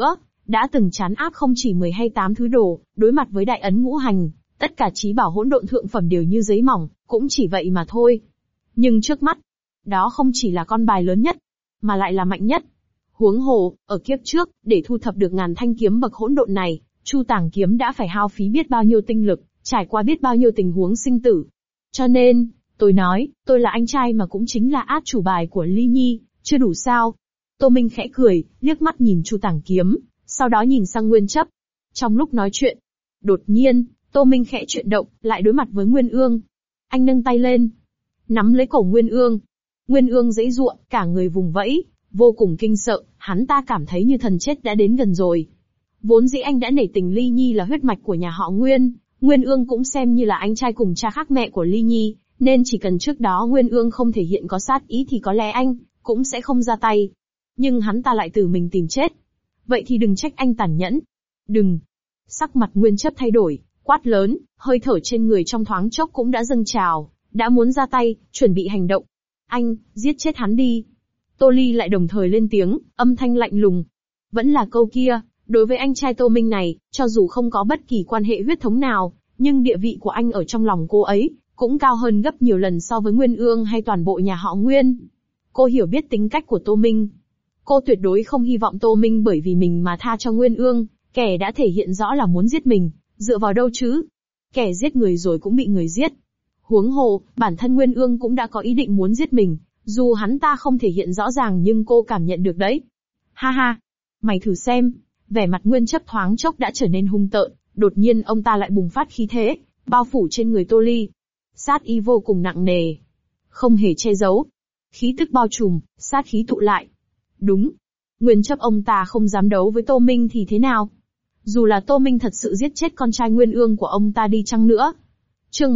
S1: đã từng trấn áp không chỉ 10 hay 8 thứ đồ, đối mặt với đại ấn ngũ hành, tất cả chí bảo hỗn độn thượng phẩm đều như giấy mỏng, cũng chỉ vậy mà thôi. Nhưng trước mắt, đó không chỉ là con bài lớn nhất, mà lại là mạnh nhất. Huống hồ, ở kiếp trước, để thu thập được ngàn thanh kiếm bậc hỗn độn này, Chu Tàng Kiếm đã phải hao phí biết bao nhiêu tinh lực, trải qua biết bao nhiêu tình huống sinh tử. Cho nên, tôi nói, tôi là anh trai mà cũng chính là át chủ bài của Ly Nhi, chưa đủ sao? Tô Minh khẽ cười, liếc mắt nhìn Chu Tàng Kiếm, sau đó nhìn sang Nguyên Chấp. Trong lúc nói chuyện, đột nhiên, Tô Minh khẽ chuyển động, lại đối mặt với Nguyên Ương. Anh nâng tay lên, nắm lấy cổ Nguyên Ương. Nguyên Ương giãy giụa, cả người vùng vẫy, vô cùng kinh sợ, hắn ta cảm thấy như thần chết đã đến gần rồi. Vốn dĩ anh đã nể tình Ly Nhi là huyết mạch của nhà họ Nguyên, Nguyên Ương cũng xem như là anh trai cùng cha khác mẹ của Ly Nhi, nên chỉ cần trước đó Nguyên Ương không thể hiện có sát ý thì có lẽ anh cũng sẽ không ra tay. Nhưng hắn ta lại tự mình tìm chết. Vậy thì đừng trách anh tàn nhẫn. Đừng. Sắc mặt Nguyên Chấp thay đổi, quát lớn, hơi thở trên người trong thoáng chốc cũng đã dâng trào, đã muốn ra tay, chuẩn bị hành động. Anh, giết chết hắn đi. Tô Ly lại đồng thời lên tiếng, âm thanh lạnh lùng. Vẫn là câu kia, đối với anh trai Tô Minh này, cho dù không có bất kỳ quan hệ huyết thống nào, nhưng địa vị của anh ở trong lòng cô ấy, cũng cao hơn gấp nhiều lần so với Nguyên Ương hay toàn bộ nhà họ Nguyên. Cô hiểu biết tính cách của Tô Minh. Cô tuyệt đối không hy vọng Tô Minh bởi vì mình mà tha cho Nguyên Ương, kẻ đã thể hiện rõ là muốn giết mình, dựa vào đâu chứ? Kẻ giết người rồi cũng bị người giết. Huống hồ, bản thân Nguyên Ương cũng đã có ý định muốn giết mình, dù hắn ta không thể hiện rõ ràng nhưng cô cảm nhận được đấy. Ha ha, mày thử xem. Vẻ mặt Nguyên Chấp thoáng chốc đã trở nên hung tợn, đột nhiên ông ta lại bùng phát khí thế, bao phủ trên người Tô Ly. Sát ý vô cùng nặng nề, không hề che giấu. Khí tức bao trùm, sát khí tụ lại. Đúng, Nguyên Chấp ông ta không dám đấu với Tô Minh thì thế nào? Dù là Tô Minh thật sự giết chết con trai Nguyên Ương của ông ta đi chăng nữa. Chương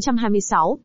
S1: 1926,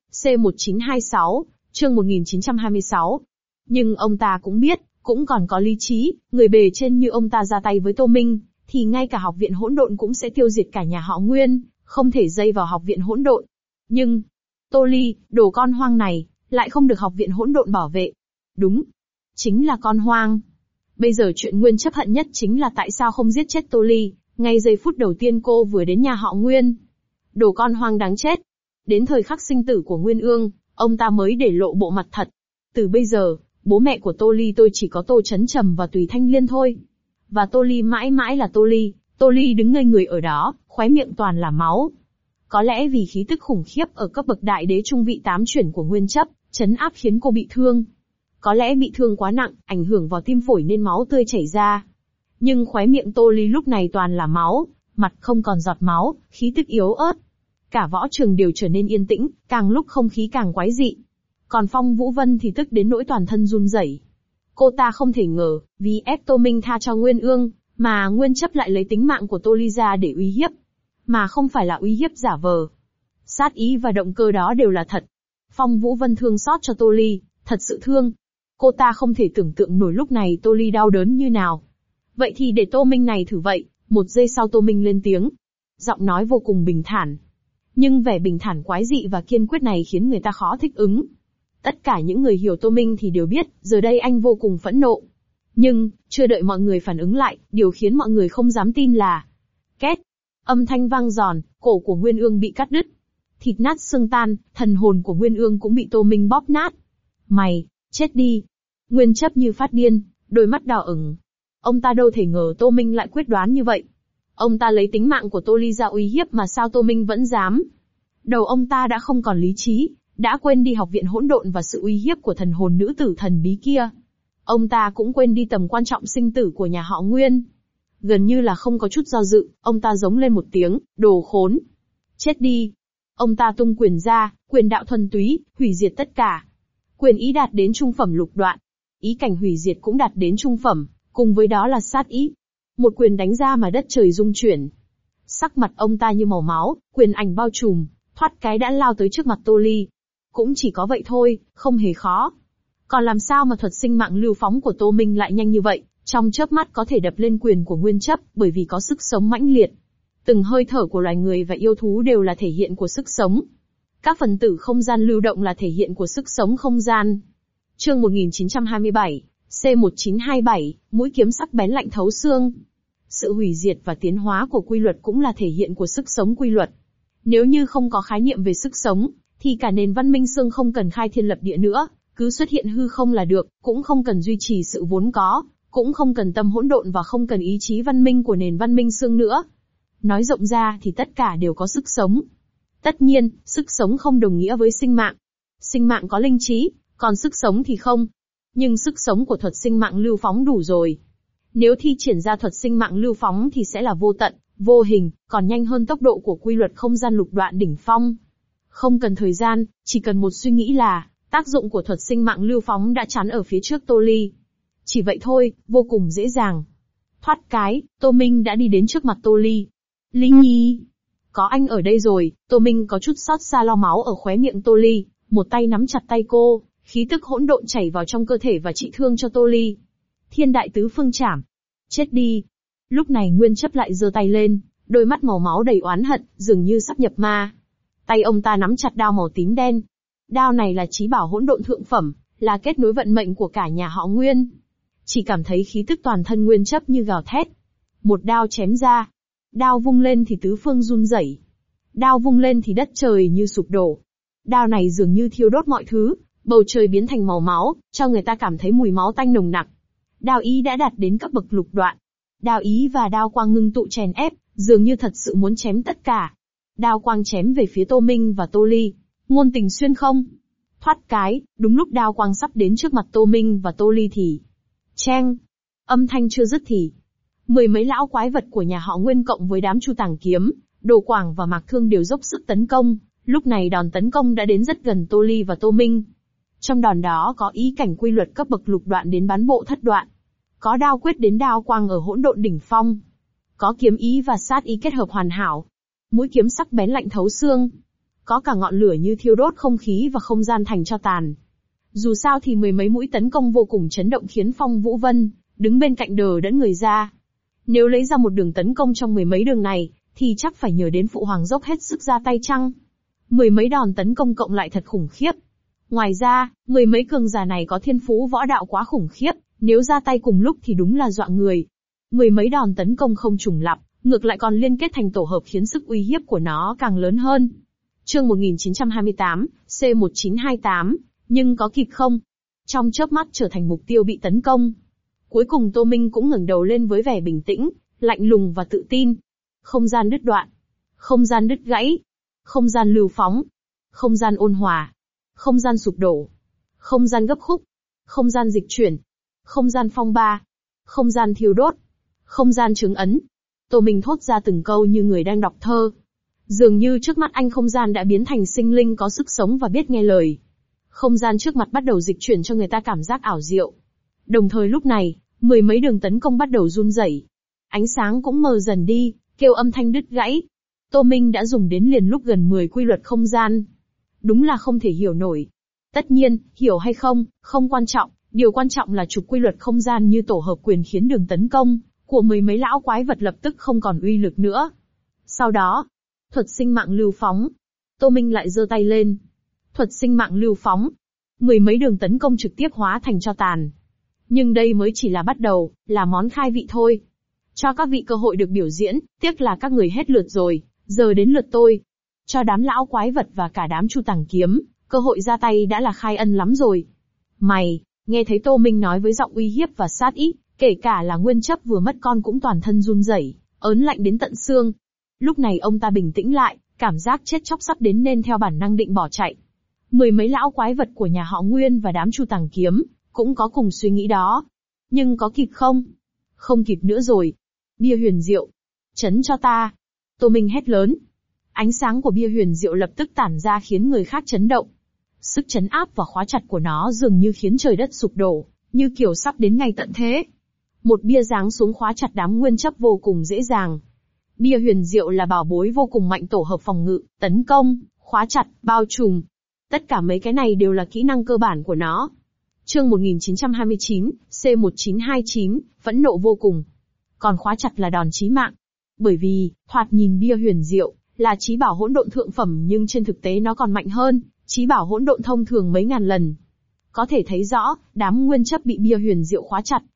S1: C1926, chương 1926. Nhưng ông ta cũng biết, cũng còn có lý trí, người bề trên như ông ta ra tay với Tô Minh, thì ngay cả học viện hỗn độn cũng sẽ tiêu diệt cả nhà họ Nguyên, không thể dây vào học viện hỗn độn. Nhưng, Tô Ly, đồ con hoang này, lại không được học viện hỗn độn bảo vệ. Đúng, chính là con hoang. Bây giờ chuyện Nguyên Chấp hận nhất chính là tại sao không giết chết Tô Ly, ngay giây phút đầu tiên cô vừa đến nhà họ Nguyên. Đồ con hoang đáng chết. Đến thời khắc sinh tử của Nguyên Ương, ông ta mới để lộ bộ mặt thật. Từ bây giờ, bố mẹ của Tô Ly tôi chỉ có Tô Chấn Trầm và Tùy Thanh Liên thôi. Và Tô Ly mãi mãi là Tô Ly. Tô Ly đứng ngây người ở đó, khóe miệng toàn là máu. Có lẽ vì khí tức khủng khiếp ở cấp bậc đại đế trung vị 8 chuyển của Nguyên Chấp, trấn áp khiến cô bị thương. Có lẽ bị thương quá nặng, ảnh hưởng vào tim phổi nên máu tươi chảy ra. Nhưng khóe miệng Tô Ly lúc này toàn là máu, mặt không còn giọt máu, khí tức yếu ớt. Cả võ trường đều trở nên yên tĩnh, càng lúc không khí càng quái dị. Còn Phong Vũ Vân thì tức đến nỗi toàn thân run rẩy. Cô ta không thể ngờ, vì ép Tô Minh tha cho Nguyên Ương, mà Nguyên Chấp lại lấy tính mạng của Tô Ly ra để uy hiếp. Mà không phải là uy hiếp giả vờ. Sát ý và động cơ đó đều là thật. Phong Vũ Vân thương xót cho Tô Ly, thật sự thương. Cô ta không thể tưởng tượng nổi lúc này Tô Ly đau đớn như nào. Vậy thì để Tô Minh này thử vậy. Một giây sau Tô Minh lên tiếng. Giọng nói vô cùng bình thản. Nhưng vẻ bình thản quái dị và kiên quyết này khiến người ta khó thích ứng. Tất cả những người hiểu Tô Minh thì đều biết, giờ đây anh vô cùng phẫn nộ. Nhưng, chưa đợi mọi người phản ứng lại, điều khiến mọi người không dám tin là... Két! Âm thanh vang giòn, cổ của Nguyên Ương bị cắt đứt. Thịt nát xương tan, thần hồn của Nguyên Ương cũng bị Tô Minh bóp nát. Mày, chết đi! Nguyên Chấp như phát điên, đôi mắt đỏ ửng. Ông ta đâu thể ngờ Tô Minh lại quyết đoán như vậy. Ông ta lấy tính mạng của Tô Ly ra uy hiếp mà sao Tô Minh vẫn dám. Đầu ông ta đã không còn lý trí, đã quên đi học viện hỗn độn và sự uy hiếp của thần hồn nữ tử thần bí kia. Ông ta cũng quên đi tầm quan trọng sinh tử của nhà họ Nguyên. Gần như là không có chút do dự, ông ta giống lên một tiếng, đồ khốn. Chết đi. Ông ta tung quyền ra, quyền đạo thuần túy, hủy diệt tất cả. Quyền ý đạt đến trung phẩm lục đoạn. Ý cảnh hủy diệt cũng đạt đến trung phẩm, cùng với đó là sát ý. Một quyền đánh ra mà đất trời rung chuyển. Sắc mặt ông ta như màu máu, quyền ảnh bao trùm, thoát cái đã lao tới trước mặt Tô Ly. Cũng chỉ có vậy thôi, không hề khó. Còn làm sao mà thuật sinh mạng lưu phóng của Tô Minh lại nhanh như vậy, trong chớp mắt có thể đập lên quyền của Nguyên Chấp, bởi vì có sức sống mãnh liệt. Từng hơi thở của loài người và yêu thú đều là thể hiện của sức sống. Các phần tử không gian lưu động là thể hiện của sức sống không gian. Chương 1927, C1927, mũi kiếm sắc bén lạnh thấu xương. Sự hủy diệt và tiến hóa của quy luật cũng là thể hiện của sức sống quy luật. Nếu như không có khái niệm về sức sống, thì cả nền văn minh xương không cần khai thiên lập địa nữa, cứ xuất hiện hư không là được, cũng không cần duy trì sự vốn có, cũng không cần tâm hỗn độn và không cần ý chí văn minh của nền văn minh xương nữa. Nói rộng ra thì tất cả đều có sức sống. Tất nhiên, sức sống không đồng nghĩa với sinh mạng. Sinh mạng có linh trí, còn sức sống thì không. Nhưng sức sống của thuật sinh mạng lưu phóng đủ rồi. Nếu thi triển ra thuật sinh mạng lưu phóng thì sẽ là vô tận, vô hình, còn nhanh hơn tốc độ của quy luật không gian lục đoạn đỉnh phong. Không cần thời gian, chỉ cần một suy nghĩ là, tác dụng của thuật sinh mạng lưu phóng đã chắn ở phía trước Tô Ly. Chỉ vậy thôi, vô cùng dễ dàng. Thoát cái, Tô Minh đã đi đến trước mặt Tô Ly. Ly Nhi, có anh ở đây rồi. Tô Minh có chút xót xa lau máu ở khóe miệng Tô Ly, một tay nắm chặt tay cô, khí tức hỗn độn chảy vào trong cơ thể và trị thương cho Tô Ly. Thiên đại tứ phương trảm. Chết đi. Lúc này Nguyên Chấp lại giơ tay lên, đôi mắt màu máu đầy oán hận, dường như sắp nhập ma. Tay ông ta nắm chặt đao màu tím đen. Đao này là chí bảo hỗn độn thượng phẩm, là kết nối vận mệnh của cả nhà họ Nguyên. Chỉ cảm thấy khí tức toàn thân Nguyên Chấp như gào thét. Một đao chém ra. Đao vung lên thì tứ phương run rẩy. Đao vung lên thì đất trời như sụp đổ. Đao này dường như thiêu đốt mọi thứ, bầu trời biến thành màu máu, cho người ta cảm thấy mùi máu tanh nồng nặc. Đao ý đã đạt đến cấp bậc lục đoạn. Đao ý và đao quang ngưng tụ chèn ép, dường như thật sự muốn chém tất cả. Đao quang chém về phía Tô Minh và Tô Ly. Ngôn tình xuyên không. Thoát cái, đúng lúc đao quang sắp đến trước mặt Tô Minh và Tô Ly thì... Cheng! Âm thanh chưa dứt thì... Mười mấy lão quái vật của nhà họ Nguyên cộng với đám Chu Tàng Kiếm, Đồ Quảng và Mạc Thương đều dốc sức tấn công. Lúc này đòn tấn công đã đến rất gần Tô Ly và Tô Minh. Trong đòn đó có ý cảnh quy luật cấp bậc lục đoạn đến bán bộ thất đoạn. Có đao quyết đến đao quang ở hỗn độn đỉnh phong. Có kiếm ý và sát ý kết hợp hoàn hảo. Mũi kiếm sắc bén lạnh thấu xương. Có cả ngọn lửa như thiêu đốt không khí và không gian thành tro tàn. Dù sao thì mười mấy mũi tấn công vô cùng chấn động khiến Phong Vũ Vân đứng bên cạnh đờ đẫn người ra. Nếu lấy ra một đường tấn công trong mười mấy đường này, thì chắc phải nhờ đến Phụ Hoàng dốc hết sức ra tay chăng? Mười mấy đòn tấn công cộng lại thật khủng khiếp. Ngoài ra, mười mấy cường giả này có thiên phú võ đạo quá khủng khiếp, nếu ra tay cùng lúc thì đúng là dọa người. Mười mấy đòn tấn công không trùng lặp, ngược lại còn liên kết thành tổ hợp khiến sức uy hiếp của nó càng lớn hơn. Chương 1928, C1928, nhưng có kịp không? Trong chớp mắt trở thành mục tiêu bị tấn công. Cuối cùng Tô Minh cũng ngẩng đầu lên với vẻ bình tĩnh, lạnh lùng và tự tin. Không gian đứt đoạn. Không gian đứt gãy. Không gian lưu phóng. Không gian ôn hòa. Không gian sụp đổ. Không gian gấp khúc. Không gian dịch chuyển. Không gian phong ba. Không gian thiêu đốt. Không gian chứng ấn. Tô Minh thốt ra từng câu như người đang đọc thơ. Dường như trước mắt anh không gian đã biến thành sinh linh có sức sống và biết nghe lời. Không gian trước mặt bắt đầu dịch chuyển cho người ta cảm giác ảo diệu. Đồng thời lúc này, mười mấy đường tấn công bắt đầu run rẩy. Ánh sáng cũng mờ dần đi, kêu âm thanh đứt gãy. Tô Minh đã dùng đến liền lúc gần 10 quy luật không gian. Đúng là không thể hiểu nổi. Tất nhiên, hiểu hay không, không quan trọng, điều quan trọng là chụp quy luật không gian như tổ hợp quyền khiến đường tấn công của mười mấy lão quái vật lập tức không còn uy lực nữa. Sau đó, thuật sinh mạng lưu phóng. Tô Minh lại giơ tay lên. Thuật sinh mạng lưu phóng. Mười mấy đường tấn công trực tiếp hóa thành tro tàn. Nhưng đây mới chỉ là bắt đầu, là món khai vị thôi. Cho các vị cơ hội được biểu diễn, tiếc là các người hết lượt rồi, giờ đến lượt tôi. Cho đám lão quái vật và cả đám Chu Tàng Kiếm, cơ hội ra tay đã là khai ân lắm rồi. Mày, nghe thấy Tô Minh nói với giọng uy hiếp và sát ý, kể cả là Nguyên Chấp vừa mất con cũng toàn thân run rẩy, ớn lạnh đến tận xương. Lúc này ông ta bình tĩnh lại, cảm giác chết chóc sắp đến nên theo bản năng định bỏ chạy. Mười mấy lão quái vật của nhà họ Nguyên và đám Chu Tàng Kiếm cũng có cùng suy nghĩ đó. Nhưng có kịp không? Không kịp nữa rồi. Bia huyền diệu. Chấn cho ta. Tô Minh hét lớn. Ánh sáng của bia huyền diệu lập tức tản ra khiến người khác chấn động. Sức chấn áp và khóa chặt của nó dường như khiến trời đất sụp đổ, như kiểu sắp đến ngày tận thế. Một bia giáng xuống khóa chặt đám Nguyên Chấp vô cùng dễ dàng. Bia huyền diệu là bảo bối vô cùng mạnh tổ hợp phòng ngự, tấn công, khóa chặt, bao trùm. Tất cả mấy cái này đều là kỹ năng cơ bản của nó. Chương 1929, C1929, phẫn nộ vô cùng. Còn khóa chặt là đòn chí mạng. Bởi vì, thoạt nhìn bia huyền diệu, là chí bảo hỗn độn thượng phẩm nhưng trên thực tế nó còn mạnh hơn, chí bảo hỗn độn thông thường mấy ngàn lần. Có thể thấy rõ, đám Nguyên Chấp bị bia huyền diệu khóa chặt,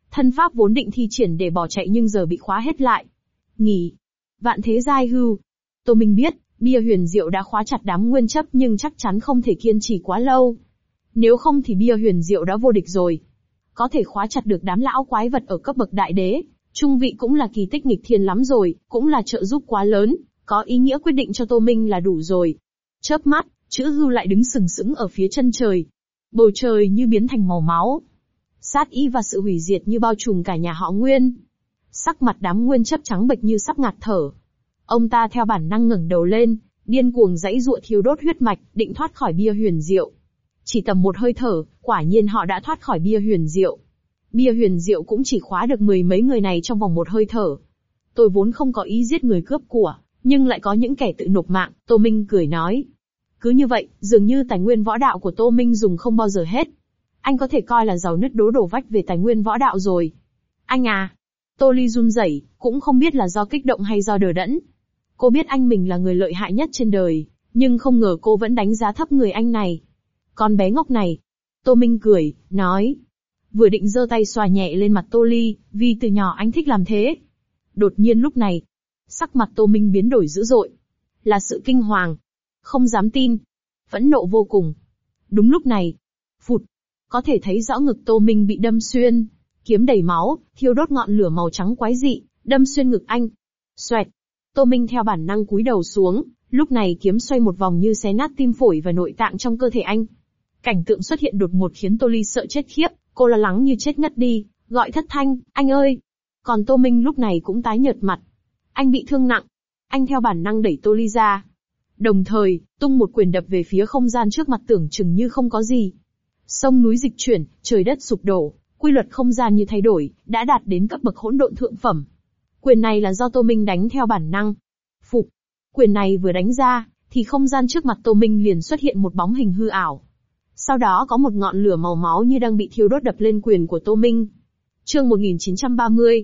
S1: Thân pháp vốn định thi triển để bỏ chạy nhưng giờ bị khóa hết lại. Nghỉ. Vạn thế giai hưu. Tô Minh biết, bia huyền diệu đã khóa chặt đám nguyên chấp nhưng chắc chắn không thể kiên trì quá lâu. Nếu không thì bia huyền diệu đã vô địch rồi. Có thể khóa chặt được đám lão quái vật ở cấp bậc đại đế, trung vị cũng là kỳ tích nghịch thiên lắm rồi, cũng là trợ giúp quá lớn, có ý nghĩa quyết định cho Tô Minh là đủ rồi. Chớp mắt, chữ hưu lại đứng sừng sững ở phía chân trời. Bầu trời như biến thành màu máu. Sát ý và sự hủy diệt như bao trùm cả nhà họ Nguyên. Sắc mặt đám nguyên chấp trắng bệch như sắp ngạt thở. Ông ta theo bản năng ngẩng đầu lên, điên cuồng giãy giụa thiêu đốt huyết mạch, định thoát khỏi bia huyền diệu. Chỉ tầm một hơi thở, quả nhiên họ đã thoát khỏi bia huyền diệu. Bia huyền diệu cũng chỉ khóa được mười mấy người này trong vòng một hơi thở. Tôi vốn không có ý giết người cướp của, nhưng lại có những kẻ tự nộp mạng, Tô Minh cười nói. Cứ như vậy, dường như tài nguyên võ đạo của Tô Minh dùng không bao giờ hết. Anh có thể coi là giàu nứt đố đổ vách về tài nguyên võ đạo rồi. Anh à. Tô Ly run rẩy, cũng không biết là do kích động hay do đờ đẫn. Cô biết anh mình là người lợi hại nhất trên đời, nhưng không ngờ cô vẫn đánh giá thấp người anh này. Con bé ngốc này. Tô Minh cười, nói. Vừa định giơ tay xoa nhẹ lên mặt Tô Ly, vì từ nhỏ anh thích làm thế. Đột nhiên lúc này, sắc mặt Tô Minh biến đổi dữ dội. Là sự kinh hoàng. Không dám tin. Phẫn nộ vô cùng. Đúng lúc này. Phụt. Có thể thấy rõ ngực Tô Minh bị đâm xuyên. Kiếm đầy máu, thiêu đốt ngọn lửa màu trắng quái dị, đâm xuyên ngực anh. Xoẹt. Tô Minh theo bản năng cúi đầu xuống, lúc này kiếm xoay một vòng như xé nát tim phổi và nội tạng trong cơ thể anh. Cảnh tượng xuất hiện đột ngột khiến Tô Ly sợ chết khiếp, cô lo lắng như chết ngất đi, gọi thất thanh, anh ơi! Còn Tô Minh lúc này cũng tái nhợt mặt. Anh bị thương nặng. Anh theo bản năng đẩy Tô Ly ra. Đồng thời, tung một quyền đập về phía không gian trước mặt tưởng chừng như không có gì. Sông núi dịch chuyển, trời đất sụp đổ, quy luật không gian như thay đổi, đã đạt đến cấp bậc hỗn độn thượng phẩm. Quyền này là do Tô Minh đánh theo bản năng. Phục. Quyền này vừa đánh ra, thì không gian trước mặt Tô Minh liền xuất hiện một bóng hình hư ảo. Sau đó có một ngọn lửa màu máu như đang bị thiêu đốt đập lên quyền của Tô Minh. Chương 1930,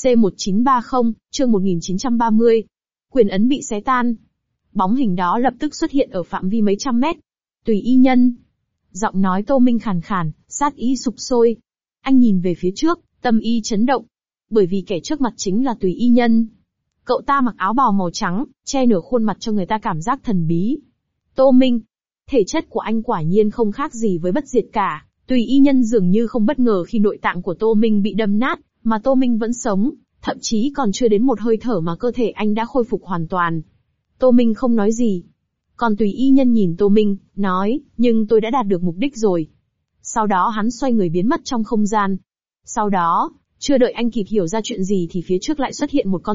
S1: C1930, chương 1930. Quyền ấn bị xé tan. Bóng hình đó lập tức xuất hiện ở phạm vi mấy trăm mét. Tùy y nhân. Giọng nói Tô Minh khàn khàn, sát ý sục sôi. Anh nhìn về phía trước, tâm y chấn động. Bởi vì kẻ trước mặt chính là Tùy y nhân. Cậu ta mặc áo bào màu trắng, che nửa khuôn mặt cho người ta cảm giác thần bí. Tô Minh. Thể chất của anh quả nhiên không khác gì với bất diệt cả. Tùy y nhân dường như không bất ngờ khi nội tạng của Tô Minh bị đâm nát, mà Tô Minh vẫn sống, thậm chí còn chưa đến một hơi thở mà cơ thể anh đã khôi phục hoàn toàn. Tô Minh không nói gì. Còn Tùy y nhân nhìn Tô Minh, nói, nhưng tôi đã đạt được mục đích rồi. Sau đó hắn xoay người biến mất trong không gian. Sau đó, chưa đợi anh kịp hiểu ra chuyện gì thì phía trước lại xuất hiện một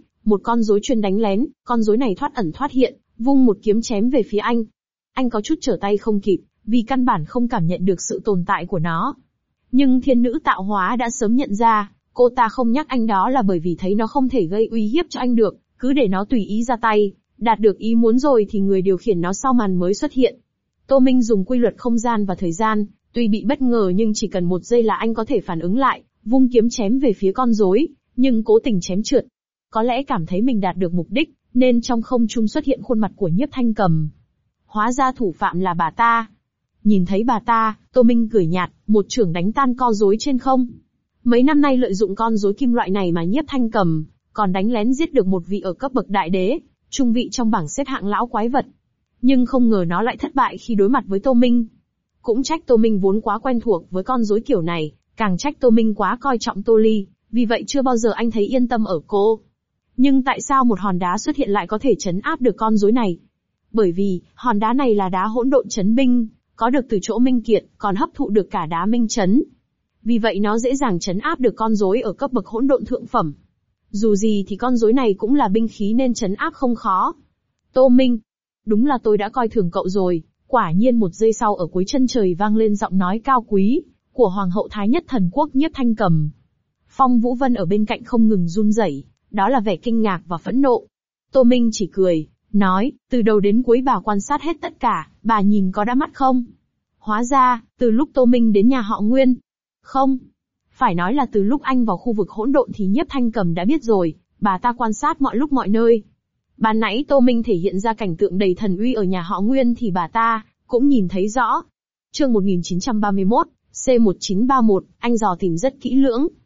S1: con rối chuyên đánh lén, con rối này thoát ẩn thoát hiện, vung một kiếm chém về phía anh. Anh có chút trở tay không kịp, vì căn bản không cảm nhận được sự tồn tại của nó. Nhưng thiên nữ tạo hóa đã sớm nhận ra, cô ta không nhắc anh đó là bởi vì thấy nó không thể gây uy hiếp cho anh được, cứ để nó tùy ý ra tay, đạt được ý muốn rồi thì người điều khiển nó sau màn mới xuất hiện. Tô Minh dùng quy luật không gian và thời gian, tuy bị bất ngờ nhưng chỉ cần một giây là anh có thể phản ứng lại, vung kiếm chém về phía con rối, nhưng cố tình chém trượt. Có lẽ cảm thấy mình đạt được mục đích, nên trong không trung xuất hiện khuôn mặt của Nhiếp Thanh Cầm. Hóa ra thủ phạm là bà ta. Nhìn thấy bà ta, Tô Minh cười nhạt, một chưởng đánh tan con rối trên không. Mấy năm nay lợi dụng con rối kim loại này mà Nhiếp Thanh Cầm còn đánh lén giết được một vị ở cấp bậc đại đế, trung vị trong bảng xếp hạng lão quái vật. Nhưng không ngờ nó lại thất bại khi đối mặt với Tô Minh. Cũng trách Tô Minh vốn quá quen thuộc với con rối kiểu này, càng trách Tô Minh quá coi trọng Tô Ly, vì vậy chưa bao giờ anh thấy yên tâm ở cô. Nhưng tại sao một hòn đá xuất hiện lại có thể trấn áp được con rối này? Bởi vì, hòn đá này là đá hỗn độn chấn binh, có được từ chỗ Minh Kiệt, còn hấp thụ được cả đá Minh Chấn. Vì vậy nó dễ dàng trấn áp được con rối ở cấp bậc hỗn độn thượng phẩm. Dù gì thì con rối này cũng là binh khí nên trấn áp không khó. Tô Minh, đúng là tôi đã coi thường cậu rồi. Quả nhiên một giây sau ở cuối chân trời vang lên giọng nói cao quý của Hoàng hậu Thái Nhất Thần Quốc Nhiếp Thanh Cầm. Phong Vũ Vân ở bên cạnh không ngừng run rẩy, đó là vẻ kinh ngạc và phẫn nộ. Tô Minh chỉ cười, nói, từ đầu đến cuối bà quan sát hết tất cả, bà nhìn có đã mắt không? Hóa ra, từ lúc Tô Minh đến nhà họ Nguyên. Không. Phải nói là từ lúc anh vào khu vực hỗn độn thì Nhiếp Thanh Cầm đã biết rồi, bà ta quan sát mọi lúc mọi nơi. Ban nãy Tô Minh thể hiện ra cảnh tượng đầy thần uy ở nhà họ Nguyên thì bà ta cũng nhìn thấy rõ. Chương 1931, C1931, anh dò tìm rất kỹ lưỡng.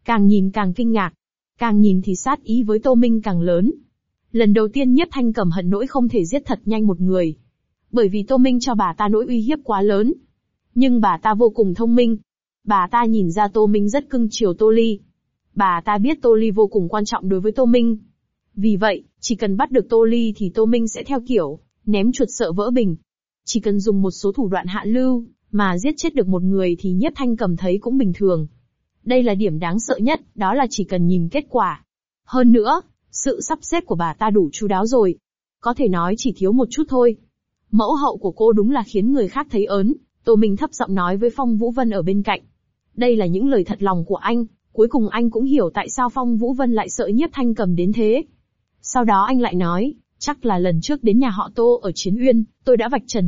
S1: Càng nhìn càng kinh ngạc. Càng nhìn thì sát ý với Tô Minh càng lớn. Lần đầu tiên Nhiếp Thanh Cầm hận nỗi không thể giết thật nhanh một người. Bởi vì Tô Minh cho bà ta nỗi uy hiếp quá lớn. Nhưng bà ta vô cùng thông minh. Bà ta nhìn ra Tô Minh rất cưng chiều Tô Ly. Bà ta biết Tô Ly vô cùng quan trọng đối với Tô Minh. Vì vậy, chỉ cần bắt được Tô Ly thì Tô Minh sẽ theo kiểu ném chuột sợ vỡ bình. Chỉ cần dùng một số thủ đoạn hạ lưu, mà giết chết được một người thì Nhiếp Thanh Cầm thấy cũng bình thường. Đây là điểm đáng sợ nhất, đó là chỉ cần nhìn kết quả. Hơn nữa, sự sắp xếp của bà ta đủ chu đáo rồi. Có thể nói chỉ thiếu một chút thôi. Mẫu hậu của cô đúng là khiến người khác thấy ớn, Tô Minh thấp giọng nói với Phong Vũ Vân ở bên cạnh. Đây là những lời thật lòng của anh, cuối cùng anh cũng hiểu tại sao Phong Vũ Vân lại sợ Nhiếp Thanh Cầm đến thế. Sau đó anh lại nói, chắc là lần trước đến nhà họ Tô ở Chiến Uyên, tôi đã vạch trần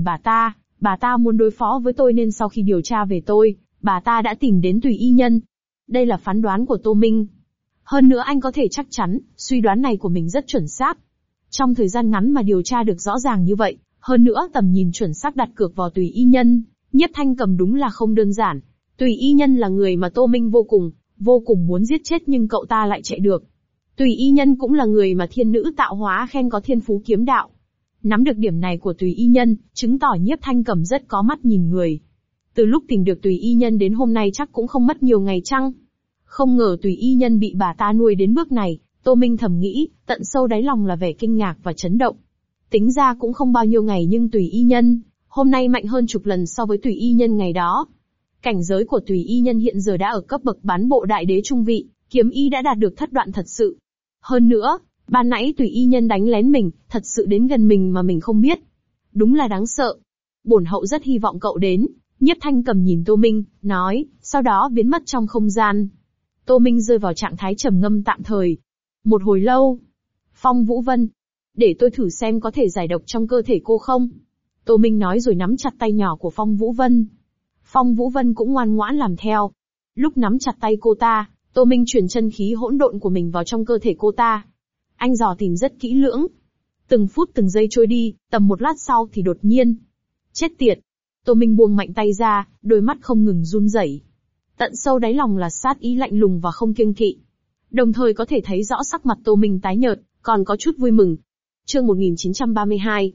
S1: bà ta muốn đối phó với tôi nên sau khi điều tra về tôi, bà ta đã tìm đến Tùy Y Nhân. Đây là phán đoán của Tô Minh. Hơn nữa anh có thể chắc chắn, suy đoán này của mình rất chuẩn xác. Trong thời gian ngắn mà điều tra được rõ ràng như vậy, hơn nữa tầm nhìn chuẩn xác đặt cược vào Tùy Y Nhân, Nhiếp Thanh Cầm đúng là không đơn giản. Tùy Y Nhân là người mà Tô Minh vô cùng muốn giết chết nhưng cậu ta lại chạy được. Tùy Y Nhân cũng là người mà thiên nữ tạo hóa khen có thiên phú kiếm đạo. Nắm được điểm này của Tùy Y Nhân, chứng tỏ Nhiếp Thanh Cầm rất có mắt nhìn người. Từ lúc tìm được Tùy Y Nhân đến hôm nay chắc cũng không mất nhiều ngày chăng? Không ngờ Tùy Y Nhân bị bà ta nuôi đến bước này, Tô Minh thầm nghĩ, tận sâu đáy lòng là vẻ kinh ngạc và chấn động. Tính ra cũng không bao nhiêu ngày nhưng Tùy Y Nhân, hôm nay mạnh hơn chục lần so với Tùy Y Nhân ngày đó. Cảnh giới của Tùy Y Nhân hiện giờ đã ở cấp bậc bán bộ đại đế trung vị, kiếm y đã đạt được thất đoạn thật sự. Hơn nữa, ban nãy Tùy Y Nhân đánh lén mình, thật sự đến gần mình mà mình không biết. Đúng là đáng sợ. Bổn hậu rất hy vọng cậu đến. Nhiếp Thanh Cầm nhìn Tô Minh, nói, sau đó biến mất trong không gian. Tô Minh rơi vào trạng thái trầm ngâm tạm thời. Một hồi lâu, Phong Vũ Vân, để tôi thử xem có thể giải độc trong cơ thể cô không? Tô Minh nói rồi nắm chặt tay nhỏ của Phong Vũ Vân. Phong Vũ Vân cũng ngoan ngoãn làm theo. Lúc nắm chặt tay cô ta, Tô Minh truyền chân khí hỗn độn của mình vào trong cơ thể cô ta. Anh dò tìm rất kỹ lưỡng. Từng phút từng giây trôi đi, tầm một lát sau thì đột nhiên. Chết tiệt! Tô Minh buông mạnh tay ra, đôi mắt không ngừng run rẩy. Tận sâu đáy lòng là sát ý lạnh lùng và không kiêng kỵ. Đồng thời có thể thấy rõ sắc mặt Tô Minh tái nhợt, còn có chút vui mừng. Chương 1932,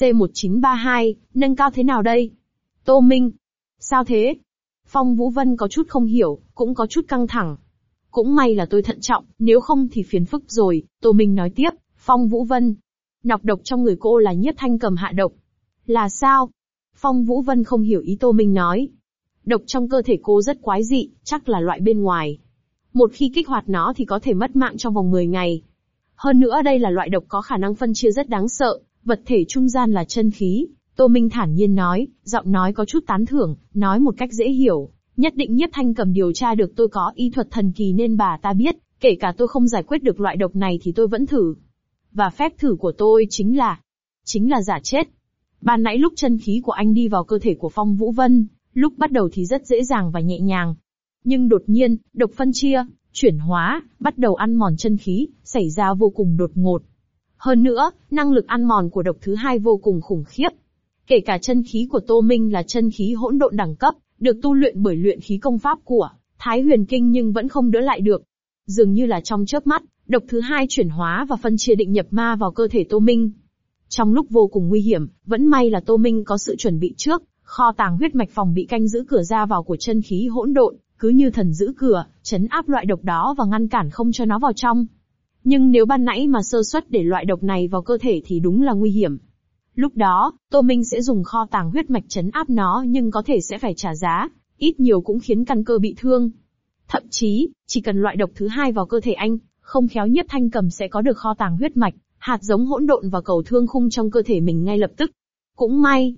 S1: C1932, nâng cao thế nào đây? Tô Minh. Sao thế? Phong Vũ Vân có chút không hiểu, cũng có chút căng thẳng. Cũng may là tôi thận trọng, nếu không thì phiền phức rồi, Tô Minh nói tiếp. Phong Vũ Vân. Nọc độc trong người cô là Nhiếp Thanh Cầm hạ độc. Là sao? Phong Vũ Vân không hiểu ý Tô Minh nói. Độc trong cơ thể cô rất quái dị, chắc là loại bên ngoài. Một khi kích hoạt nó thì có thể mất mạng trong vòng 10 ngày. Hơn nữa đây là loại độc có khả năng phân chia rất đáng sợ, vật thể trung gian là chân khí. Tô Minh thản nhiên nói, giọng nói có chút tán thưởng, nói một cách dễ hiểu. Nhất định Nhiếp Thanh Cầm điều tra được tôi có y thuật thần kỳ nên bà ta biết, kể cả tôi không giải quyết được loại độc này thì tôi vẫn thử. Và phép thử của tôi chính là giả chết. Ban nãy lúc chân khí của anh đi vào cơ thể của Phong Vũ Vân, lúc bắt đầu thì rất dễ dàng và nhẹ nhàng. Nhưng đột nhiên, độc phân chia, chuyển hóa, bắt đầu ăn mòn chân khí, xảy ra vô cùng đột ngột. Hơn nữa, năng lực ăn mòn của độc thứ hai vô cùng khủng khiếp. Kể cả chân khí của Tô Minh là chân khí hỗn độn đẳng cấp, được tu luyện bởi luyện khí công pháp của Thái Huyền Kinh nhưng vẫn không đỡ lại được. Dường như là trong chớp mắt, độc thứ hai chuyển hóa và phân chia định nhập ma vào cơ thể Tô Minh. Trong lúc vô cùng nguy hiểm, vẫn may là Tô Minh có sự chuẩn bị trước, kho tàng huyết mạch phòng bị canh giữ cửa ra vào của chân khí hỗn độn, cứ như thần giữ cửa, trấn áp loại độc đó và ngăn cản không cho nó vào trong. Nhưng nếu ban nãy mà sơ suất để loại độc này vào cơ thể thì đúng là nguy hiểm. Lúc đó, Tô Minh sẽ dùng kho tàng huyết mạch trấn áp nó nhưng có thể sẽ phải trả giá, ít nhiều cũng khiến căn cơ bị thương. Thậm chí, chỉ cần loại độc thứ hai vào cơ thể anh, không khéo Nhiếp Thanh Cầm sẽ có được kho tàng huyết mạch, hạt giống hỗn độn và cầu thương khung trong cơ thể mình ngay lập tức. Cũng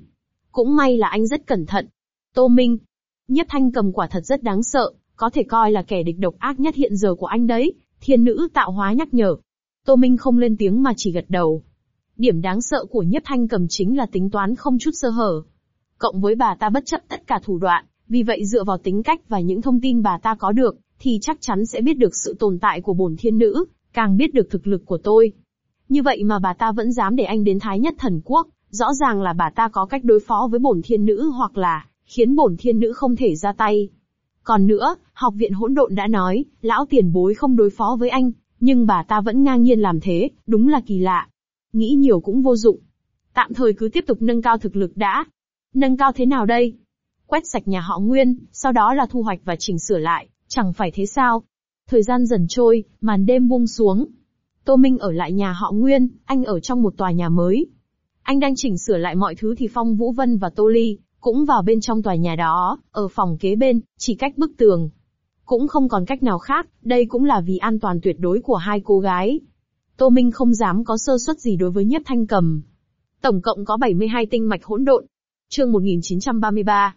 S1: may là anh rất cẩn thận. Tô Minh, Nhiếp Thanh Cầm quả thật rất đáng sợ, có thể coi là kẻ địch độc ác nhất hiện giờ của anh đấy, thiên nữ tạo hóa nhắc nhở. Tô Minh không lên tiếng mà chỉ gật đầu. Điểm đáng sợ của Nhiếp Thanh Cầm chính là tính toán không chút sơ hở. Cộng với bà ta bất chấp tất cả thủ đoạn, vì vậy dựa vào tính cách và những thông tin bà ta có được, thì chắc chắn sẽ biết được sự tồn tại của bổn thiên nữ, càng biết được thực lực của tôi. Như vậy mà bà ta vẫn dám để anh đến Thái Nhất Thần Quốc, rõ ràng là bà ta có cách đối phó với bổn thiên nữ hoặc là khiến bổn thiên nữ không thể ra tay. Còn nữa, học viện hỗn độn đã nói, lão tiền bối không đối phó với anh, nhưng bà ta vẫn ngang nhiên làm thế, đúng là kỳ lạ. Nghĩ nhiều cũng vô dụng. Tạm thời cứ tiếp tục nâng cao thực lực đã. Nâng cao thế nào đây? Quét sạch nhà họ Nguyên, sau đó là thu hoạch và chỉnh sửa lại, chẳng phải thế sao? Thời gian dần trôi, màn đêm buông xuống. Tô Minh ở lại nhà họ Nguyên, anh ở trong một tòa nhà mới. Anh đang chỉnh sửa lại mọi thứ thì Phong Vũ Vân và Tô Ly cũng vào bên trong tòa nhà đó, ở phòng kế bên, chỉ cách bức tường. Cũng không còn cách nào khác, đây cũng là vì an toàn tuyệt đối của hai cô gái. Tô Minh không dám có sơ suất gì đối với Nhiếp Thanh Cầm. Tổng cộng có 72 tinh mạch hỗn độn. Chương 1933,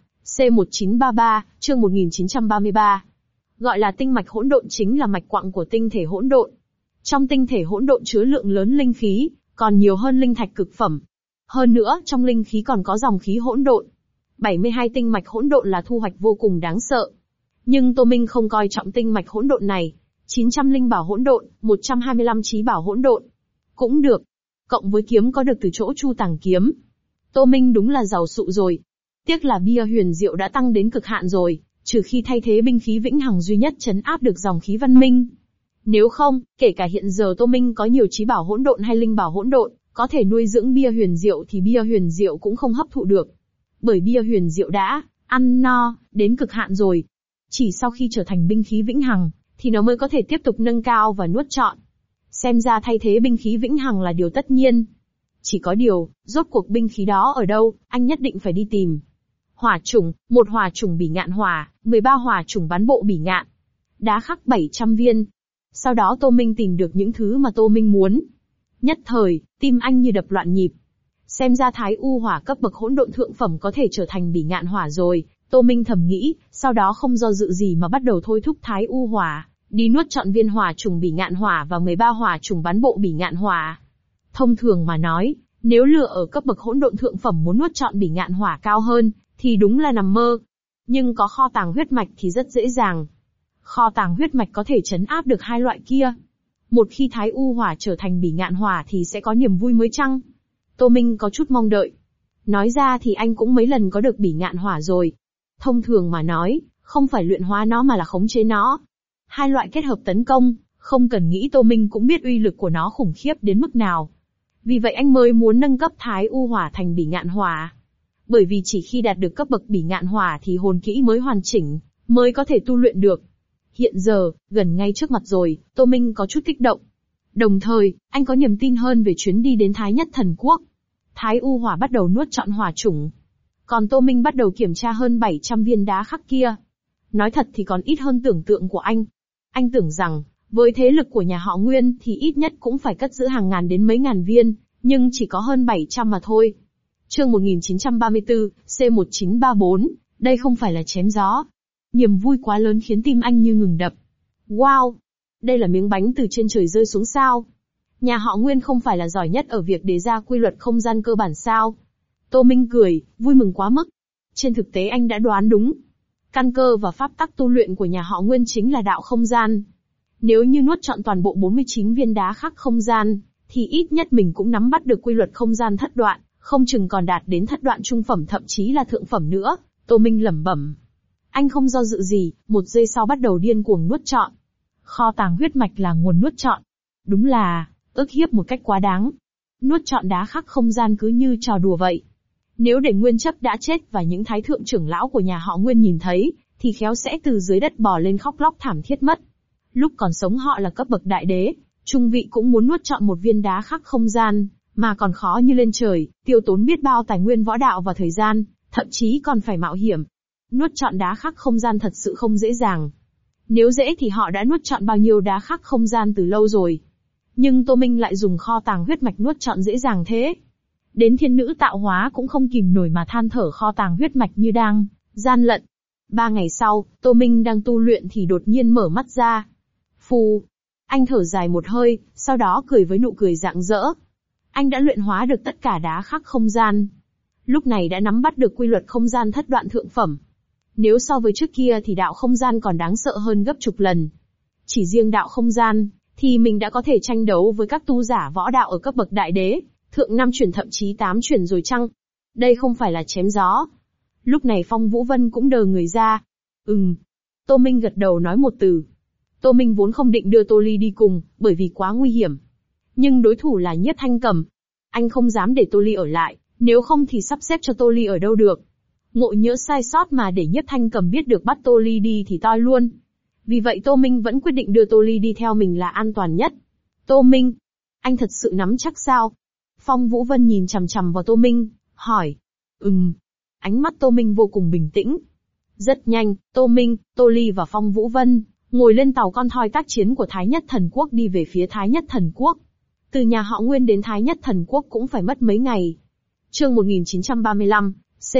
S1: C1933, chương 1933. Gọi là tinh mạch hỗn độn chính là mạch quặng của tinh thể hỗn độn. Trong tinh thể hỗn độn chứa lượng lớn linh khí, còn nhiều hơn linh thạch cực phẩm. Hơn nữa, trong linh khí còn có dòng khí hỗn độn. 72 tinh mạch hỗn độn là thu hoạch vô cùng đáng sợ. Nhưng Tô Minh không coi trọng tinh mạch hỗn độn này. 900 linh bảo hỗn độn, 125 chí bảo hỗn độn. Cũng được. Cộng với kiếm có được từ chỗ Chu Tàng kiếm. Tô Minh đúng là giàu sụ rồi. Tiếc là bia huyền diệu đã tăng đến cực hạn rồi, trừ khi thay thế binh khí vĩnh hằng duy nhất trấn áp được dòng khí văn minh. Nếu không, kể cả hiện giờ Tô Minh có nhiều chí bảo hỗn độn hay linh bảo hỗn độn, có thể nuôi dưỡng bia huyền diệu thì bia huyền diệu cũng không hấp thụ được. Bởi bia huyền diệu đã ăn no đến cực hạn rồi. Chỉ sau khi trở thành binh khí vĩnh hằng, thì nó mới có thể tiếp tục nâng cao và nuốt trọn. Xem ra thay thế binh khí vĩnh hằng là điều tất nhiên. Chỉ có điều, rốt cuộc binh khí đó ở đâu, anh nhất định phải đi tìm. Hỏa chủng, một hỏa chủng bỉ ngạn hỏa, 13 hỏa chủng bán bộ bỉ ngạn. Đá khắc 700 viên. Sau đó Tô Minh tìm được những thứ mà Tô Minh muốn. Nhất thời, tim anh như đập loạn nhịp. Xem ra Thái U hỏa cấp bậc hỗn độn thượng phẩm có thể trở thành bỉ ngạn hỏa rồi, Tô Minh thầm nghĩ, sau đó không do dự gì mà bắt đầu thôi thúc Thái U hỏa, đi nuốt trọn viên hỏa trùng bỉ ngạn hỏa và 13 hỏa trùng bán bộ bỉ ngạn hỏa. Thông thường mà nói, nếu lửa ở cấp bậc hỗn độn thượng phẩm muốn nuốt trọn bỉ ngạn hỏa cao hơn, thì đúng là nằm mơ. Nhưng có kho tàng huyết mạch thì rất dễ dàng. Kho tàng huyết mạch có thể trấn áp được hai loại kia. Một khi Thái U hỏa trở thành bỉ ngạn hỏa thì sẽ có niềm vui mới chăng? Tô Minh có chút mong đợi. Nói ra thì anh cũng mấy lần có được bỉ ngạn hỏa rồi. Thông thường mà nói, không phải luyện hóa nó mà là khống chế nó. Hai loại kết hợp tấn công, không cần nghĩ Tô Minh cũng biết uy lực của nó khủng khiếp đến mức nào. Vì vậy anh mới muốn nâng cấp Thái U hỏa thành bỉ ngạn hỏa. Bởi vì chỉ khi đạt được cấp bậc bỉ ngạn hỏa thì hồn kỹ mới hoàn chỉnh, mới có thể tu luyện được. Hiện giờ, gần ngay trước mặt rồi, Tô Minh có chút kích động. Đồng thời, anh có niềm tin hơn về chuyến đi đến Thái Nhất Thần Quốc. Thái U hỏa bắt đầu nuốt trọn hỏa chủng. Còn Tô Minh bắt đầu kiểm tra hơn 700 viên đá khắc kia. Nói thật thì còn ít hơn tưởng tượng của anh. Anh tưởng rằng, với thế lực của nhà họ Nguyên thì ít nhất cũng phải cất giữ hàng ngàn đến mấy ngàn viên, nhưng chỉ có hơn 700 mà thôi. Chương 1934, C1934, đây không phải là chém gió. Niềm vui quá lớn khiến tim anh như ngừng đập. Wow! Đây là miếng bánh từ trên trời rơi xuống sao? Nhà họ Nguyên không phải là giỏi nhất ở việc đề ra quy luật không gian cơ bản sao? Tô Minh cười, vui mừng quá mức. Trên thực tế anh đã đoán đúng. Căn cơ và pháp tắc tu luyện của nhà họ Nguyên chính là đạo không gian. Nếu như nuốt trọn toàn bộ 49 viên đá khắc không gian, thì ít nhất mình cũng nắm bắt được quy luật không gian thất đoạn, không chừng còn đạt đến thất đoạn trung phẩm thậm chí là thượng phẩm nữa. Tô Minh lẩm bẩm. Anh không do dự gì, một giây sau bắt đầu điên cuồng nuốt trọn. Kho tàng huyết mạch là nguồn nuốt trọn. Đúng là, ức hiếp một cách quá đáng. Nuốt trọn đá khắc không gian cứ như trò đùa vậy. Nếu để Nguyên Chấp đã chết và những thái thượng trưởng lão của nhà họ Nguyên nhìn thấy, thì khéo sẽ từ dưới đất bò lên khóc lóc thảm thiết mất. Lúc còn sống họ là cấp bậc đại đế, trung vị cũng muốn nuốt trọn một viên đá khắc không gian, mà còn khó như lên trời, tiêu tốn biết bao tài nguyên võ đạo và thời gian, thậm chí còn phải mạo hiểm. Nuốt trọn đá khắc không gian thật sự không dễ dàng. Nếu dễ thì họ đã nuốt trọn bao nhiêu đá khắc không gian từ lâu rồi. Nhưng Tô Minh lại dùng kho tàng huyết mạch nuốt trọn dễ dàng thế. Đến thiên nữ tạo hóa cũng không kìm nổi mà than thở kho tàng huyết mạch như đang gian lận. 3 ngày sau, Tô Minh đang tu luyện thì đột nhiên mở mắt ra. Phù! Anh thở dài một hơi, sau đó cười với nụ cười rạng rỡ. Anh đã luyện hóa được tất cả đá khắc không gian. Lúc này đã nắm bắt được quy luật không gian thất đoạn thượng phẩm. Nếu so với trước kia thì đạo không gian còn đáng sợ hơn gấp chục lần. Chỉ riêng đạo không gian, thì mình đã có thể tranh đấu với các tu giả võ đạo ở cấp bậc đại đế, thượng 5 chuyển thậm chí 8 chuyển rồi chăng? Đây không phải là chém gió. Lúc này Phong Vũ Vân cũng đờ người ra. Tô Minh gật đầu nói một từ. Tô Minh vốn không định đưa Tô Ly đi cùng, bởi vì quá nguy hiểm. Nhưng đối thủ là Nhiếp Thanh Cầm. Anh không dám để Tô Ly ở lại, nếu không thì sắp xếp cho Tô Ly ở đâu được. Ngộ nhỡ sai sót mà để Nhiếp Thanh Cầm biết được bắt Tô Ly đi thì toi luôn. Vì vậy Tô Minh vẫn quyết định đưa Tô Ly đi theo mình là an toàn nhất. Tô Minh, anh thật sự nắm chắc sao? Phong Vũ Vân nhìn chằm chằm vào Tô Minh, hỏi. Ánh mắt Tô Minh vô cùng bình tĩnh. Rất nhanh, Tô Minh, Tô Ly và Phong Vũ Vân ngồi lên tàu con thoi tác chiến của Thái Nhất Thần Quốc đi về phía Thái Nhất Thần Quốc. Từ nhà họ Nguyên đến Thái Nhất Thần Quốc cũng phải mất mấy ngày. Chương 1935,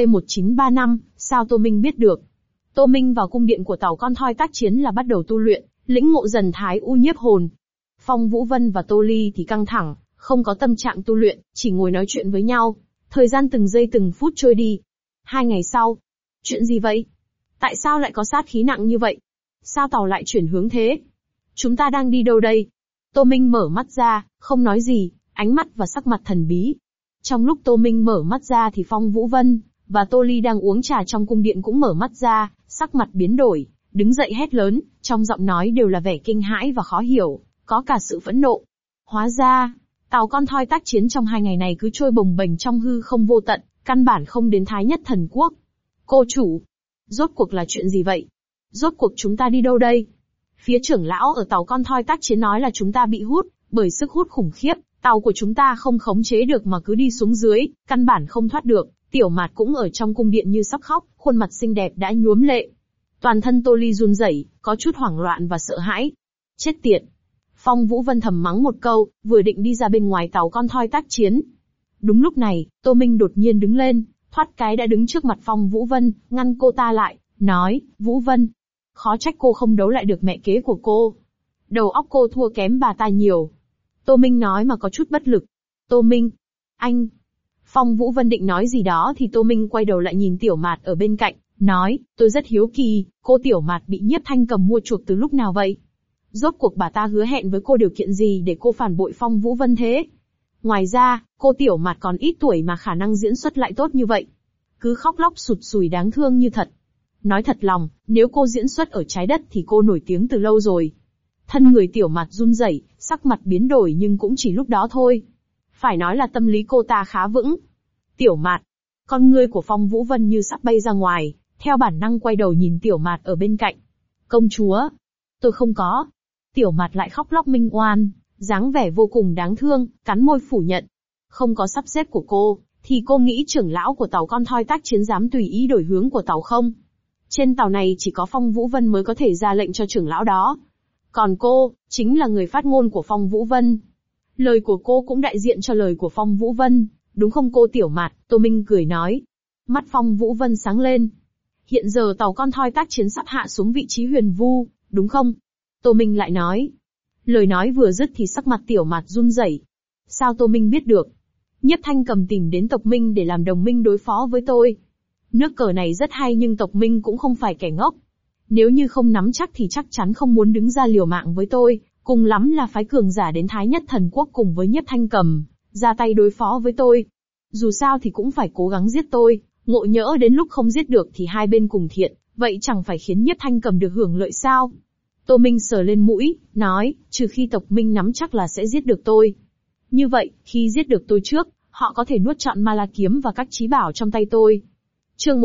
S1: C1935, sao Tô Minh biết được? Tô Minh vào cung điện của tàu con thoi tác chiến là bắt đầu tu luyện, lĩnh ngộ dần Thái U nhiếp hồn. Phong Vũ Vân và Tô Ly thì căng thẳng, không có tâm trạng tu luyện, chỉ ngồi nói chuyện với nhau. Thời gian từng giây từng phút trôi đi. 2 ngày sau. Chuyện gì vậy? Tại sao lại có sát khí nặng như vậy? Sao tàu lại chuyển hướng thế? Chúng ta đang đi đâu đây? Tô Minh mở mắt ra, không nói gì, ánh mắt và sắc mặt thần bí. Trong lúc Tô Minh mở mắt ra thì Phong Vũ Vân và Tô Ly đang uống trà trong cung điện cũng mở mắt ra, sắc mặt biến đổi, đứng dậy hét lớn, trong giọng nói đều là vẻ kinh hãi và khó hiểu, có cả sự phẫn nộ. Hóa ra, tàu con thoi tác chiến trong 2 ngày này cứ trôi bồng bềnh trong hư không vô tận, căn bản không đến Thái Nhất Thần Quốc. Cô chủ, rốt cuộc là chuyện gì vậy? Rốt cuộc chúng ta đi đâu đây? Phía trưởng lão ở tàu con thoi tác chiến nói là chúng ta bị hút, bởi sức hút khủng khiếp, tàu của chúng ta không khống chế được mà cứ đi xuống dưới, căn bản không thoát được. Tiểu Mạt cũng ở trong cung điện như sắp khóc, khuôn mặt xinh đẹp đã nhuốm lệ. Toàn thân Tô Ly run rẩy, có chút hoảng loạn và sợ hãi. Chết tiệt! Phong Vũ Vân thầm mắng một câu, vừa định đi ra bên ngoài tàu con thoi tác chiến. Đúng lúc này, Tô Minh đột nhiên đứng lên, thoát cái đã đứng trước mặt Phong Vũ Vân, ngăn cô ta lại, nói, Vũ Vân, khó trách cô không đấu lại được mẹ kế của cô. Đầu óc cô thua kém bà ta nhiều. Tô Minh nói mà có chút bất lực. Tô Minh, anh... Phong Vũ Vân định nói gì đó thì Tô Minh quay đầu lại nhìn Tiểu Mạt ở bên cạnh, nói, tôi rất hiếu kỳ, cô Tiểu Mạt bị Nhiếp Thanh Cầm mua chuộc từ lúc nào vậy? Rốt cuộc bà ta hứa hẹn với cô điều kiện gì để cô phản bội Phong Vũ Vân thế? Ngoài ra, cô Tiểu Mạt còn ít tuổi mà khả năng diễn xuất lại tốt như vậy. Cứ khóc lóc sụt sùi đáng thương như thật. Nói thật lòng, nếu cô diễn xuất ở trái đất thì cô nổi tiếng từ lâu rồi. Thân người Tiểu Mạt run rẩy, sắc mặt biến đổi nhưng cũng chỉ lúc đó thôi. Phải nói là tâm lý cô ta khá vững. Tiểu Mạt, con ngươi của Phong Vũ Vân như sắp bay ra ngoài, theo bản năng quay đầu nhìn Tiểu Mạt ở bên cạnh. Công chúa, tôi không có. Tiểu Mạt lại khóc lóc minh oan, dáng vẻ vô cùng đáng thương, cắn môi phủ nhận. Không có sắp xếp của cô, thì cô nghĩ trưởng lão của tàu con thoi tác chiến dám tùy ý đổi hướng của tàu không? Trên tàu này chỉ có Phong Vũ Vân mới có thể ra lệnh cho trưởng lão đó. Còn cô, chính là người phát ngôn của Phong Vũ Vân. Lời của cô cũng đại diện cho lời của Phong Vũ Vân, đúng không cô Tiểu Mạt? Tô Minh cười nói. Mắt Phong Vũ Vân sáng lên. Hiện giờ tàu con thoi tác chiến sắp hạ xuống vị trí Huyền Vu, đúng không? Tô Minh lại nói. Lời nói vừa dứt thì sắc mặt Tiểu Mạt run rẩy. Sao Tô Minh biết được? Nhiếp Thanh Cầm tìm đến tộc Minh để làm đồng minh đối phó với tôi. Nước cờ này rất hay nhưng tộc Minh cũng không phải kẻ ngốc. Nếu như không nắm chắc thì chắc chắn không muốn đứng ra liều mạng với tôi, cùng lắm là phái cường giả đến Thái Nhất Thần Quốc cùng với Nhiếp Thanh Cầm, ra tay đối phó với tôi. Dù sao thì cũng phải cố gắng giết tôi, ngộ nhỡ đến lúc không giết được thì hai bên cùng thiện, vậy chẳng phải khiến Nhiếp Thanh Cầm được hưởng lợi sao? Tô Minh sờ lên mũi, nói, trừ khi tộc Minh nắm chắc là sẽ giết được tôi. Như vậy, khi giết được tôi trước, họ có thể nuốt trọn Ma La Kiếm và các chí bảo trong tay tôi. Chương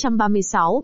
S1: 1936,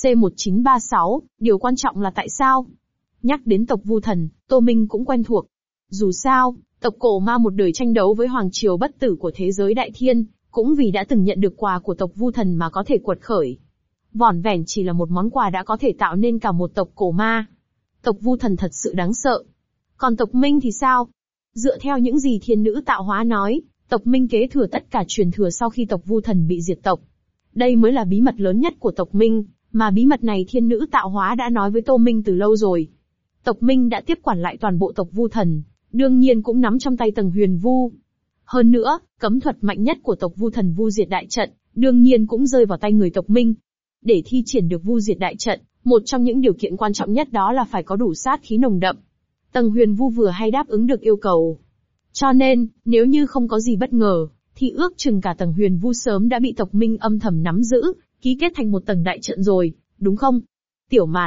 S1: C1936, điều quan trọng là tại sao? Nhắc đến tộc Vu Thần, Tô Minh cũng quen thuộc. Dù sao, tộc Cổ Ma một đời tranh đấu với hoàng triều bất tử của thế giới Đại Thiên, cũng vì đã từng nhận được quà của tộc Vu Thần mà có thể quật khởi. Vỏn vẹn chỉ là một món quà đã có thể tạo nên cả một tộc Cổ Ma. Tộc Vu Thần thật sự đáng sợ. Còn tộc Minh thì sao? Dựa theo những gì Thiên Nữ Tạo Hóa nói, tộc Minh kế thừa tất cả truyền thừa sau khi tộc Vu Thần bị diệt tộc. Đây mới là bí mật lớn nhất của tộc Minh, mà bí mật này Thiên Nữ Tạo Hóa đã nói với Tô Minh từ lâu rồi. Tộc Minh đã tiếp quản lại toàn bộ tộc Vu Thần, đương nhiên cũng nắm trong tay tầng Huyền Vu. Hơn nữa, cấm thuật mạnh nhất của tộc Vu Thần Vu Diệt Đại Trận, đương nhiên cũng rơi vào tay người tộc Minh. Để thi triển được Vu Diệt Đại Trận, một trong những điều kiện quan trọng nhất đó là phải có đủ sát khí nồng đậm. Tầng Huyền Vu vừa hay đáp ứng được yêu cầu. Cho nên, nếu như không có gì bất ngờ, thì ước chừng cả tầng Huyền Vu sớm đã bị tộc Minh âm thầm nắm giữ, ký kết thành một tầng đại trận rồi, đúng không? Tiểu Mạt,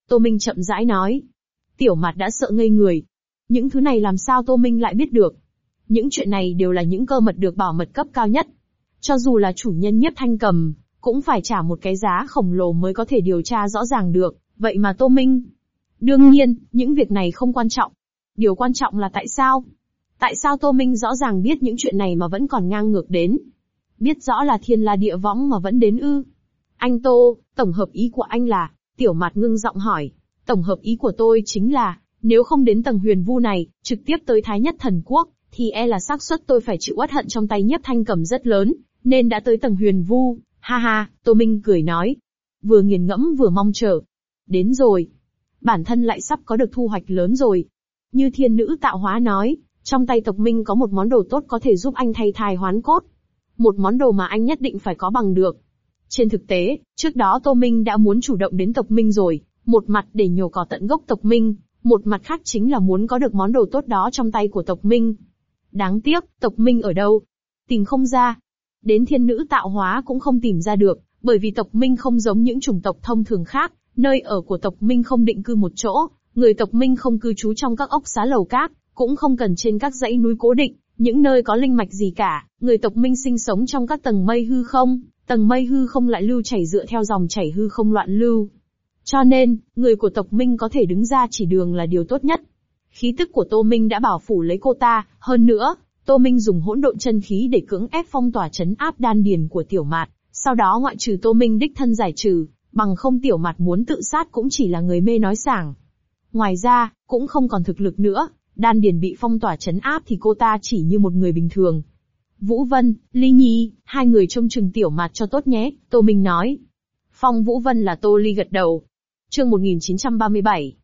S1: Tô Minh chậm rãi nói. Tiểu Mạt đã sợ ngây người. Những thứ này làm sao Tô Minh lại biết được? Những chuyện này đều là những cơ mật được bảo mật cấp cao nhất. Cho dù là chủ nhân Nhiếp Thanh Cầm, cũng phải trả một cái giá khổng lồ mới có thể điều tra rõ ràng được, vậy mà Tô Minh. Đương nhiên, những việc này không quan trọng. Điều quan trọng là tại sao? Tại sao Tô Minh rõ ràng biết những chuyện này mà vẫn còn ngang ngược đến? Biết rõ là thiên la địa võng mà vẫn đến ư? Anh Tô, tổng hợp ý của anh là, Tiểu Mạt ngưng giọng hỏi. Tổng hợp ý của tôi chính là, nếu không đến tầng huyền vu này, trực tiếp tới Thái Nhất Thần Quốc, thì e là xác suất tôi phải chịu uất hận trong tay Nhiếp Thanh Cầm rất lớn, nên đã tới tầng huyền vu. Ha ha, Tô Minh cười nói. Vừa nghiền ngẫm vừa mong chờ. Đến rồi. Bản thân lại sắp có được thu hoạch lớn rồi. Như thiên nữ tạo hóa nói, trong tay tộc Minh có một món đồ tốt có thể giúp anh thay thai hoán cốt. Một món đồ mà anh nhất định phải có bằng được. Trên thực tế, trước đó Tô Minh đã muốn chủ động đến tộc Minh rồi, một mặt để nhổ cỏ tận gốc tộc Minh, một mặt khác chính là muốn có được món đồ tốt đó trong tay của tộc Minh. Đáng tiếc, tộc Minh ở đâu? Tìm không ra. Đến thiên nữ tạo hóa cũng không tìm ra được, bởi vì tộc Minh không giống những chủng tộc thông thường khác, nơi ở của tộc Minh không định cư một chỗ, người tộc Minh không cư trú trong các ốc xá lầu cát, cũng không cần trên các dãy núi cố định, những nơi có linh mạch gì cả, người tộc Minh sinh sống trong các tầng mây hư không, tầng mây hư không lại lưu chảy dựa theo dòng chảy hư không loạn lưu. Cho nên, người của tộc Minh có thể đứng ra chỉ đường là điều tốt nhất. Khí tức của Tô Minh đã bảo phủ lấy cô ta, hơn nữa, Tô Minh dùng hỗn độn chân khí để cưỡng ép phong tỏa trấn áp đan điền của Tiểu Mạt, sau đó ngoại trừ Tô Minh đích thân giải trừ, bằng không Tiểu Mạt muốn tự sát cũng chỉ là người mê nói sảng. Ngoài ra, cũng không còn thực lực nữa, đan điền bị phong tỏa trấn áp thì cô ta chỉ như một người bình thường. Vũ Vân, Ly Nhi, hai người trông chừng Tiểu Mạt cho tốt nhé, Tô Minh nói. Phong Vũ Vân là Tô Ly gật đầu. Chương 1937,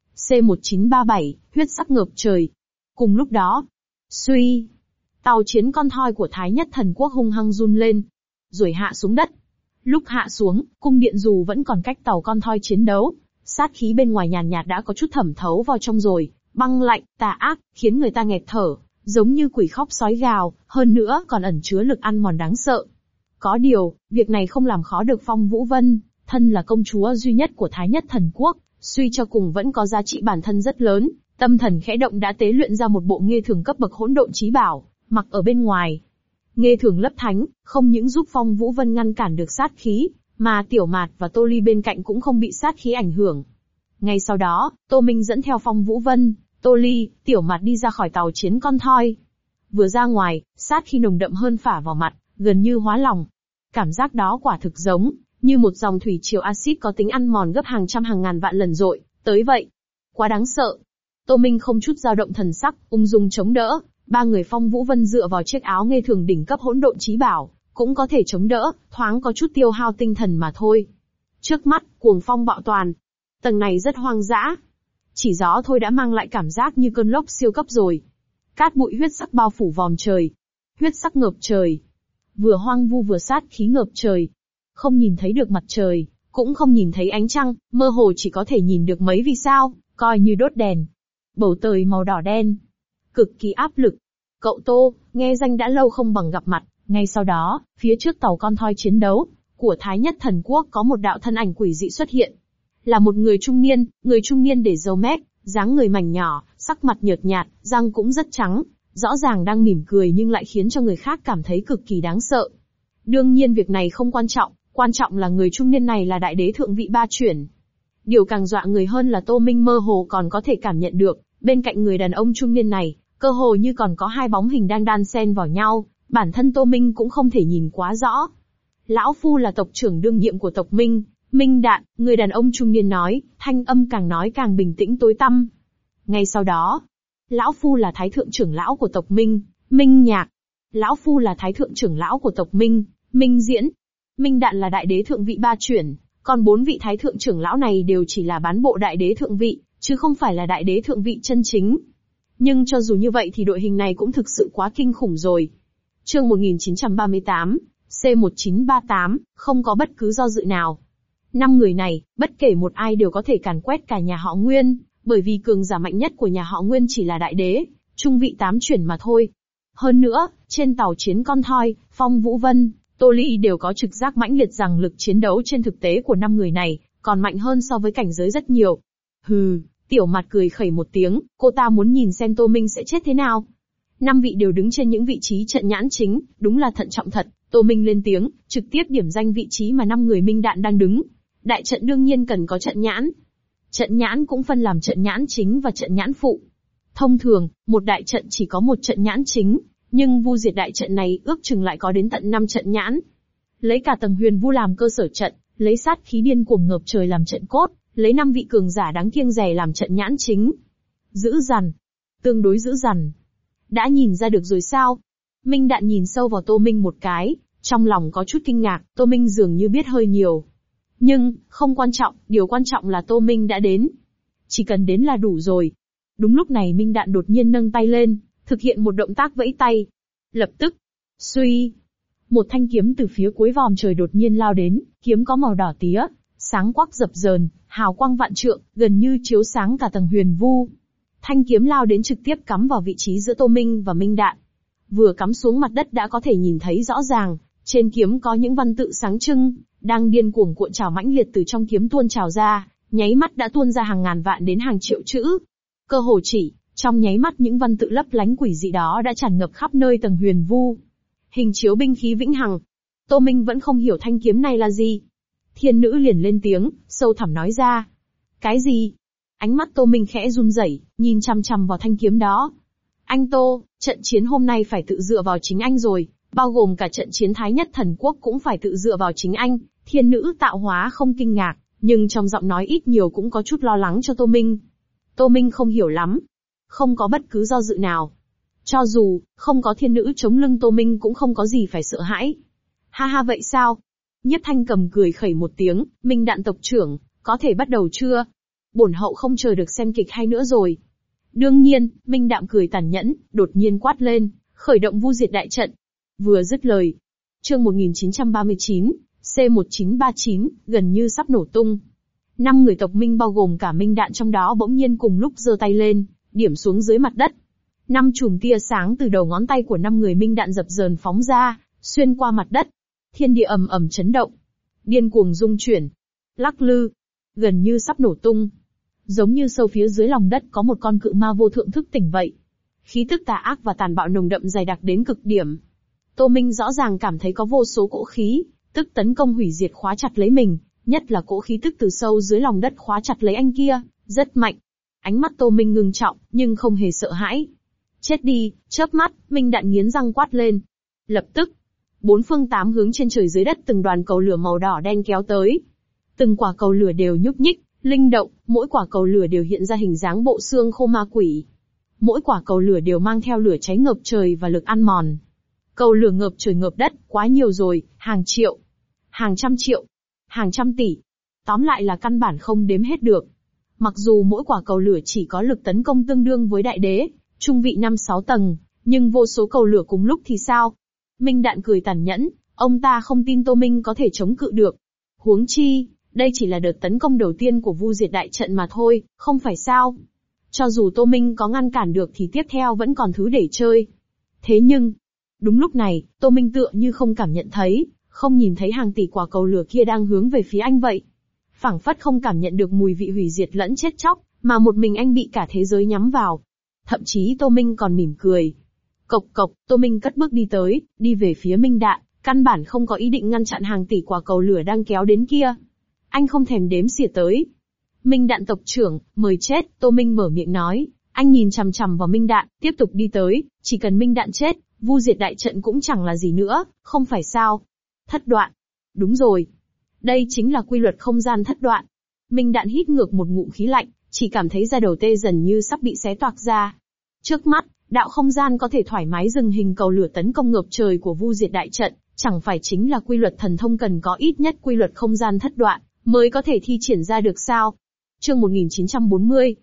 S1: C1937, huyết sắc ngập trời. Cùng lúc đó, suy, tàu chiến con thoi của Thái Nhất Thần Quốc hung hăng run lên, rồi hạ xuống đất. Lúc hạ xuống, cung điện dù vẫn còn cách tàu con thoi chiến đấu, sát khí bên ngoài nhàn nhạt đã có chút thẩm thấu vào trong rồi, băng lạnh, tà ác, khiến người ta nghẹt thở, giống như quỷ khóc sói gào, hơn nữa còn ẩn chứa lực ăn mòn đáng sợ. Có điều, việc này không làm khó được Phong Vũ Vân, thân là công chúa duy nhất của Thái Nhất Thần Quốc, suy cho cùng vẫn có giá trị bản thân rất lớn, tâm thần khẽ động đã tế luyện ra một bộ nghê thường cấp bậc hỗn độn chí bảo, mặc ở bên ngoài. Nghê thường lấp thánh, không những giúp Phong Vũ Vân ngăn cản được sát khí, mà Tiểu Mạt và Tô Ly bên cạnh cũng không bị sát khí ảnh hưởng. Ngay sau đó, Tô Minh dẫn theo Phong Vũ Vân, Tô Ly, Tiểu Mạt đi ra khỏi tàu chiến con thoi. Vừa ra ngoài, sát khí nồng đậm hơn phả vào mặt, gần như hóa lòng. Cảm giác đó quả thực giống như một dòng thủy triều axit có tính ăn mòn gấp hàng trăm hàng ngàn vạn lần dội tới vậy. Quá đáng sợ. Tô Minh không chút dao động thần sắc, ung dung chống đỡ. Ba người Phong Vũ Vân dựa vào chiếc áo nghê thường đỉnh cấp hỗn độn chí bảo, cũng có thể chống đỡ, thoáng có chút tiêu hao tinh thần mà thôi. Trước mắt, cuồng phong bạo toàn. Tầng này rất hoang dã. Chỉ gió thôi đã mang lại cảm giác như cơn lốc siêu cấp rồi. Cát bụi huyết sắc bao phủ vòm trời. Huyết sắc ngập trời. Vừa hoang vu vừa sát khí ngập trời. Không nhìn thấy được mặt trời, cũng không nhìn thấy ánh trăng, mơ hồ chỉ có thể nhìn được mấy vì sao, coi như đốt đèn. Bầu trời màu đỏ đen. Cực kỳ áp lực. Cậu Tô, nghe danh đã lâu không bằng gặp mặt, ngay sau đó, phía trước tàu con thoi chiến đấu của Thái Nhất Thần Quốc có một đạo thân ảnh quỷ dị xuất hiện. Là một người trung niên để râu mép, dáng người mảnh nhỏ, sắc mặt nhợt nhạt, răng cũng rất trắng, rõ ràng đang mỉm cười nhưng lại khiến cho người khác cảm thấy cực kỳ đáng sợ. Đương nhiên việc này không quan trọng là người trung niên này là đại đế thượng vị ba chuyển. Điều càng dọa người hơn là Tô Minh mơ hồ còn có thể cảm nhận được, bên cạnh người đàn ông trung niên này, cơ hồ như còn có hai bóng hình đang đan xen vào nhau, bản thân Tô Minh cũng không thể nhìn quá rõ. Lão Phu là tộc trưởng đương nhiệm của tộc Minh, Minh Đạn, người đàn ông trung niên nói, thanh âm càng nói càng bình tĩnh tối tăm. Ngay sau đó, Lão Phu là thái thượng trưởng lão của tộc Minh, Minh Nhạc. Lão Phu là thái thượng trưởng lão của tộc Minh, Minh Diễn. Minh Đạn là đại đế thượng vị ba chuyển, còn 4 vị thái thượng trưởng lão này đều chỉ là bán bộ đại đế thượng vị, chứ không phải là đại đế thượng vị chân chính. Nhưng cho dù như vậy thì đội hình này cũng thực sự quá kinh khủng rồi. Chương 1938, C1938, không có bất cứ do dự nào. 5 người này, bất kể một ai đều có thể càn quét cả nhà họ Nguyên, bởi vì cường giả mạnh nhất của nhà họ Nguyên chỉ là đại đế, trung vị 8 chuyển mà thôi. Hơn nữa, trên tàu chiến con thoi, Phong Vũ Vân, Tô Ly đều có trực giác mãnh liệt rằng lực chiến đấu trên thực tế của 5 người này còn mạnh hơn so với cảnh giới rất nhiều. Hừ, Tiểu Mạt cười khẩy một tiếng, cô ta muốn nhìn xem Tô Minh sẽ chết thế nào. 5 vị đều đứng trên những vị trí trận nhãn chính, đúng là thận trọng thật. Tô Minh lên tiếng, trực tiếp điểm danh vị trí mà 5 người minh đạn đang đứng. Đại trận đương nhiên cần có trận nhãn. Trận nhãn cũng phân làm trận nhãn chính và trận nhãn phụ. Thông thường, một đại trận chỉ có một trận nhãn chính, nhưng Vu Diệt đại trận này ước chừng lại có đến tận 5 trận nhãn. Lấy cả tầng Huyền Vu làm cơ sở trận, lấy sát khí điên cuồng ngập trời làm trận cốt, lấy 5 vị cường giả đáng kiêng dè làm trận nhãn chính. Dữ dằn, tương đối dữ dằn. Đã nhìn ra được rồi sao? Minh Đạn nhìn sâu vào Tô Minh một cái, trong lòng có chút kinh ngạc, Tô Minh dường như biết hơi nhiều. Nhưng, không quan trọng, điều quan trọng là Tô Minh đã đến. Chỉ cần đến là đủ rồi. Đúng lúc này Minh Đạn đột nhiên nâng tay lên, thực hiện một động tác vẫy tay. Lập tức, suy, một thanh kiếm từ phía cuối vòm trời đột nhiên lao đến, kiếm có màu đỏ tía, sáng quắc dập dờn, hào quang vạn trượng, gần như chiếu sáng cả tầng Huyền Vu. Thanh kiếm lao đến trực tiếp cắm vào vị trí giữa Tô Minh và Minh Đạn. Vừa cắm xuống mặt đất đã có thể nhìn thấy rõ ràng, trên kiếm có những văn tự sáng trưng, đang điên cuồng cuộn trào mãnh liệt từ trong kiếm tuôn trào ra, nháy mắt đã tuôn ra hàng ngàn vạn đến hàng triệu chữ. Cơ hồ chỉ, trong nháy mắt những văn tự lấp lánh quỷ dị đó đã tràn ngập khắp nơi tầng Huyền Vu. Hình chiếu binh khí vĩnh hằng. Tô Minh vẫn không hiểu thanh kiếm này là gì. Thiên nữ liền lên tiếng, sâu thẳm nói ra. Cái gì? Ánh mắt Tô Minh khẽ run rẩy, nhìn chằm chằm vào thanh kiếm đó. Anh Tô, trận chiến hôm nay phải tự dựa vào chính anh rồi, bao gồm cả trận chiến Thái Nhất Thần Quốc cũng phải tự dựa vào chính anh. Thiên nữ tạo hóa không kinh ngạc, nhưng trong giọng nói ít nhiều cũng có chút lo lắng cho Tô Minh. Tô Minh không hiểu lắm. Không có bất cứ do dự nào. Cho dù, không có thiên nữ chống lưng Tô Minh cũng không có gì phải sợ hãi. Ha ha vậy sao? Nhiếp Thanh Cầm cười khẩy một tiếng, Minh Đạn tộc trưởng, có thể bắt đầu chưa? Bổn hậu không chờ được xem kịch hay nữa rồi. Đương nhiên, Minh Đạm cười tàn nhẫn, đột nhiên quát lên, khởi động Vu Diệt đại trận. Vừa dứt lời. Chương 1939, C1939, gần như sắp nổ tung. 5 người tộc Minh bao gồm cả Minh Đạn trong đó bỗng nhiên cùng lúc giơ tay lên, điểm xuống dưới mặt đất. 5 chùm tia sáng từ đầu ngón tay của 5 người Minh Đạn dập dờn phóng ra, xuyên qua mặt đất. Thiên địa ầm ầm chấn động, điên cuồng rung chuyển, lắc lư, gần như sắp nổ tung. Giống như sâu phía dưới lòng đất có một con cự ma vô thượng thức tỉnh vậy. Khí tức tà ác và tàn bạo nồng đậm dày đặc đến cực điểm. Tô Minh rõ ràng cảm thấy có vô số cỗ khí, tức tấn công hủy diệt khóa chặt lấy mình, nhất là cỗ khí tức từ sâu dưới lòng đất khóa chặt lấy anh kia, rất mạnh. Ánh mắt Tô Minh ngưng trọng, nhưng không hề sợ hãi. Chết đi, chớp mắt, Minh Đạn nghiến răng quát lên. Lập tức, 4 phương 8 hướng trên trời dưới đất từng đoàn cầu lửa màu đỏ đen kéo tới. Từng quả cầu lửa đều nhúc nhích, linh động, mỗi quả cầu lửa đều hiện ra hình dáng bộ xương khô ma quỷ. Mỗi quả cầu lửa đều mang theo lửa cháy ngập trời và lực ăn mòn. Cầu lửa ngập trời ngập đất, quá nhiều rồi, hàng triệu, hàng trăm triệu, hàng trăm tỷ. Tóm lại là căn bản không đếm hết được. Mặc dù mỗi quả cầu lửa chỉ có lực tấn công tương đương với đại đế, trung vị 5-6 tầng, nhưng vô số cầu lửa cùng lúc thì sao? Minh Đạn cười tàn nhẫn, ông ta không tin Tô Minh có thể chống cự được. Huống chi, đây chỉ là đợt tấn công đầu tiên của Vu Diệt đại trận mà thôi, không phải sao? Cho dù Tô Minh có ngăn cản được thì tiếp theo vẫn còn thứ để chơi. Thế nhưng, đúng lúc này, Tô Minh tựa như không cảm nhận thấy, không nhìn thấy hàng tỷ quả cầu lửa kia đang hướng về phía anh vậy. Phảng phất không cảm nhận được mùi vị hủy diệt lẫn chết chóc, mà một mình anh bị cả thế giới nhắm vào. Thậm chí Tô Minh còn mỉm cười. Cộc cộc, Tô Minh cất bước đi tới, đi về phía Minh Đạn, căn bản không có ý định ngăn chặn hàng tỷ quả cầu lửa đang kéo đến kia. Anh không thèm đếm xỉa tới. Minh Đạn tộc trưởng, mời chết, Tô Minh mở miệng nói. Anh nhìn chằm chằm vào Minh Đạn, tiếp tục đi tới, chỉ cần Minh Đạn chết, Vu Diệt đại trận cũng chẳng là gì nữa, không phải sao? Thất đoạn. Đúng rồi. Đây chính là quy luật không gian thất đoạn. Minh Đạn hít ngược một ngụm khí lạnh, chỉ cảm thấy da đầu tê dần như sắp bị xé toạc ra. Trước mắt, đạo không gian có thể thoải mái dừng hình cầu lửa tấn công ngập trời của Vu Diệt đại trận, chẳng phải chính là quy luật thần thông cần có ít nhất quy luật không gian thất đoạn, mới có thể thi triển ra được sao? Chương 1940,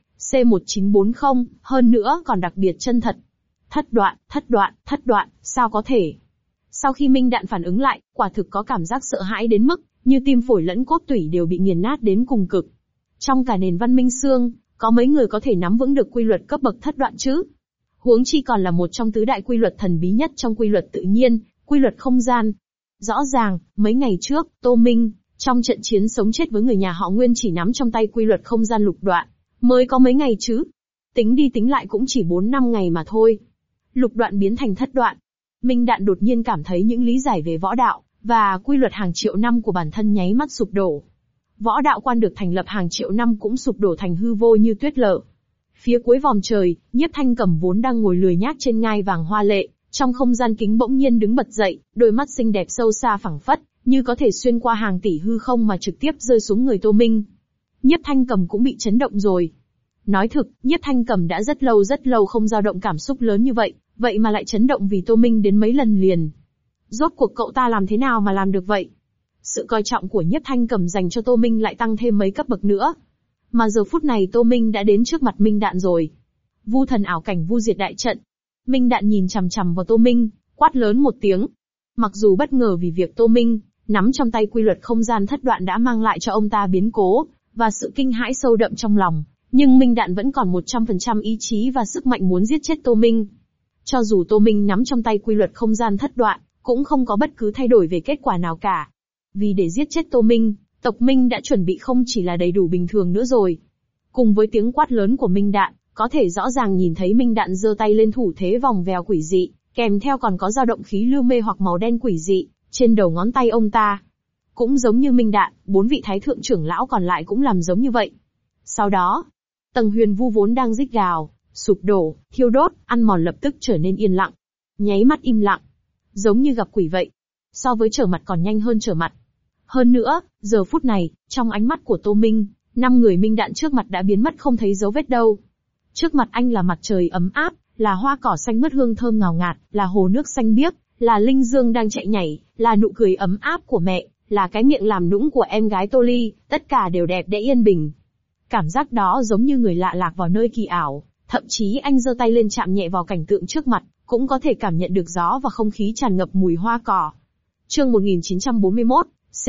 S1: C1940, hơn nữa còn đặc biệt chân thật. Thất đoạn, sao có thể? Sau khi Minh Đạn phản ứng lại, quả thực có cảm giác sợ hãi đến mức, như tim phổi lẫn cốt tủy đều bị nghiền nát đến cùng cực. Trong cả nền văn minh xương, có mấy người có thể nắm vững được quy luật cấp bậc thất đoạn chứ? Huống chi còn là một trong tứ đại quy luật thần bí nhất trong quy luật tự nhiên, quy luật không gian. Rõ ràng, mấy ngày trước, Tô Minh, trong trận chiến sống chết với người nhà họ Nguyên chỉ nắm trong tay quy luật không gian lục đoạn. Mới có mấy ngày chứ. Tính đi tính lại cũng chỉ 4-5 ngày mà thôi. Lục đoạn biến thành thất đoạn. Minh Đạn đột nhiên cảm thấy những lý giải về võ đạo, và quy luật hàng triệu năm của bản thân nháy mắt sụp đổ. Võ đạo quan được thành lập hàng triệu năm cũng sụp đổ thành hư vô như tuyết lở. Phía cuối vòm trời, Nhiếp Thanh Cầm vốn đang ngồi lười nhác trên ngai vàng hoa lệ, trong không gian kính bỗng nhiên đứng bật dậy, đôi mắt xinh đẹp sâu xa phẳng phất, như có thể xuyên qua hàng tỷ hư không mà trực tiếp rơi xuống người Tô Minh. Nhiếp Thanh Cầm cũng bị chấn động rồi. Nói thực, Nhiếp Thanh Cầm đã rất lâu không dao động cảm xúc lớn như vậy, vậy mà lại chấn động vì Tô Minh đến mấy lần liền. Rốt cuộc cậu ta làm thế nào mà làm được vậy? Sự coi trọng của Nhiếp Thanh Cầm dành cho Tô Minh lại tăng thêm mấy cấp bậc nữa. Mà giờ phút này Tô Minh đã đến trước mặt Minh Đạn rồi. Vu thần ảo cảnh vu diệt đại trận. Minh Đạn nhìn chằm chằm vào Tô Minh, quát lớn một tiếng. Mặc dù bất ngờ vì việc Tô Minh nắm trong tay quy luật không gian thất đoạn đã mang lại cho ông ta biến cố, và sự kinh hãi sâu đậm trong lòng, nhưng Minh Đạn vẫn còn 100% ý chí và sức mạnh muốn giết chết Tô Minh. Cho dù Tô Minh nắm trong tay quy luật không gian thất đoạn, cũng không có bất cứ thay đổi về kết quả nào cả. Vì để giết chết Tô Minh, tộc Minh đã chuẩn bị không chỉ là đầy đủ bình thường nữa rồi. Cùng với tiếng quát lớn của Minh Đạn, có thể rõ ràng nhìn thấy Minh Đạn giơ tay lên thủ thế vòng vèo quỷ dị, kèm theo còn có dao động khí lưu mê hoặc màu đen quỷ dị trên đầu ngón tay ông ta. Cũng giống như Minh Đạn, 4 vị thái thượng trưởng lão còn lại cũng làm giống như vậy. Sau đó, tầng huyền vu vốn đang rít gào, sụp đổ, thiêu đốt, ăn mòn lập tức trở nên yên lặng. Nháy mắt im lặng, giống như gặp quỷ vậy. So với trở mặt còn nhanh hơn trở mặt. Hơn nữa, giờ phút này, trong ánh mắt của Tô Minh, 5 người Minh Đạn trước mặt đã biến mất không thấy dấu vết đâu. Trước mặt anh là mặt trời ấm áp, là hoa cỏ xanh mướt hương thơm ngào ngạt, là hồ nước xanh biếc, là linh dương đang chạy nhảy, là nụ cười ấm áp của mẹ, là cái miệng làm nũng của em gái Tô Ly, tất cả đều đẹp đẽ yên bình. Cảm giác đó giống như người lạ lạc vào nơi kỳ ảo, thậm chí anh giơ tay lên chạm nhẹ vào cảnh tượng trước mặt, cũng có thể cảm nhận được gió và không khí tràn ngập mùi hoa cỏ. Chương 1941,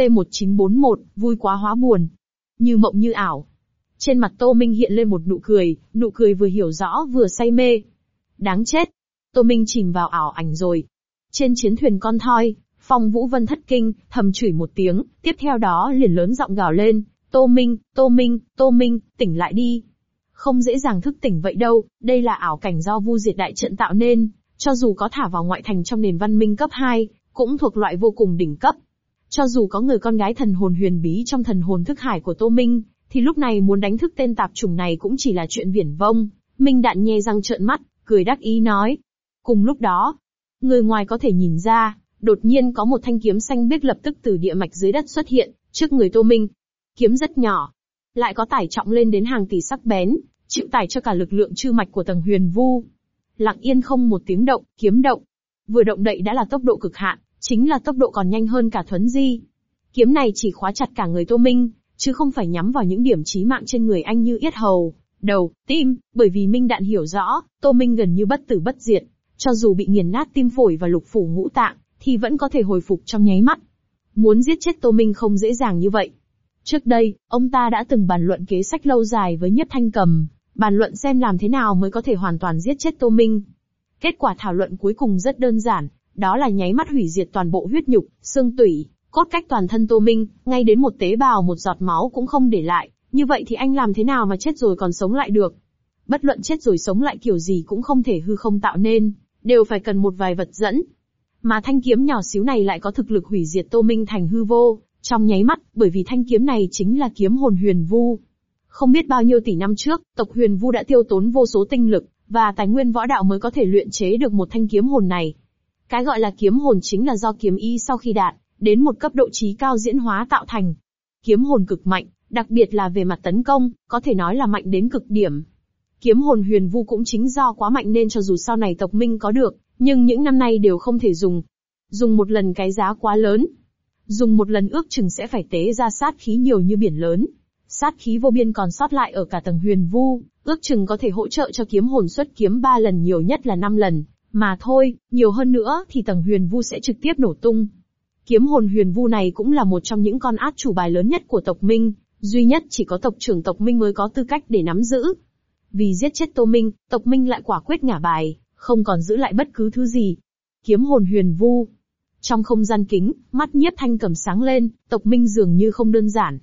S1: C1941, vui quá hóa buồn. Như mộng như ảo. Trên mặt Tô Minh hiện lên một nụ cười vừa hiểu rõ vừa say mê. Đáng chết. Tô Minh chìm vào ảo ảnh rồi. Trên chiến thuyền con thoi, Phong Vũ Vân thất kinh, thầm chửi một tiếng, tiếp theo đó liền lớn giọng gào lên. Tô Minh, Tô Minh, Tô Minh, tỉnh lại đi. Không dễ dàng thức tỉnh vậy đâu, đây là ảo cảnh do vu diệt đại trận tạo nên, cho dù có thả vào ngoại thành trong nền văn minh cấp 2, cũng thuộc loại vô cùng đỉnh cấp. Cho dù có người con gái thần hồn huyền bí trong thần hồn thức hải của Tô Minh, thì lúc này muốn đánh thức tên tạp chủng này cũng chỉ là chuyện viển vông. Minh Đạn nhe răng trợn mắt, cười đắc ý nói. Cùng lúc đó, người ngoài có thể nhìn ra, đột nhiên có một thanh kiếm xanh biếc lập tức từ địa mạch dưới đất xuất hiện, trước người Tô Minh. Kiếm rất nhỏ, lại có tải trọng lên đến hàng tỷ sắc bén, chịu tải cho cả lực lượng chư mạch của tầng huyền vu. Lặng yên không một tiếng động, kiếm động. Vừa động đậy đã là tốc độ cực hạn, chính là tốc độ còn nhanh hơn cả thuấn di. Kiếm này chỉ khóa chặt cả người Tô Minh, chứ không phải nhắm vào những điểm chí mạng trên người anh như yết hầu, đầu, tim, bởi vì Minh Đạn hiểu rõ, Tô Minh gần như bất tử bất diệt, cho dù bị nghiền nát tim phổi và lục phủ ngũ tạng, thì vẫn có thể hồi phục trong nháy mắt. Muốn giết chết Tô Minh không dễ dàng như vậy. Trước đây, ông ta đã từng bàn luận kế sách lâu dài với Nhiếp Thanh Cầm, bàn luận xem làm thế nào mới có thể hoàn toàn giết chết Tô Minh. Kết quả thảo luận cuối cùng rất đơn giản, đó là nháy mắt hủy diệt toàn bộ huyết nhục, xương tủy, cốt cách toàn thân Tô Minh, ngay đến một tế bào một giọt máu cũng không để lại, như vậy thì anh làm thế nào mà chết rồi còn sống lại được? Bất luận chết rồi sống lại kiểu gì cũng không thể hư không tạo nên, đều phải cần một vài vật dẫn. Mà thanh kiếm nhỏ xíu này lại có thực lực hủy diệt Tô Minh thành hư vô, trong nháy mắt, bởi vì thanh kiếm này chính là kiếm hồn huyền vu. Không biết bao nhiêu tỷ năm trước, tộc huyền vu đã tiêu tốn vô số tinh lực, và tài nguyên võ đạo mới có thể luyện chế được một thanh kiếm hồn này. Cái gọi là kiếm hồn chính là do kiếm ý sau khi đạt đến một cấp độ trí cao diễn hóa tạo thành. Kiếm hồn cực mạnh, đặc biệt là về mặt tấn công, có thể nói là mạnh đến cực điểm. Kiếm hồn huyền vu cũng chính do quá mạnh nên cho dù sau này tộc Minh có được, nhưng những năm nay đều không thể dùng. Dùng một lần cái giá quá lớn. Dùng một lần ước chừng sẽ phải tế ra sát khí nhiều như biển lớn. Sát khí vô biên còn sót lại ở cả tầng huyền vu, ước chừng có thể hỗ trợ cho kiếm hồn xuất kiếm 3 lần nhiều nhất là 5 lần. Mà thôi, nhiều hơn nữa thì tầng huyền vu sẽ trực tiếp nổ tung. Kiếm hồn huyền vu này cũng là một trong những con át chủ bài lớn nhất của tộc Minh, duy nhất chỉ có tộc trưởng tộc Minh mới có tư cách để nắm giữ. Vì giết chết Tô Minh, tộc Minh lại quả quyết ngả bài, không còn giữ lại bất cứ thứ gì. Kiếm hồn huyền vu. Trong không gian kính, mắt Nhiếp Thanh Cầm sáng lên, tộc Minh dường như không đơn giản.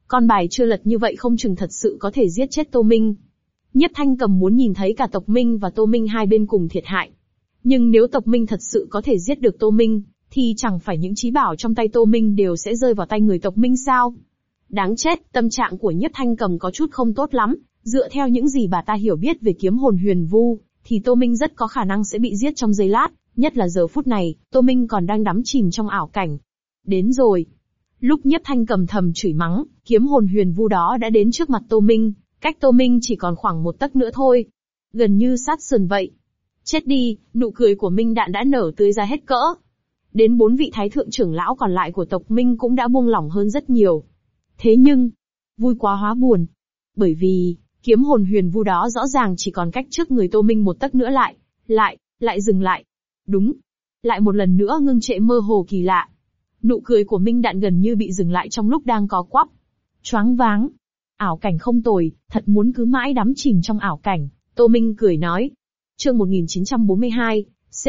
S1: Con bài chưa lật như vậy không chừng thật sự có thể giết chết Tô Minh. Nhiếp Thanh Cầm muốn nhìn thấy cả tộc Minh và Tô Minh hai bên cùng thiệt hại. Nhưng nếu tộc Minh thật sự có thể giết được Tô Minh, thì chẳng phải những trí bảo trong tay Tô Minh đều sẽ rơi vào tay người tộc Minh sao? Đáng chết, tâm trạng của Nhiếp Thanh Cầm có chút không tốt lắm, dựa theo những gì bà ta hiểu biết về kiếm hồn huyền vu, thì Tô Minh rất có khả năng sẽ bị giết trong giây lát, nhất là giờ phút này, Tô Minh còn đang đắm chìm trong ảo cảnh. Đến rồi. Lúc Nhiếp Thanh Cầm thầm chửi mắng, kiếm hồn huyền vu đó đã đến trước mặt Tô Minh, cách Tô Minh chỉ còn khoảng một tấc nữa thôi. Gần như sát sườn vậy. Chết đi, nụ cười của Minh Đạn đã nở tươi ra hết cỡ. Đến 4 vị thái thượng trưởng lão còn lại của tộc Minh cũng đã buông lỏng hơn rất nhiều. Thế nhưng, vui quá hóa buồn. Bởi vì, kiếm hồn huyền vu đó rõ ràng chỉ còn cách trước người Tô Minh một tấc nữa lại dừng lại. Đúng. Lại một lần nữa ngưng trệ mơ hồ kỳ lạ. Nụ cười của Minh Đạn gần như bị dừng lại trong lúc đang có quắp. Choáng váng. Ảo cảnh không tồi, thật muốn cứ mãi đắm chìm trong ảo cảnh. Tô Minh cười nói. Chương 1942,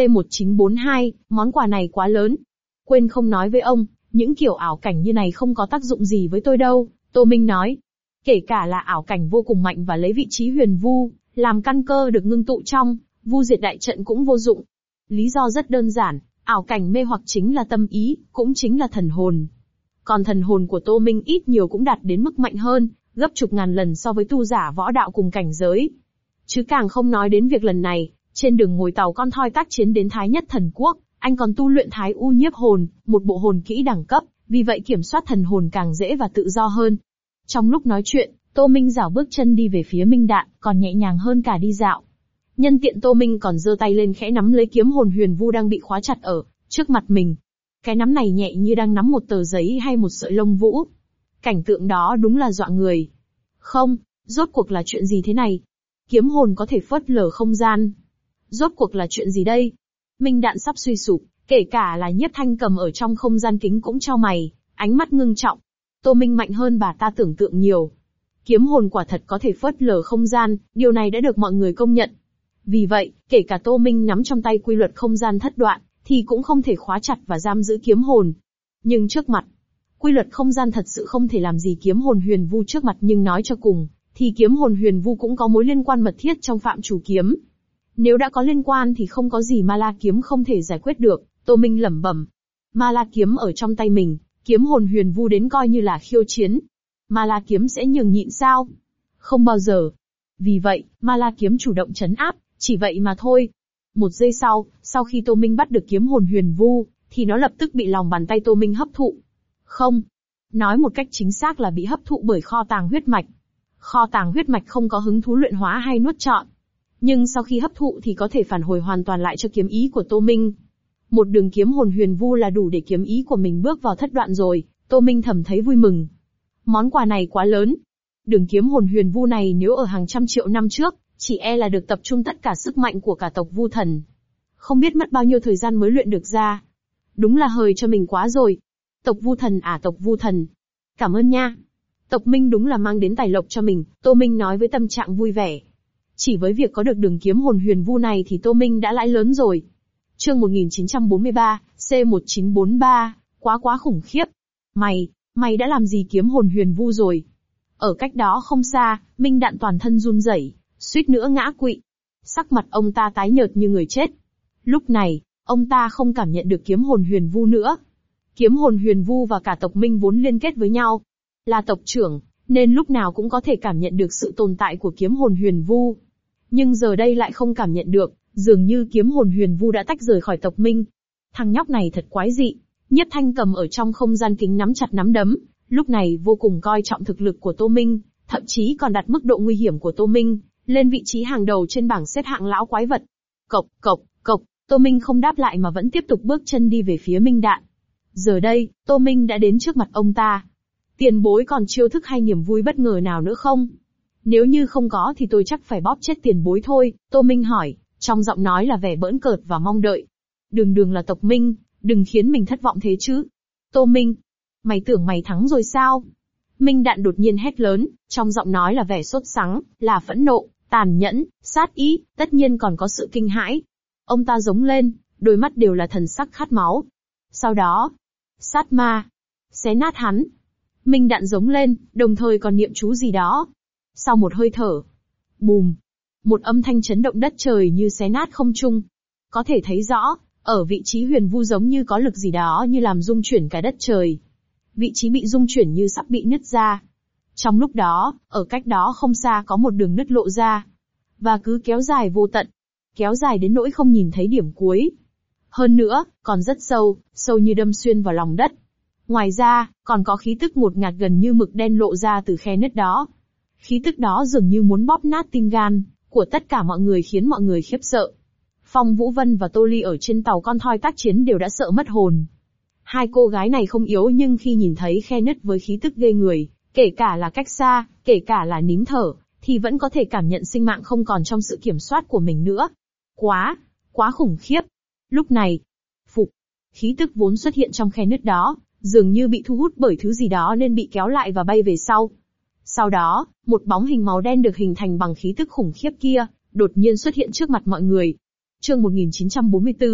S1: C1942, món quà này quá lớn. Quên không nói với ông, những kiểu ảo cảnh như này không có tác dụng gì với tôi đâu, Tô Minh nói. Kể cả là ảo cảnh vô cùng mạnh và lấy vị trí huyền vu, làm căn cơ được ngưng tụ trong, vu diệt đại trận cũng vô dụng. Lý do rất đơn giản, ảo cảnh mê hoặc chính là tâm ý, cũng chính là thần hồn. Còn thần hồn của Tô Minh ít nhiều cũng đạt đến mức mạnh hơn, gấp chục ngàn lần so với tu giả võ đạo cùng cảnh giới. Chứ càng không nói đến việc lần này, trên đường ngồi tàu con thoi tác chiến đến Thái Nhất Thần Quốc, anh còn tu luyện Thái U Nhiếp Hồn, một bộ hồn kỹ đẳng cấp, vì vậy kiểm soát thần hồn càng dễ và tự do hơn. Trong lúc nói chuyện, Tô Minh rảo bước chân đi về phía Minh Đạn, còn nhẹ nhàng hơn cả đi dạo. Nhân tiện Tô Minh còn giơ tay lên khẽ nắm lấy kiếm hồn huyền vu đang bị khóa chặt ở trước mặt mình. Cái nắm này nhẹ như đang nắm một tờ giấy hay một sợi lông vũ. Cảnh tượng đó đúng là dọa người. Không, rốt cuộc là chuyện gì thế này? Kiếm hồn có thể phớt lờ không gian. Rốt cuộc là chuyện gì đây? Minh Đạn sắp suy sụp, kể cả là Nhiếp Thanh Cầm ở trong không gian kính cũng chau mày, ánh mắt ngưng trọng. Tô Minh mạnh hơn bà ta tưởng tượng nhiều. Kiếm hồn quả thật có thể phớt lờ không gian, điều này đã được mọi người công nhận. Vì vậy, kể cả Tô Minh nắm trong tay quy luật không gian thất đoạn, thì cũng không thể khóa chặt và giam giữ kiếm hồn. Nhưng trước mặt, quy luật không gian thật sự không thể làm gì kiếm hồn huyền vu trước mặt, nhưng nói cho cùng, thì kiếm hồn huyền vu cũng có mối liên quan mật thiết trong phạm chủ kiếm. Nếu đã có liên quan thì không có gì Ma La kiếm không thể giải quyết được, Tô Minh lẩm bẩm. Ma La kiếm ở trong tay mình, kiếm hồn huyền vu đến coi như là khiêu chiến. Ma La kiếm sẽ nhường nhịn sao? Không bao giờ. Vì vậy, Ma La kiếm chủ động trấn áp, chỉ vậy mà thôi. Một giây sau khi Tô Minh bắt được kiếm hồn huyền vu, thì nó lập tức bị lòng bàn tay Tô Minh hấp thụ. Không. Nói một cách chính xác là bị hấp thụ bởi kho tàng huyết mạch. Kho tàng huyết mạch không có hứng thú luyện hóa hay nuốt trọn. Nhưng sau khi hấp thụ thì có thể phản hồi hoàn toàn lại cho kiếm ý của Tô Minh. Một đường kiếm hồn huyền vu là đủ để kiếm ý của mình bước vào thất đoạn rồi, Tô Minh thầm thấy vui mừng. Món quà này quá lớn. Đường kiếm hồn huyền vu này nếu ở hàng trăm triệu năm trước, chỉ e là được tập trung tất cả sức mạnh của cả tộc Vu Thần. Không biết mất bao nhiêu thời gian mới luyện được ra. Đúng là hời cho mình quá rồi. Tộc Vu Thần à, tộc Vu Thần. Cảm ơn nha. Tộc Minh đúng là mang đến tài lộc cho mình, Tô Minh nói với tâm trạng vui vẻ. Chỉ với việc có được đường kiếm hồn huyền vu này thì Tô Minh đã lãi lớn rồi. Chương 1943, C1943, quá khủng khiếp. Mày đã làm gì kiếm hồn huyền vu rồi? Ở cách đó không xa, Minh Đạn toàn thân run rẩy, suýt nữa ngã quỵ. Sắc mặt ông ta tái nhợt như người chết. Lúc này, ông ta không cảm nhận được kiếm hồn huyền vu nữa. Kiếm hồn huyền vu và cả tộc Minh vốn liên kết với nhau. Là tộc trưởng, nên lúc nào cũng có thể cảm nhận được sự tồn tại của kiếm hồn huyền vu. Nhưng giờ đây lại không cảm nhận được, dường như kiếm hồn huyền vu đã tách rời khỏi tộc Minh. Thằng nhóc này thật quái dị. Nhiếp Thanh Cầm ở trong không gian kính nắm chặt nắm đấm, lúc này vô cùng coi trọng thực lực của Tô Minh, thậm chí còn đặt mức độ nguy hiểm của Tô Minh lên vị trí hàng đầu trên bảng xếp hạng lão quái vật. Cộc, Tô Minh không đáp lại mà vẫn tiếp tục bước chân đi về phía Minh Đạn. Giờ đây, Tô Minh đã đến trước mặt ông ta. Tiền bối còn chiêu thức hay niềm vui bất ngờ nào nữa không? Nếu như không có thì tôi chắc phải bóp chết tiền bối thôi, Tô Minh hỏi, trong giọng nói là vẻ bỡn cợt và mong đợi. Đường là tộc Minh, đừng khiến mình thất vọng thế chứ. Tô Minh, mày tưởng mày thắng rồi sao? Minh Đạn đột nhiên hét lớn, trong giọng nói là vẻ sốt sắng, là phẫn nộ, tàn nhẫn, sát ý, tất nhiên còn có sự kinh hãi. Ông ta giống lên, đôi mắt đều là thần sắc khát máu. Sau đó, sát ma, xé nát hắn. Minh Đạn giống lên, đồng thời còn niệm chú gì đó. Sau một hơi thở, bùm, một âm thanh chấn động đất trời như xé nát không trung. Có thể thấy rõ, ở vị trí huyền vu giống như có lực gì đó như làm rung chuyển cả đất trời. Vị trí bị rung chuyển như sắp bị nứt ra. Trong lúc đó, ở cách đó không xa có một đường nứt lộ ra. Và cứ kéo dài vô tận. Kéo dài đến nỗi không nhìn thấy điểm cuối. Hơn nữa, còn rất sâu, sâu như đâm xuyên vào lòng đất. Ngoài ra, còn có khí tức ngột ngạt gần như mực đen lộ ra từ khe nứt đó. Khí tức đó dường như muốn bóp nát tim gan của tất cả mọi người, khiến mọi người khiếp sợ. Phong Vũ Vân và Tô Ly ở trên tàu con thoi tác chiến đều đã sợ mất hồn. Hai cô gái này không yếu nhưng khi nhìn thấy khe nứt với khí tức ghê người, kể cả là cách xa, kể cả là nín thở, thì vẫn có thể cảm nhận sinh mạng không còn trong sự kiểm soát của mình nữa. Quá khủng khiếp. Lúc này, khí tức vốn xuất hiện trong khe nứt đó, dường như bị thu hút bởi thứ gì đó nên bị kéo lại và bay về sau. Sau đó, một bóng hình màu đen được hình thành bằng khí tức khủng khiếp kia, đột nhiên xuất hiện trước mặt mọi người. Chương 1944,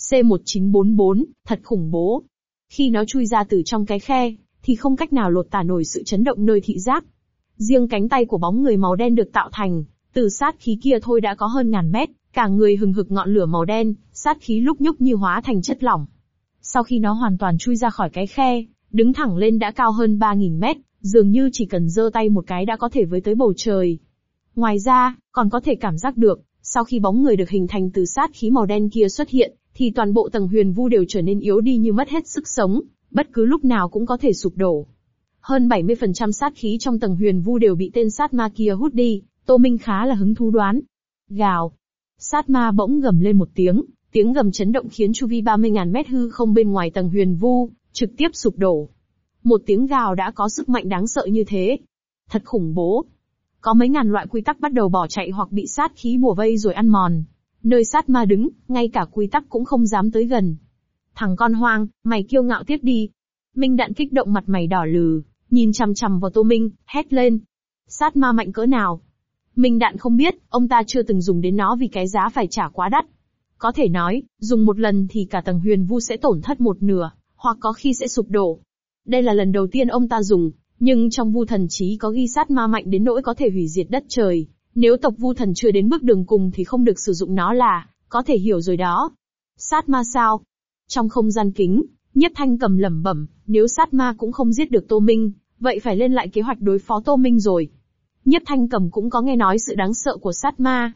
S1: C1944, thật khủng bố. Khi nó chui ra từ trong cái khe, thì không cách nào lột tả nổi sự chấn động nơi thị giác. Riêng cánh tay của bóng người màu đen được tạo thành, từ sát khí kia thôi đã có hơn ngàn mét, cả người hừng hực ngọn lửa màu đen, sát khí lúc nhúc như hóa thành chất lỏng. Sau khi nó hoàn toàn chui ra khỏi cái khe, đứng thẳng lên đã cao hơn 3.000 mét, dường như chỉ cần giơ tay một cái đã có thể với tới bầu trời. Ngoài ra, còn có thể cảm giác được, sau khi bóng người được hình thành từ sát khí màu đen kia xuất hiện, thì toàn bộ tầng huyền vu đều trở nên yếu đi như mất hết sức sống, bất cứ lúc nào cũng có thể sụp đổ. Hơn 70% sát khí trong tầng huyền vu đều bị tên sát ma kia hút đi, Tô Minh khá là hứng thú đoán. Gào. Sát ma bỗng gầm lên một tiếng, tiếng gầm chấn động khiến chu vi 30.000 mét hư không bên ngoài tầng huyền vu trực tiếp sụp đổ. Một tiếng gào đã có sức mạnh đáng sợ như thế. Thật khủng bố. Có mấy ngàn loại quy tắc bắt đầu bỏ chạy hoặc bị sát khí bùa vây rồi ăn mòn. Nơi sát ma đứng, ngay cả quy tắc cũng không dám tới gần. Thằng con hoang, mày kiêu ngạo tiếp đi. Minh Đạn kích động mặt mày đỏ lừ, nhìn chằm chằm vào Tô Minh, hét lên. Sát ma mạnh cỡ nào? Minh Đạn không biết, ông ta chưa từng dùng đến nó vì cái giá phải trả quá đắt. Có thể nói, dùng một lần thì cả tầng huyền vu sẽ tổn thất một nửa, hoặc có khi sẽ sụp đổ. Đây là lần đầu tiên ông ta dùng, nhưng trong vu thần chí có ghi sát ma mạnh đến nỗi có thể hủy diệt đất trời. Nếu tộc vu thần chưa đến bước đường cùng thì không được sử dụng nó là, có thể hiểu rồi đó. Sát ma sao? Trong không gian kính, Nhiếp Thanh Cầm lẩm bẩm, nếu sát ma cũng không giết được Tô Minh, vậy phải lên lại kế hoạch đối phó Tô Minh rồi. Nhiếp Thanh Cầm cũng có nghe nói sự đáng sợ của sát ma.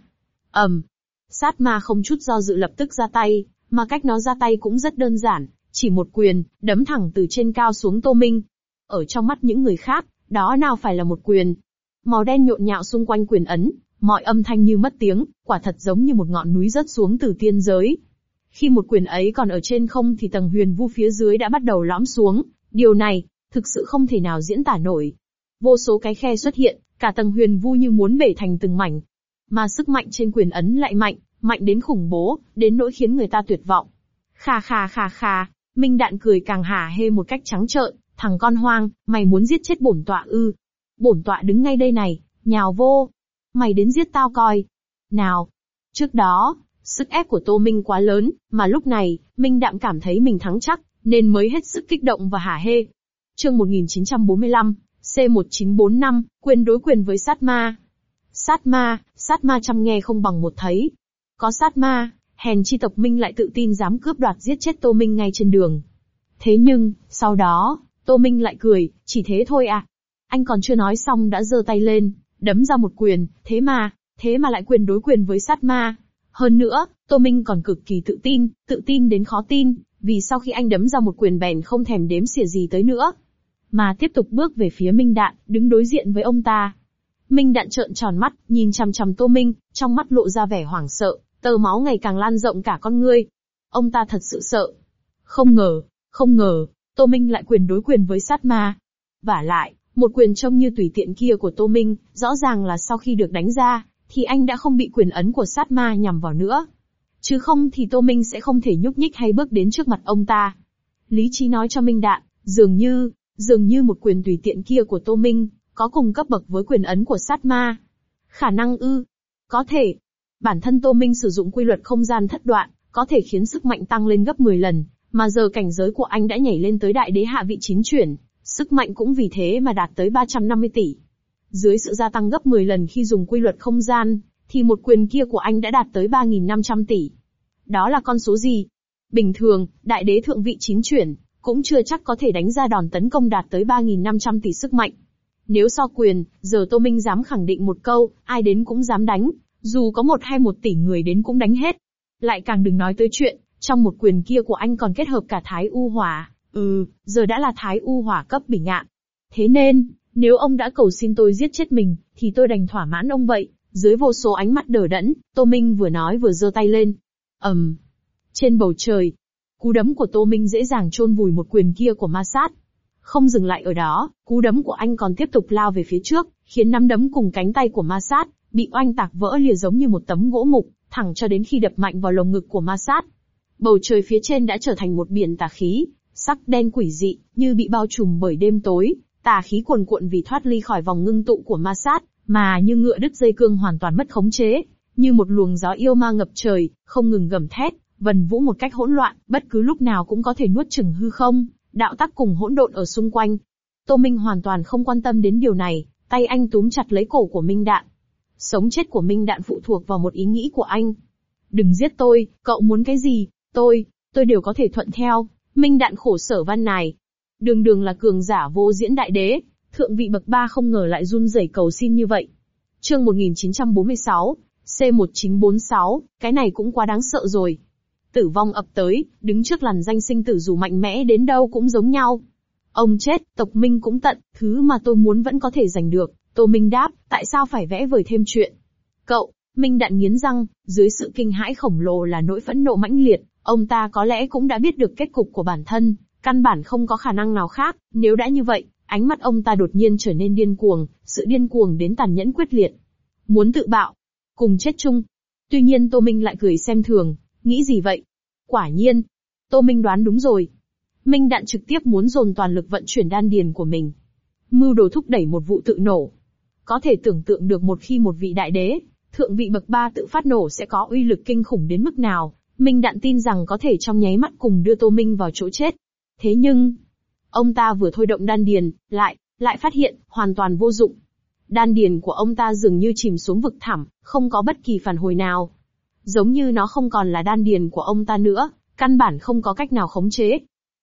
S1: Sát ma không chút do dự lập tức ra tay, mà cách nó ra tay cũng rất đơn giản, chỉ một quyền, đấm thẳng từ trên cao xuống Tô Minh. Ở trong mắt những người khác, đó nào phải là một quyền. Màu đen nhộn nhạo xung quanh quyền ấn, mọi âm thanh như mất tiếng, quả thật giống như một ngọn núi rớt xuống từ tiên giới. Khi một quyền ấy còn ở trên không thì tầng huyền vu phía dưới đã bắt đầu lõm xuống, điều này, thực sự không thể nào diễn tả nổi. Vô số cái khe xuất hiện, cả tầng huyền vu như muốn bể thành từng mảnh. Mà sức mạnh trên quyền ấn lại mạnh đến khủng bố, đến nỗi khiến người ta tuyệt vọng. Khà, Minh Đạn cười càng hả hê một cách trắng trợn, thằng con hoang, mày muốn giết chết bổn tọa ư? Bổn tọa đứng ngay đây này, nhào vô. Mày đến giết tao coi. Nào. Trước đó, sức ép của Tô Minh quá lớn, mà lúc này, Minh Đạm cảm thấy mình thắng chắc, nên mới hết sức kích động và hả hê. Chương 1945, C1945, quyền đối quyền với sát ma. Sát ma trăm nghe không bằng một thấy. Có sát ma, hèn chi tộc Minh lại tự tin dám cướp đoạt giết chết Tô Minh ngay trên đường. Thế nhưng, sau đó, Tô Minh lại cười, chỉ thế thôi à? Anh còn chưa nói xong đã giơ tay lên, đấm ra một quyền, thế mà lại quyền đối quyền với sát ma. Hơn nữa, Tô Minh còn cực kỳ tự tin đến khó tin, vì sau khi anh đấm ra một quyền bèn không thèm đếm xỉa gì tới nữa, mà tiếp tục bước về phía Minh Đạn, đứng đối diện với ông ta. Minh Đạn trợn tròn mắt, nhìn chằm chằm Tô Minh, trong mắt lộ ra vẻ hoảng sợ, tơ máu ngày càng lan rộng cả con ngươi. Ông ta thật sự sợ. Không ngờ, Tô Minh lại quyền đối quyền với sát ma. Vả lại, một quyền trông như tùy tiện kia của Tô Minh, rõ ràng là sau khi được đánh ra, thì anh đã không bị quyền ấn của sát ma nhằm vào nữa. Chứ không thì Tô Minh sẽ không thể nhúc nhích hay bước đến trước mặt ông ta. Lý trí nói cho Minh Đạn, dường như một quyền tùy tiện kia của Tô Minh, có cùng cấp bậc với quyền ấn của sát ma. Khả năng ư? Có thể. Bản thân Tô Minh sử dụng quy luật không gian thất đoạn, có thể khiến sức mạnh tăng lên gấp 10 lần, mà giờ cảnh giới của anh đã nhảy lên tới đại đế hạ vị 9 chuyển, Sức mạnh cũng vì thế mà đạt tới 350 tỷ. Dưới sự gia tăng gấp 10 lần khi dùng quy luật không gian, thì một quyền kia của anh đã đạt tới 3.500 tỷ. Đó là con số gì? Bình thường, đại đế thượng vị 9 chuyển, cũng chưa chắc có thể đánh ra đòn tấn công đạt tới 3.500 tỷ sức mạnh. Nếu so quyền, giờ Tô Minh dám khẳng định một câu, ai đến cũng dám đánh, dù có 1 hay 1 tỷ người đến cũng đánh hết. Lại càng đừng nói tới chuyện, trong một quyền kia của anh còn kết hợp cả Thái U Hỏa, giờ đã là Thái U Hỏa cấp bỉ ngạn. Thế nên, nếu ông đã cầu xin tôi giết chết mình, thì tôi đành thỏa mãn ông vậy. Dưới vô số ánh mắt đờ đẫn, Tô Minh vừa nói vừa giơ tay lên. Trên bầu trời, cú đấm của Tô Minh dễ dàng chôn vùi một quyền kia của ma sát. Không dừng lại ở đó, cú đấm của anh còn tiếp tục lao về phía trước, khiến nắm đấm cùng cánh tay của ma sát bị oanh tạc vỡ lìa giống như một tấm gỗ mục, thẳng cho đến khi đập mạnh vào lồng ngực của ma sát. Bầu trời phía trên đã trở thành một biển tà khí, sắc đen quỷ dị, như bị bao trùm bởi đêm tối. Tà khí cuồn cuộn vì thoát ly khỏi vòng ngưng tụ của ma sát, mà như ngựa đứt dây cương hoàn toàn mất khống chế, như một luồng gió yêu ma ngập trời, không ngừng gầm thét, vần vũ một cách hỗn loạn, bất cứ lúc nào cũng có thể nuốt chửng hư không, đạo tắc cùng hỗn độn ở xung quanh. Tô Minh hoàn toàn không quan tâm đến điều này, tay anh túm chặt lấy cổ của Minh Đạn. Sống chết của Minh Đạn phụ thuộc vào một ý nghĩ của anh. Đừng giết tôi, cậu muốn cái gì, tôi đều có thể thuận theo. Minh Đạn khổ sở van nài. Đường là cường giả vô diễn đại đế, thượng vị bậc 3 không ngờ lại run rẩy cầu xin như vậy. Chương 1946, C1946, cái này cũng quá đáng sợ rồi. Tử vong ập tới, đứng trước làn danh sinh tử dù mạnh mẽ đến đâu cũng giống nhau. Ông chết, tộc Minh cũng tận, thứ mà tôi muốn vẫn có thể giành được. Tô Minh đáp, tại sao phải vẽ vời thêm chuyện? Cậu, Minh Đạn nghiến răng, dưới sự kinh hãi khổng lồ là nỗi phẫn nộ mãnh liệt, ông ta có lẽ cũng đã biết được kết cục của bản thân, căn bản không có khả năng nào khác, nếu đã như vậy, ánh mắt ông ta đột nhiên trở nên điên cuồng, sự điên cuồng đến tàn nhẫn quyết liệt. Muốn tự bạo, cùng chết chung. Tuy nhiên Tô Minh lại cười xem thường, nghĩ gì vậy? Quả nhiên, Tô Minh đoán đúng rồi. Minh Đạn trực tiếp muốn dồn toàn lực vận chuyển đan điền của mình. Mưu đồ thúc đẩy một vụ tự nổ. Có thể tưởng tượng được một khi một vị đại đế, thượng vị bậc 3 tự phát nổ sẽ có uy lực kinh khủng đến mức nào. Minh Đạn tin rằng có thể trong nháy mắt cùng đưa Tô Minh vào chỗ chết. Thế nhưng, ông ta vừa thôi động đan điền, lại phát hiện, hoàn toàn vô dụng. Đan điền của ông ta dường như chìm xuống vực thẳm, không có bất kỳ phản hồi nào. Giống như nó không còn là đan điền của ông ta nữa, căn bản không có cách nào khống chế.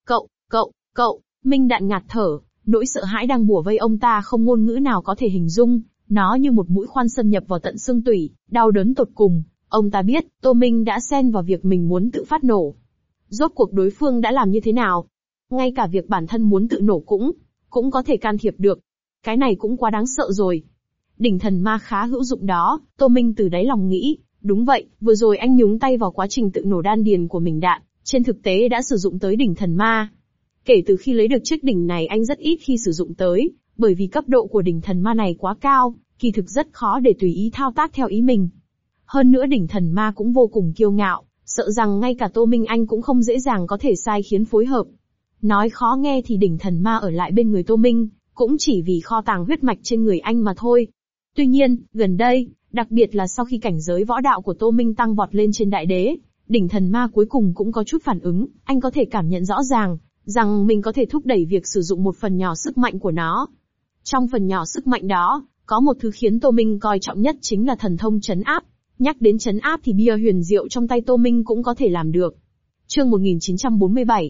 S1: Cậu, Minh Đạn ngạt thở, nỗi sợ hãi đang bủa vây ông ta không ngôn ngữ nào có thể hình dung, nó như một mũi khoan xâm nhập vào tận xương tủy, đau đớn tột cùng. Ông ta biết, Tô Minh đã xen vào việc mình muốn tự phát nổ. Rốt cuộc đối phương đã làm như thế nào? Ngay cả việc bản thân muốn tự nổ cũng có thể can thiệp được. Cái này cũng quá đáng sợ rồi. Đỉnh thần ma khá hữu dụng đó, Tô Minh từ đáy lòng nghĩ, đúng vậy, vừa rồi anh nhúng tay vào quá trình tự nổ đan điền của mình Đạn, trên thực tế đã sử dụng tới đỉnh thần ma. Kể từ khi lấy được chiếc đỉnh này anh rất ít khi sử dụng tới, bởi vì cấp độ của đỉnh thần ma này quá cao, kỳ thực rất khó để tùy ý thao tác theo ý mình. Hơn nữa đỉnh thần ma cũng vô cùng kiêu ngạo, sợ rằng ngay cả Tô Minh anh cũng không dễ dàng có thể sai khiến phối hợp. Nói khó nghe thì đỉnh thần ma ở lại bên người Tô Minh, cũng chỉ vì kho tàng huyết mạch trên người anh mà thôi. Tuy nhiên, gần đây, đặc biệt là sau khi cảnh giới võ đạo của Tô Minh tăng vọt lên trên đại đế, đỉnh thần ma cuối cùng cũng có chút phản ứng, anh có thể cảm nhận rõ ràng, rằng mình có thể thúc đẩy việc sử dụng một phần nhỏ sức mạnh của nó. Trong phần nhỏ sức mạnh đó, có một thứ khiến Tô Minh coi trọng nhất chính là thần thông trấn áp. Nhắc đến trấn áp thì bia huyền diệu trong tay Tô Minh cũng có thể làm được. Chương 1947,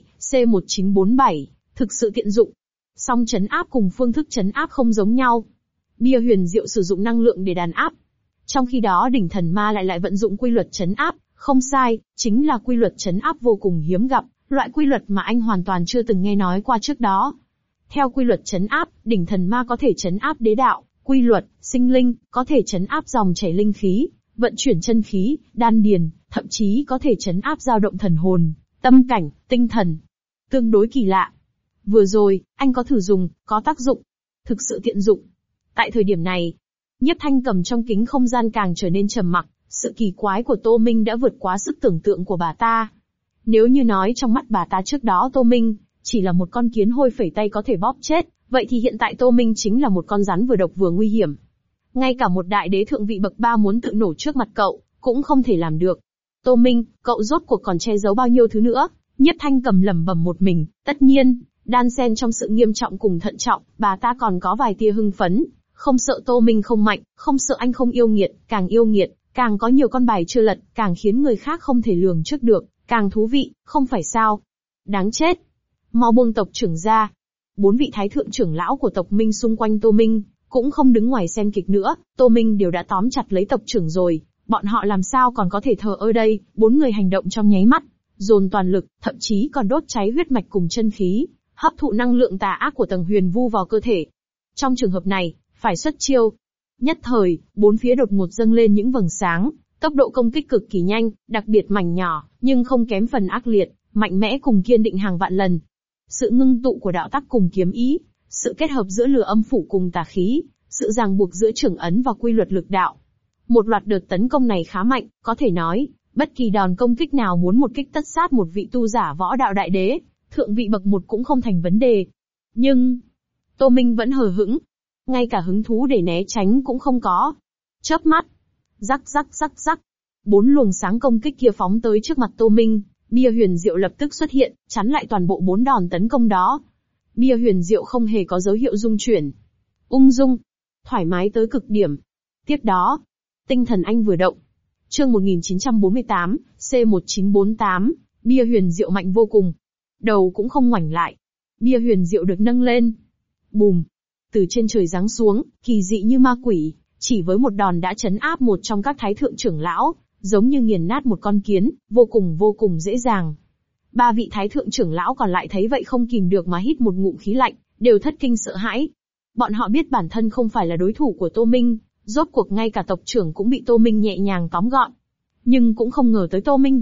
S1: C1947, thực sự tiện dụng. Song trấn áp cùng phương thức trấn áp không giống nhau. Bia huyền diệu sử dụng năng lượng để đàn áp. Trong khi đó đỉnh thần ma lại vận dụng quy luật trấn áp, không sai, chính là quy luật trấn áp vô cùng hiếm gặp, loại quy luật mà anh hoàn toàn chưa từng nghe nói qua trước đó. Theo quy luật trấn áp, đỉnh thần ma có thể trấn áp đế đạo, quy luật, sinh linh, có thể trấn áp dòng chảy linh khí, vận chuyển chân khí, đan điền, thậm chí có thể trấn áp dao động thần hồn, tâm cảnh, tinh thần. Tương đối kỳ lạ. Vừa rồi, anh có thử dùng, có tác dụng. Thực sự tiện dụng. Tại thời điểm này, Nhiếp Thanh Cầm trong kính không gian càng trở nên trầm mặc, sự kỳ quái của Tô Minh đã vượt quá sức tưởng tượng của bà ta. Nếu như nói trong mắt bà ta trước đó Tô Minh chỉ là một con kiến hôi phẩy tay có thể bóp chết, vậy thì hiện tại Tô Minh chính là một con rắn vừa độc vừa nguy hiểm. Ngay cả một đại đế thượng vị bậc 3 muốn tự nổ trước mặt cậu, cũng không thể làm được. Tô Minh, cậu rốt cuộc còn che giấu bao nhiêu thứ nữa? Nhiếp Thanh Cầm lẩm bẩm một mình, tất nhiên, Đan xen trong sự nghiêm trọng cùng thận trọng, bà ta còn có vài tia hưng phấn, không sợ Tô Minh không mạnh, không sợ anh không yêu nghiệt, càng có nhiều con bài chưa lật, càng khiến người khác không thể lường trước được, càng thú vị, không phải sao? Đáng chết! Mau buông tộc trưởng ra. 4 vị thái thượng trưởng lão của tộc Minh xung quanh Tô Minh, cũng không đứng ngoài xem kịch nữa, Tô Minh đều đã tóm chặt lấy tộc trưởng rồi, bọn họ làm sao còn có thể thờ ơ đây? 4 người hành động trong nháy mắt, dồn toàn lực, thậm chí còn đốt cháy huyết mạch cùng chân khí, hấp thụ năng lượng tà ác của Tầng Huyền Vu vào cơ thể. Trong trường hợp này, phải xuất chiêu. Nhất thời, 4 phía đột ngột dâng lên những vầng sáng, tốc độ công kích cực kỳ nhanh, đặc biệt mảnh nhỏ, nhưng không kém phần ác liệt, mạnh mẽ cùng kiên định hàng vạn lần. Sự ngưng tụ của đạo tắc cùng kiếm ý, sự kết hợp giữa lửa âm phủ cùng tà khí, sự ràng buộc giữa trưởng ấn và quy luật lực đạo. Một loạt đợt tấn công này khá mạnh, có thể nói, bất kỳ đòn công kích nào muốn một kích tất sát một vị tu giả võ đạo đại đế, thượng vị bậc 1 cũng không thành vấn đề. Nhưng, Tô Minh vẫn hờ hững, ngay cả hứng thú để né tránh cũng không có. Chớp mắt, rắc rắc rắc rắc, 4 luồng sáng công kích kia phóng tới trước mặt Tô Minh, bia huyền diệu lập tức xuất hiện, chắn lại toàn bộ 4 đòn tấn công đó. Bia huyền diệu không hề có dấu hiệu rung chuyển, ung dung, thoải mái tới cực điểm. Tiếp đó, tinh thần anh vừa động. Chương 1948, C1948, bia huyền diệu mạnh vô cùng. Đầu cũng không ngoảnh lại. Bia huyền diệu được nâng lên. Bùm! Từ trên trời giáng xuống, kỳ dị như ma quỷ, chỉ với một đòn đã trấn áp một trong các thái thượng trưởng lão, giống như nghiền nát một con kiến, vô cùng dễ dàng. 3 vị thái thượng trưởng lão còn lại thấy vậy không kìm được mà hít một ngụm khí lạnh, đều thất kinh sợ hãi. Bọn họ biết bản thân không phải là đối thủ của Tô Minh, rốt cuộc ngay cả tộc trưởng cũng bị Tô Minh nhẹ nhàng tóm gọn. Nhưng cũng không ngờ tới Tô Minh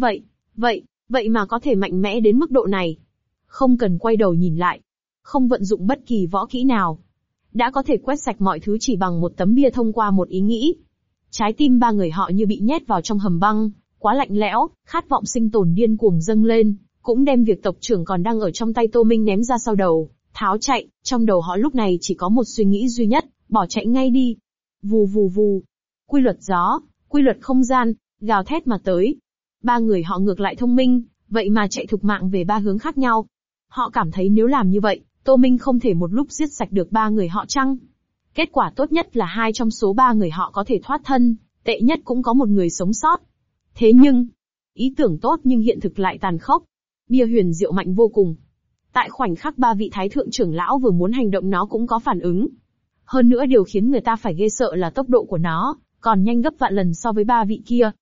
S1: vậy mà có thể mạnh mẽ đến mức độ này. Không cần quay đầu nhìn lại, không vận dụng bất kỳ võ kỹ nào, đã có thể quét sạch mọi thứ chỉ bằng một tấm bia thông qua một ý nghĩ. Trái tim 3 người họ như bị nhét vào trong hầm băng, quá lạnh lẽo, khát vọng sinh tồn điên cuồng dâng lên, cũng đem việc tộc trưởng còn đang ở trong tay Tô Minh ném ra sau đầu, tháo chạy. Trong đầu họ lúc này chỉ có một suy nghĩ duy nhất, bỏ chạy ngay đi. Vù vù vù, quy luật gió, quy luật không gian, gào thét mà tới. 3 người họ ngược lại thông minh, vậy mà chạy thục mạng về 3 hướng khác nhau. Họ cảm thấy nếu làm như vậy, Tô Minh không thể một lúc giết sạch được 3 người họ chăng? Kết quả tốt nhất là 2 trong số 3 người họ có thể thoát thân, tệ nhất cũng có một người sống sót. Thế nhưng, ý tưởng tốt nhưng hiện thực lại tàn khốc. Bia huyền diệu mạnh vô cùng. Tại khoảnh khắc 3 vị thái thượng trưởng lão vừa muốn hành động nó cũng có phản ứng. Hơn nữa điều khiến người ta phải ghê sợ là tốc độ của nó, còn nhanh gấp vạn lần so với 3 vị kia.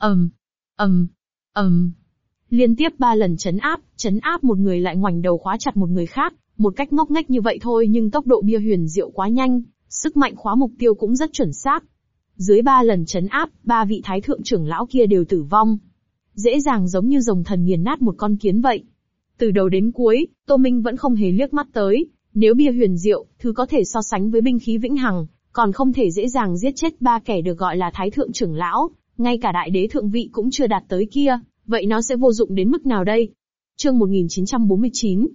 S1: Liên tiếp 3 lần chấn áp một người lại ngoảnh đầu khóa chặt một người khác, một cách ngốc nghếch như vậy thôi nhưng tốc độ bia huyền diệu quá nhanh, sức mạnh khóa mục tiêu cũng rất chuẩn xác. Dưới 3 lần chấn áp, 3 vị thái thượng trưởng lão kia đều tử vong. Dễ dàng giống như rồng thần nghiền nát một con kiến vậy. Từ đầu đến cuối, Tô Minh vẫn không hề liếc mắt tới, nếu bia huyền diệu, thứ có thể so sánh với binh khí vĩnh hằng, còn không thể dễ dàng giết chết 3 kẻ được gọi là thái thượng trưởng lão, ngay cả đại đế thượng vị cũng chưa đạt tới kia, vậy nó sẽ vô dụng đến mức nào đây? Chương 1949,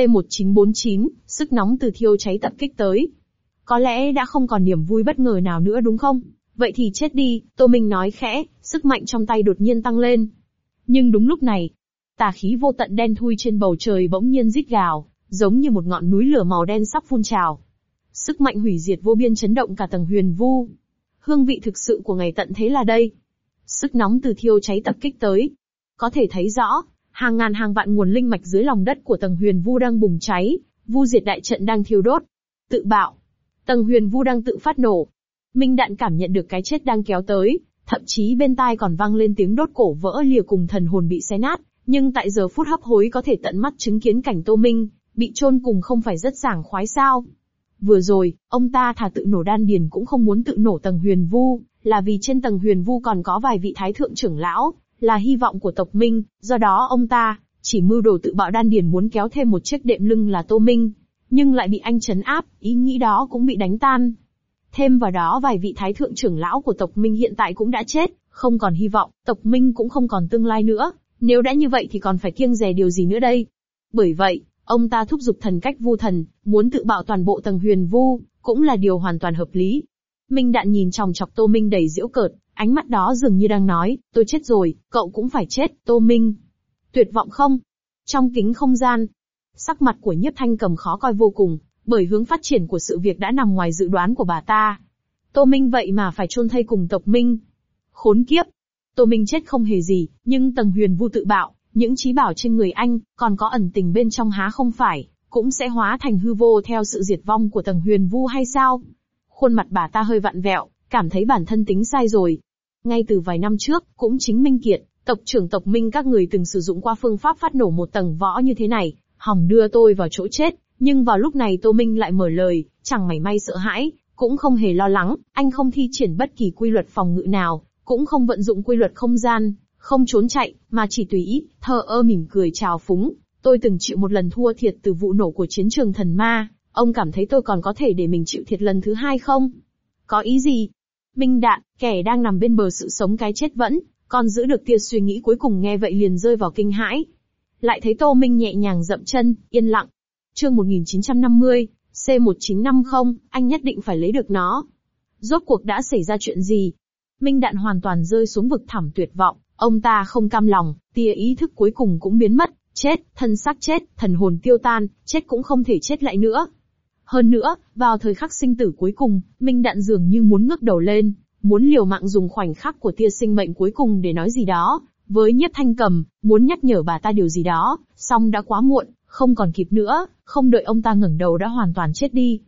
S1: C1949, sức nóng từ thiêu cháy tập kích tới. Có lẽ đã không còn niềm vui bất ngờ nào nữa đúng không? Vậy thì chết đi, Tô Minh nói khẽ, sức mạnh trong tay đột nhiên tăng lên. Nhưng đúng lúc này, tà khí vô tận đen thui trên bầu trời bỗng nhiên rít gào, giống như một ngọn núi lửa màu đen sắp phun trào. Sức mạnh hủy diệt vô biên chấn động cả Tầng Huyền Vu. Hương vị thực sự của ngày tận thế là đây. Sức nóng từ thiêu cháy tập kích tới. Có thể thấy rõ, hàng ngàn hàng vạn nguồn linh mạch dưới lòng đất của Tầng Huyền Vu đang bùng cháy, vu diệt đại trận đang thiêu đốt. Tự bạo. Tầng Huyền Vu đang tự phát nổ. Minh Đạn cảm nhận được cái chết đang kéo tới, thậm chí bên tai còn vang lên tiếng đốt cổ vỡ lìa cùng thần hồn bị xé nát, nhưng tại giờ phút hấp hối có thể tận mắt chứng kiến cảnh Tô Minh bị chôn cùng không phải rất sảng khoái sao? Vừa rồi, ông ta thà tự nổ đan điền cũng không muốn tự nổ Tầng Huyền Vu, là vì trên Tầng Huyền Vu còn có vài vị thái thượng trưởng lão, là hy vọng của tộc Minh, do đó ông ta chỉ mưu đồ tự bạo đan điền muốn kéo thêm một chiếc đệm lưng là Tô Minh, nhưng lại bị anh trấn áp, ý nghĩ đó cũng bị đánh tan. Thêm vào đó vài vị thái thượng trưởng lão của tộc Minh hiện tại cũng đã chết, không còn hy vọng, tộc Minh cũng không còn tương lai nữa, nếu đã như vậy thì còn phải kiêng dè điều gì nữa đây? Bởi vậy, ông ta thúc giục thần cách vu thần, muốn tự bạo toàn bộ Tầng Huyền Vu, cũng là điều hoàn toàn hợp lý. Minh Đạn nhìn chòng chọc Tô Minh đầy giễu cợt, ánh mắt đó dường như đang nói, tôi chết rồi, cậu cũng phải chết, Tô Minh. Tuyệt vọng không? Trong kính không gian, Sắc mặt của Nhiếp Thanh Cầm khó coi vô cùng, bởi hướng phát triển của sự việc đã nằm ngoài dự đoán của bà ta. Tô Minh vậy mà phải chôn thây cùng tộc Minh. Khốn kiếp! Tô Minh chết không hề gì, nhưng Tầng Huyền Vu tự bạo, những trí bảo trên người anh, còn có ẩn tình bên trong há không phải, cũng sẽ hóa thành hư vô theo sự diệt vong của Tầng Huyền Vu hay sao? Khuôn mặt bà ta hơi vặn vẹo, cảm thấy bản thân tính sai rồi. Ngay từ vài năm trước, cũng chính Minh Kiệt, tộc trưởng tộc Minh các người từng sử dụng qua phương pháp phát nổ một tầng võ như thế này, hòng đưa tôi vào chỗ chết, nhưng vào lúc này Tô Minh lại mở lời, chẳng mảy may sợ hãi, cũng không hề lo lắng, anh không thi triển bất kỳ quy luật phòng ngự nào, cũng không vận dụng quy luật không gian, không trốn chạy, mà chỉ tùy ý, thờ ơ mỉm cười chào phúng. Tôi từng chịu một lần thua thiệt từ vụ nổ của chiến trường thần ma, ông cảm thấy tôi còn có thể để mình chịu thiệt lần thứ hai không? Có ý gì? Minh Đạn, kẻ đang nằm bên bờ sự sống cái chết vẫn, còn giữ được tia suy nghĩ cuối cùng nghe vậy liền rơi vào kinh hãi. Lại thấy Tô Minh nhẹ nhàng dậm chân, yên lặng. Chương 1950, C1950, anh nhất định phải lấy được nó. Rốt cuộc đã xảy ra chuyện gì? Minh Đạn hoàn toàn rơi xuống vực thẳm tuyệt vọng, ông ta không cam lòng, tia ý thức cuối cùng cũng biến mất, chết, thân xác chết, thần hồn tiêu tan, chết cũng không thể chết lại nữa. Hơn nữa, vào thời khắc sinh tử cuối cùng, Minh Đạn dường như muốn ngước đầu lên, muốn liều mạng dùng khoảnh khắc của tia sinh mệnh cuối cùng để nói gì đó, với Nhiếp Thanh Cầm, muốn nhắc nhở bà ta điều gì đó, song đã quá muộn, không còn kịp nữa, không đợi ông ta ngẩng đầu đã hoàn toàn chết đi.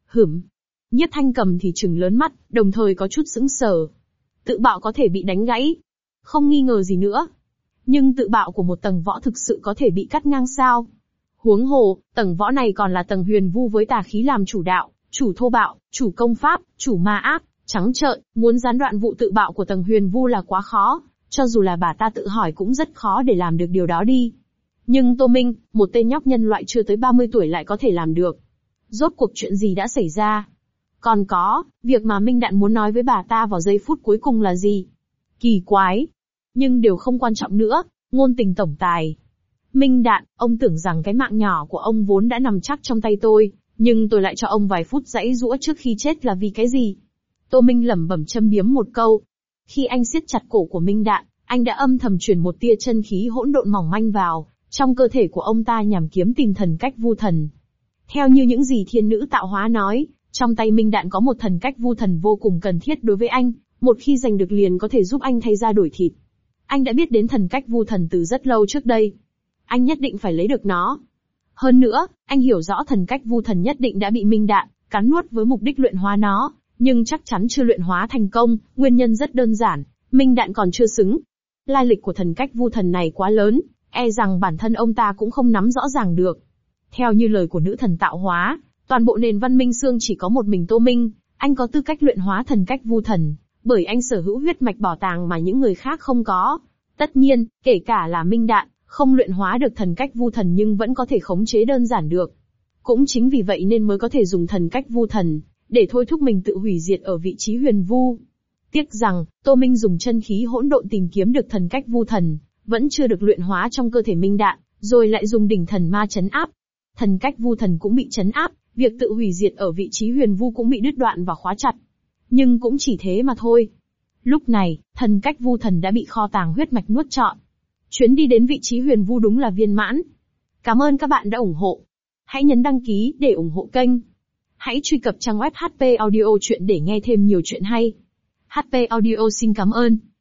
S1: Nhiếp Thanh Cầm thì trừng lớn mắt, đồng thời có chút sững sờ. Tự bạo có thể bị đánh gãy, không nghi ngờ gì nữa. Nhưng tự bạo của một tầng võ thực sự có thể bị cắt ngang sao? Huống hồ, tầng võ này còn là tầng huyền vu với tà khí làm chủ đạo, chủ thô bạo, chủ công pháp, chủ ma ác, trắng trợn, muốn gián đoạn vụ tự bạo của tầng huyền vu là quá khó, cho dù là bà ta tự hỏi cũng rất khó để làm được điều đó đi. Nhưng Tô Minh, một tên nhóc nhân loại chưa tới 30 tuổi lại có thể làm được. Rốt cuộc chuyện gì đã xảy ra? Còn có, việc mà Minh Đạn muốn nói với bà ta vào giây phút cuối cùng là gì? Kỳ quái. Nhưng điều không quan trọng nữa, ngôn tình tổng tài. Minh Đạn, ông tưởng rằng cái mạng nhỏ của ông vốn đã nằm chắc trong tay tôi, nhưng tôi lại cho ông vài phút giãy giũa trước khi chết là vì cái gì? Tô Minh lẩm bẩm châm biếm một câu. Khi anh siết chặt cổ của Minh Đạn, anh đã âm thầm truyền một tia chân khí hỗn độn mỏng manh vào trong cơ thể của ông ta nhằm kiếm tìm thần cách vu thần. Theo như những gì thiên nữ tạo hóa nói, trong tay Minh Đạn có một thần cách vu thần vô cùng cần thiết đối với anh, một khi giành được liền có thể giúp anh thay da đổi thịt. Anh đã biết đến thần cách vu thần từ rất lâu trước đây. Anh nhất định phải lấy được nó. Hơn nữa, anh hiểu rõ thần cách vu thần nhất định đã bị Minh Đạn cắn nuốt với mục đích luyện hóa nó, nhưng chắc chắn chưa luyện hóa thành công, nguyên nhân rất đơn giản, Minh Đạn còn chưa xứng. Lai lịch của thần cách vu thần này quá lớn, e rằng bản thân ông ta cũng không nắm rõ ràng được. Theo như lời của nữ thần tạo hóa, toàn bộ nền văn minh xương chỉ có một mình Tô Minh, anh có tư cách luyện hóa thần cách vu thần, bởi anh sở hữu huyết mạch bảo tàng mà những người khác không có. Tất nhiên, kể cả là Minh Đạn, không luyện hóa được thần cách vu thần nhưng vẫn có thể khống chế đơn giản được. Cũng chính vì vậy nên mới có thể dùng thần cách vu thần, để thôi thúc mình tự hủy diệt ở vị trí huyền vu. Tiếc rằng, Tô Minh dùng chân khí hỗn độn tìm kiếm được thần cách vu thần, vẫn chưa được luyện hóa trong cơ thể Minh Đạn, rồi lại dùng đỉnh thần ma trấn áp. Thần cách vu thần cũng bị trấn áp, việc tự hủy diệt ở vị trí huyền vu cũng bị đứt đoạn và khóa chặt. Nhưng cũng chỉ thế mà thôi. Lúc này, thần cách vu thần đã bị kho tàng huyết mạch nuốt trọn. Chuyến đi đến vị trí huyền vu đúng là viên mãn. Cảm ơn các bạn đã ủng hộ. Hãy nhấn đăng ký để ủng hộ kênh. Hãy truy cập trang web HP Audio Chuyện để nghe thêm nhiều chuyện hay. HP Audio xin cảm ơn.